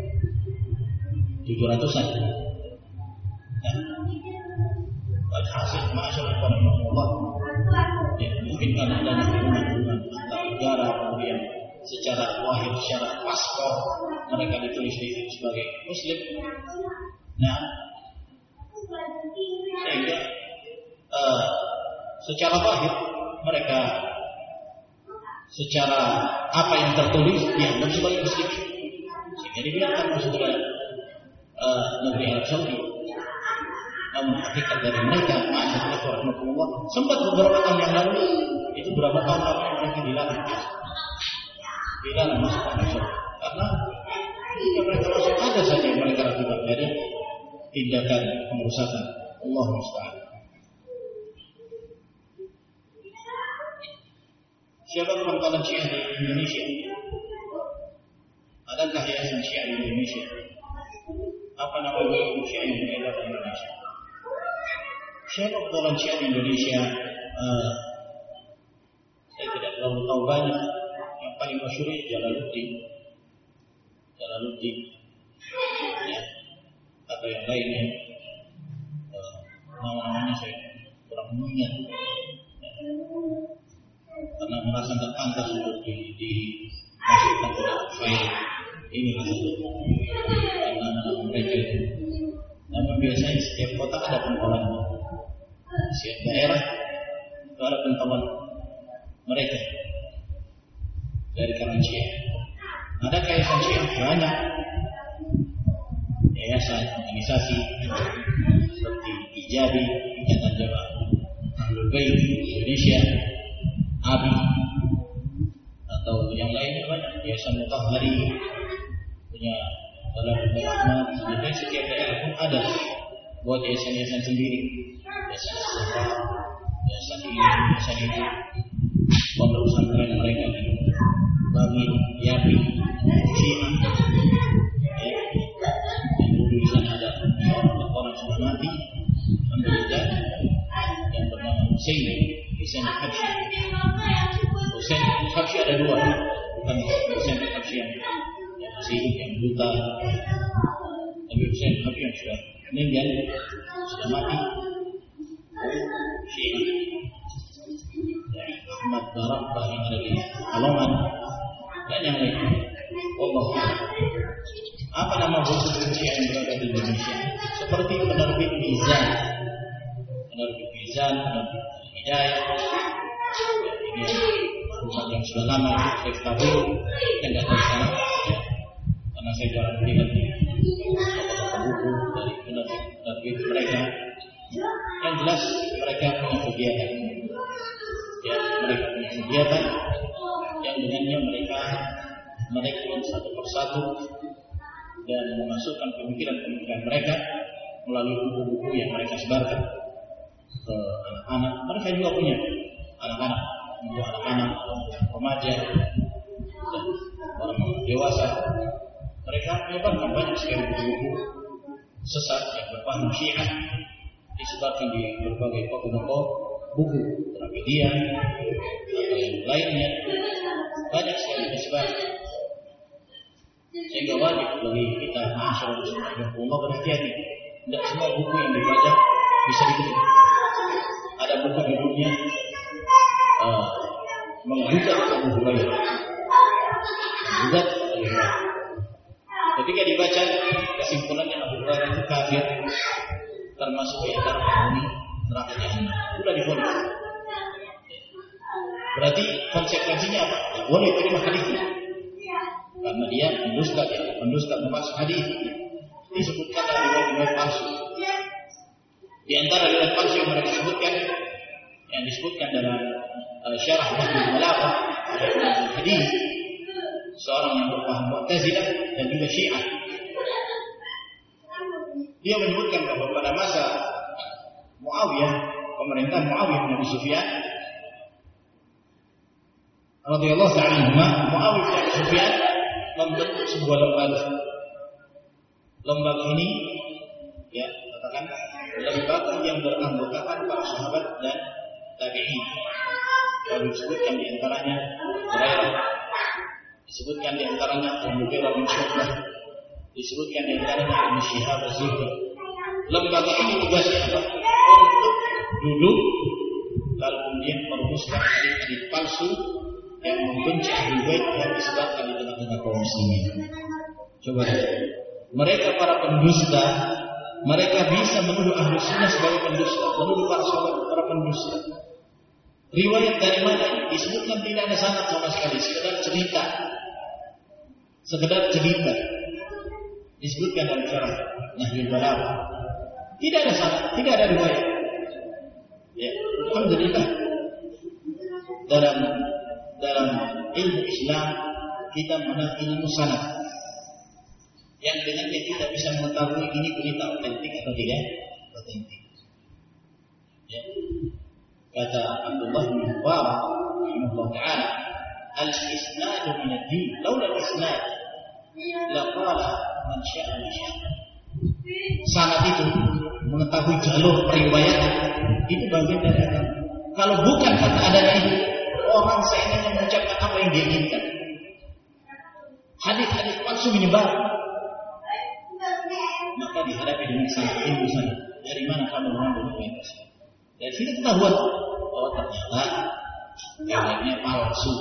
700-an. Hasil masyaallah, ya, mungkin karena adanya hubungan antar negara, kemudian secara wahid, secara paspor mereka ditulis sebagai Muslim. Nah, sehingga secara wahid mereka secara apa yang tertulis dianggap sebagai Muslim, sehingga dibiarkan masuk ke negeri Arab Saudi. Namun hakikat dari mereka, ma'asyiral sempat beberapa tahun yang lalu, itu berapa tahun lalu mereka dilarang masuk ke Arab, karena jika mereka masuk ada saja yang mereka lakukan dari tindakan pengerusakan. Allah musta'an. Siapa penonton Syiah di Indonesia? Adakah yayasan Syiah di Indonesia? Apa nama yayasan Syiah yang beredar di Indonesia? Siapa penonton Syiah di Indonesia? Saya tidak terlalu tahu banyak. Yang paling masyhur Jalaluddin, ya, atau yang lainnya. Nama-namanya saya kurang mengingat, ya. Karena merasa tidak pantas untuk dimasukkan ke dalam file ini karena nama mereka itu. Namun biasanya setiap kota ada pentolannya, setiap daerah itu ada pentolan mereka dari kalangan Syiah. Ada yayasan Syiah banyak, yayasan organisasi seperti Ijabi, Ikatan Jamaah Ahlul Bait Indonesia, ABI, atau yang lainnya banyak. Yayasan Mutahhari punya Jalaluddin Ahmad. Jadi setiap daerah pun ada buat yayasan-yayasan sendiri, yayasan Sura, yayasan ini, yayasan itu. Pondok pesantren mereka bagi Yabi, Syiah, ya. Yang dulu di sana ada orang sudah mati, alhamdulillah, yang bernama Hussein Al-Habsyi. Hussein Al-Habsyi ada dua, bukan Hussein Al-Habsyi yang masih hidup, yang buta, tapi Hussein Al-Habsyi yang sudah meninggal, sudah mati, Syiah. Ahmad Barabah yang ada di Halaman dan yang lain. Allah, apa nama buku Syiah yang berada di Indonesia? Seperti penerbit Mizan, penerbit Hidayah. Ini buku yang sudah lama saya ketahui, yang tidak tahu sekarang, ya. Karena saya jarang melihat di toko-toko buku dari penerbit mereka. Yang jelas mereka punya kegiatan. Ya, mereka punya kegiatan yang dengannya mereka merekrut satu persatu dan memasukkan pemikiran-pemikiran mereka melalui buku-buku yang mereka sebarkan ke anak-anak. Mereka juga punya anak-anak, untuk anak-anak, remaja, dan orang dewasa. Mereka menyebarkan banyak sekali buku-buku sesat yang berpaham Syiah, disebarkan di berbagai toko-toko buku, Gramedia atau yang lainnya, banyak sekali disebar. Sehingga wajib bagi kita masyarakat Allah berhati-hati. Tidak semua buku yang dibaca bisa dikutip. Ada buku judulnya menggugat Abu Hurairah. Menggugat Abu Hurairah. Ketika dibaca, kesimpulannya Abu Hurairah itu kafir, termasuk di antara penghuni neraka jahanam. Sudah divonis. Berarti konsekuensinya apa? Ya, boleh terima hadisnya, karena dia mendusta membahas hadis. Disebutkan riwayat palsu. Di antara riwayat palsu yang mereka sebutkan, yang disebutkan dalam syarah Nahjul Balaghah hadis, seorang yang berpaham Mu'tazilah dan juga Syiah. Dia menyebutkan bahwa pada masa Muawiyah, pemerintahan Muawiyah bin Abi Sufyan radhiyallahu ta'ala anhu, Muawiyah bin Abi Sufyan membentuk sebuah lembaga. Lembaga ini, ya, katakan lembaga yang beranggotakan para sahabat dan tabi'in. Lalu disebutkan di antaranya Hurairah, disebutkan di antaranya Al-Mughirah bin Syu'bah, disebutkan di antaranya Ibnu Syihab Az-Zuhri. Lembaga ini tugasnya apa? Untuk duduk lalu kemudian merumuskan hadis-hadis palsu yang membenci Ahlul Bait yang disebarkan di tengah-tengah kaum muslimin. Coba mereka para pendusta, mereka bisa menuduh Ahlus Sunnah sebagai pendusta, menuduh para sahabat para pendusta. Riwayat dari mana? Disebutkan tidak ada sanad sama sekali, sekedar cerita. Disebutkan dalam syarah Nahjul Balaghah. Tidak ada sanad, tidak ada riwayat. Ya, alhamdulillah. Dalam ilmu Islam kita mengenal ilmu sanad, yang dengannya kita bisa mengetahui ini berita otentik atau tidak otentik. Ya. Kata Abdullah bin Mubarak rahimahullah taala, al-isnad min ad-din, laula al-isnad laqala man syaa ma syaa. Sanad itu mengetahui jalur periwayatan itu bagian dari agama. Kalau bukan kata adanya itu, orang seenaknya mengucapkan apa yang dia inginkan. Hadis-hadis palsu menyebar. Maka dihadapi dengan sanad, ilmu sanad. Dari mana kamu mengambil riwayat? Dari sini ketahuan, oh ternyata riwayatnya palsu.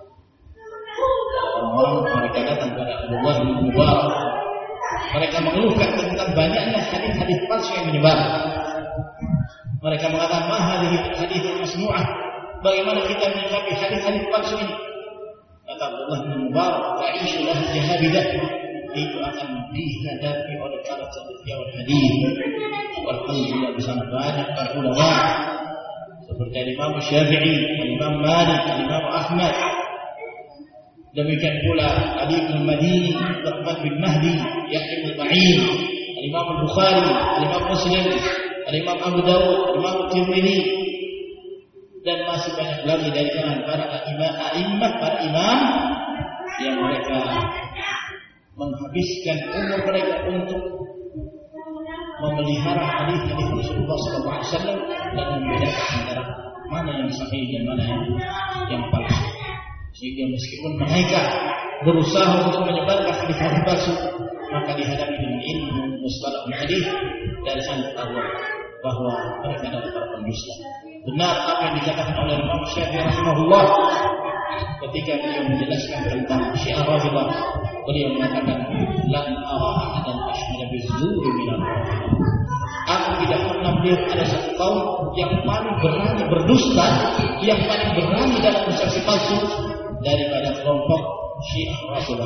Orang-orang mereka datang kepada Abdullah bin Mubarak, mereka mengeluhkan tentang banyaknya hadis-hadis palsu yang menyebar. Mereka mengatakan, mahal hadis masnu'ah. Bagaimana kita menyikapi hadis-hadis palsu ini? Kata Abdullah bin Mubarak, ta'ishulah jahabidah. Itu akan dihadapi oleh para cendekiawan hadis. Alhamdulillah bersama banyak para ulama seperti Imam Syafi'i, Imam Malik, Imam Ahmad. Demikian pula Ali bin Madini, Uthman bin Mahdi, Yahya bin Ma'in, Imam Bukhari, Imam Muslim, Imam Abu Dawud, Imam Tirmidzi, dan masih banyak lagi dari kalangan para para imam yang mereka menghabiskan umur mereka untuk memelihara hadis-hadis Rasulullah SAW dan membedakan antara mana yang sahih dan mana yang palsu. Sehingga meskipun mereka berusaha untuk menyebarkan hadis-hadis palsu, maka dihadapi dengan ilmu mustalah hadis dari sana ketahuan bahwa mereka adalah para pendusta. Benar apa yang dikatakan oleh Imam Syafi'i rahimahullah ketika beliau menjelaskan tentang Syiah Rafidhah. Beliau mengatakan, "Lam ara ahadan ashhadu bizzuri min al-Rafidhah." Aku tidak pernah melihat ada satu kaum yang paling berani berdusta, yang paling berani dalam bersaksi palsu daripada kelompok Syiah Rafidhah.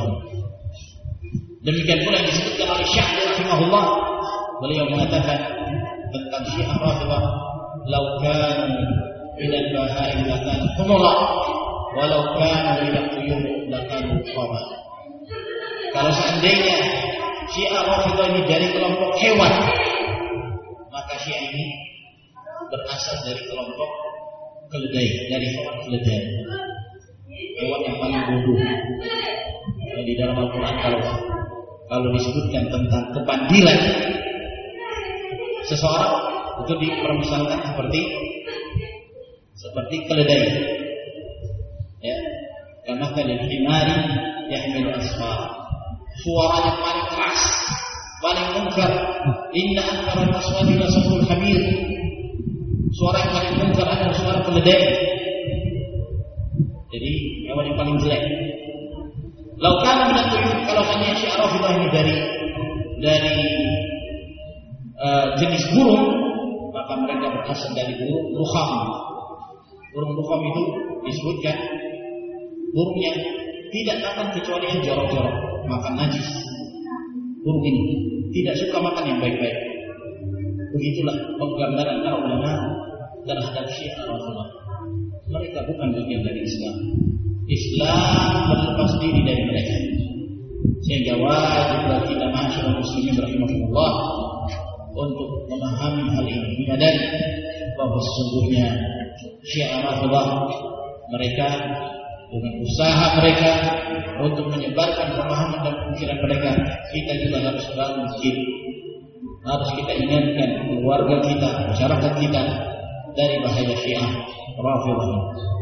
Demikian pula yang disebutkan oleh Syafi'i rahimahullah. Beliau mengatakan tentang Syiah Rafidhah, "Law kanu min al-baha'im lakanu humura, walau kanu min al-tuyur lakanu qamara." Kalau seandainya Syiah Rafidhah ini dari kelompok hewan, maka Syiah ini berasal dari kelompok keledai, dari hewan keledai, hewan yang paling bodoh. Di dalam Al-Quran kalau disebutkan tentang kepandilan seseorang itu dipermisalkan seperti keledai. Ya, karena keledai himari yahmilu asfar. Suaranya paling keras, paling munkar. Inna ankara al-aswati la sawtul hamir. Suara yang paling munkar adalah suara keledai. Jadi hewan yang paling jelek. Laukan minat tuyur, kalau hanya Syiah Rafidhah ini dari jenis burung, maka mereka berasal dari burung rukham. Burung rukham itu disebutkan burung yang tidak makan kecuali yang jorok-jorok, makan najis. Burung ini tidak suka makan yang baik-baik. Begitulah penggambaran para ulama terhadap Syiah Rafidhah. Mereka bukan bagian dari Islam. Islam berlepas diri dari mereka. Sehingga wajib bagi kita masyarakat muslimin rahimahullah untuk memahami hal ini, menyadari bahwa sesungguhnya Syiah Rafidhah mereka dengan usaha mereka untuk menyebarkan pemahaman dan pemikiran mereka, kita juga harus bangun diri. Harus kita ingatkan keluarga kita, masyarakat kita dari bahaya Syiah Rafidhah.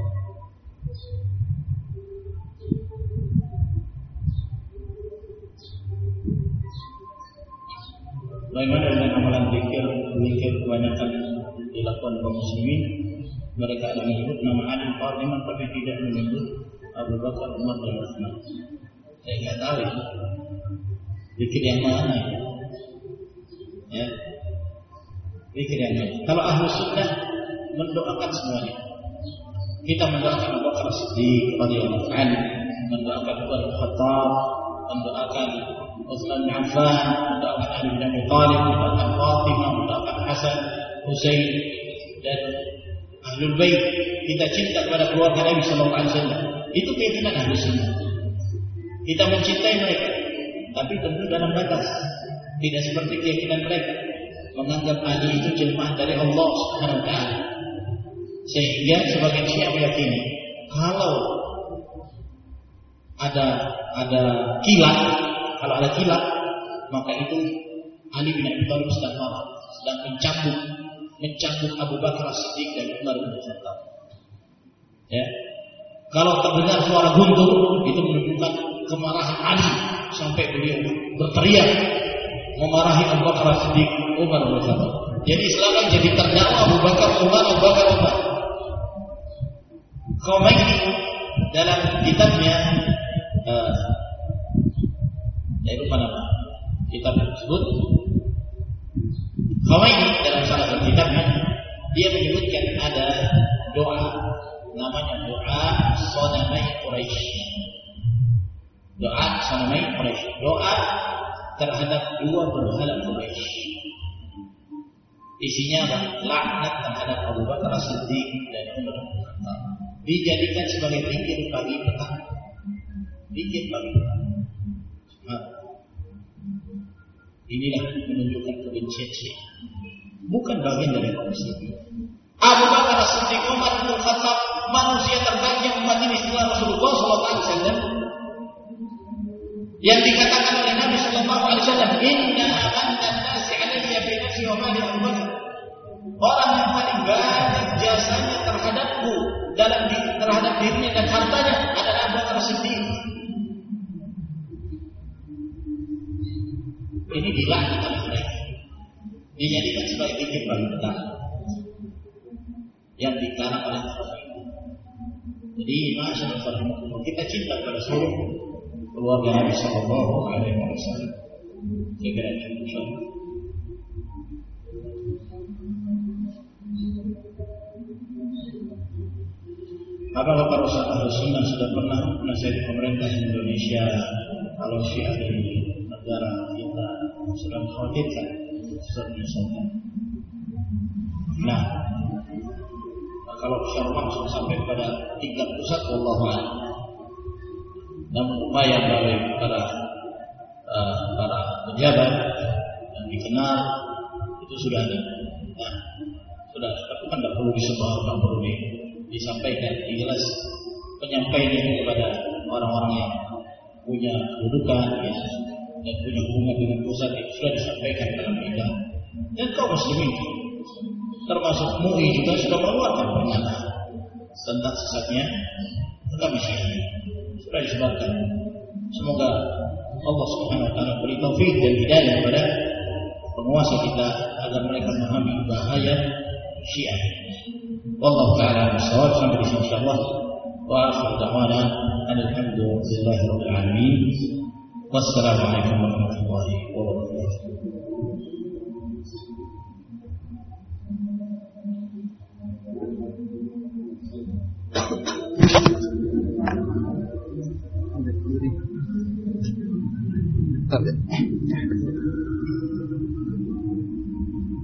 Bagaimana dengan amalan zikir kebanyakan dilakukan kaum muslimin? Mereka ada menyebut nama Ali Fatimah tapi tidak menyebut Abu Bakar, Umar dan Utsman. Saya nggak tahu itu zikir yang mana ya. Zikir yang mana? Kalau ahlu sunnah mendoakan semuanya. Kita mendoakan Abu Bakar Siddiq radhiyallahu anhu, mendoakan Umar bin Khattab, mendoakan Utsman bin Affan, mendoakan Ali bin Abi Thalib, mendoakan Fatimah, mendoakan Hasan, Husain dan Ahlul Bait. Kita cinta kepada keluarga Nabi sallallahu alaihi wasallam. Itu keyakinan Ahlus Sunnah. Kita mencintai mereka, tapi tentu dalam batas. Tidak seperti keyakinan mereka menganggap Ali itu jelmaan dari Allah Subhanahu wa taala. Sehingga sebagian Syiah meyakini kalau ada kilat, maka itu Ali bin Abi Thalib sedang marah, sedang mencambuk Abu Bakar Siddiq dan Umar bin Khattab. Ya. Kalau terdengar suara guntur, itu menunjukkan kemarahan Ali sampai beliau berteriak memarahi Abu Bakar Siddiq, Umar bin Khattab. Jadi selama jadi terdakwa Abu Bakar, Umar. Khomeini dalam kitabnya saya lupa nama kitab tersebut. Khomeini dalam salah satu kitabnya dia menyebutkan ada doa namanya doa Sonamai Quraisy. Doa Sonamai Quraisy, doa terhadap dua berhala Quraisy. Isinya adalah laknat terhadap Abu Bakar Siddiq dan Umar bin Khattab. Dijadikan sebagai zikir pagi petang. Zikir pagi petang. Inilah menunjukkan kebencian Syiah. Bukan bagian dari kaum muslimin. Abu Bakar Siddiq, Umar bin Khattab, manusia terbaik yang umat ini setelah Rasulullah SAW. Yang dikatakan oleh Nabi SAW, Inna amanna nasi alayya bi nafsi wa mali Abu Bakar. Orang yang paling banyak jasanya terhadapku terhadap dirinya dan hartanya adalah Abu Bakar Siddiq. Ini dilaknat oleh mereka. Dijadikan sebagai zikir bagi petang yang dikarang oleh mereka. Jadi masyaallah kita cinta kepada seluruh keluarga Nabi sallallahu alaihi wasallam. Segera insyaallah. Apakah para ustaz Ahlus Sunnah sudah pernah menasihati pemerintah Indonesia kalau Syiah dari negara kita sedang khawatirkan misalnya? Nah, kalau secara langsung sampai pada tingkat pusat, wallahu a'lam. Namun upaya melalui para pejabat yang dikenal itu sudah ada. Nah, sudah, tapi kan tidak perlu disebar, tidak perlu disampaikan. Jelas penyampaian ini kepada orang-orang yang punya kedudukan ya, dan punya hubungan dengan pusat itu sudah disampaikan dalam bidang. Dan kaum muslimin termasuk MUI juga sudah mengeluarkan pernyataan tentang sesatnya kami Syiah. Sudah disebarkan. Semoga Allah Subhanahu wa taala beri taufik dan hidayah kepada penguasa kita agar mereka memahami bahaya Syiah. Wallahu ta'ala bissawab. Sampai di sini insyaallah. Wa akhiru da'wana alhamdulillahi rabbil alamin. Wassalamualaikum warahmatullahi wabarakatuh. Tapi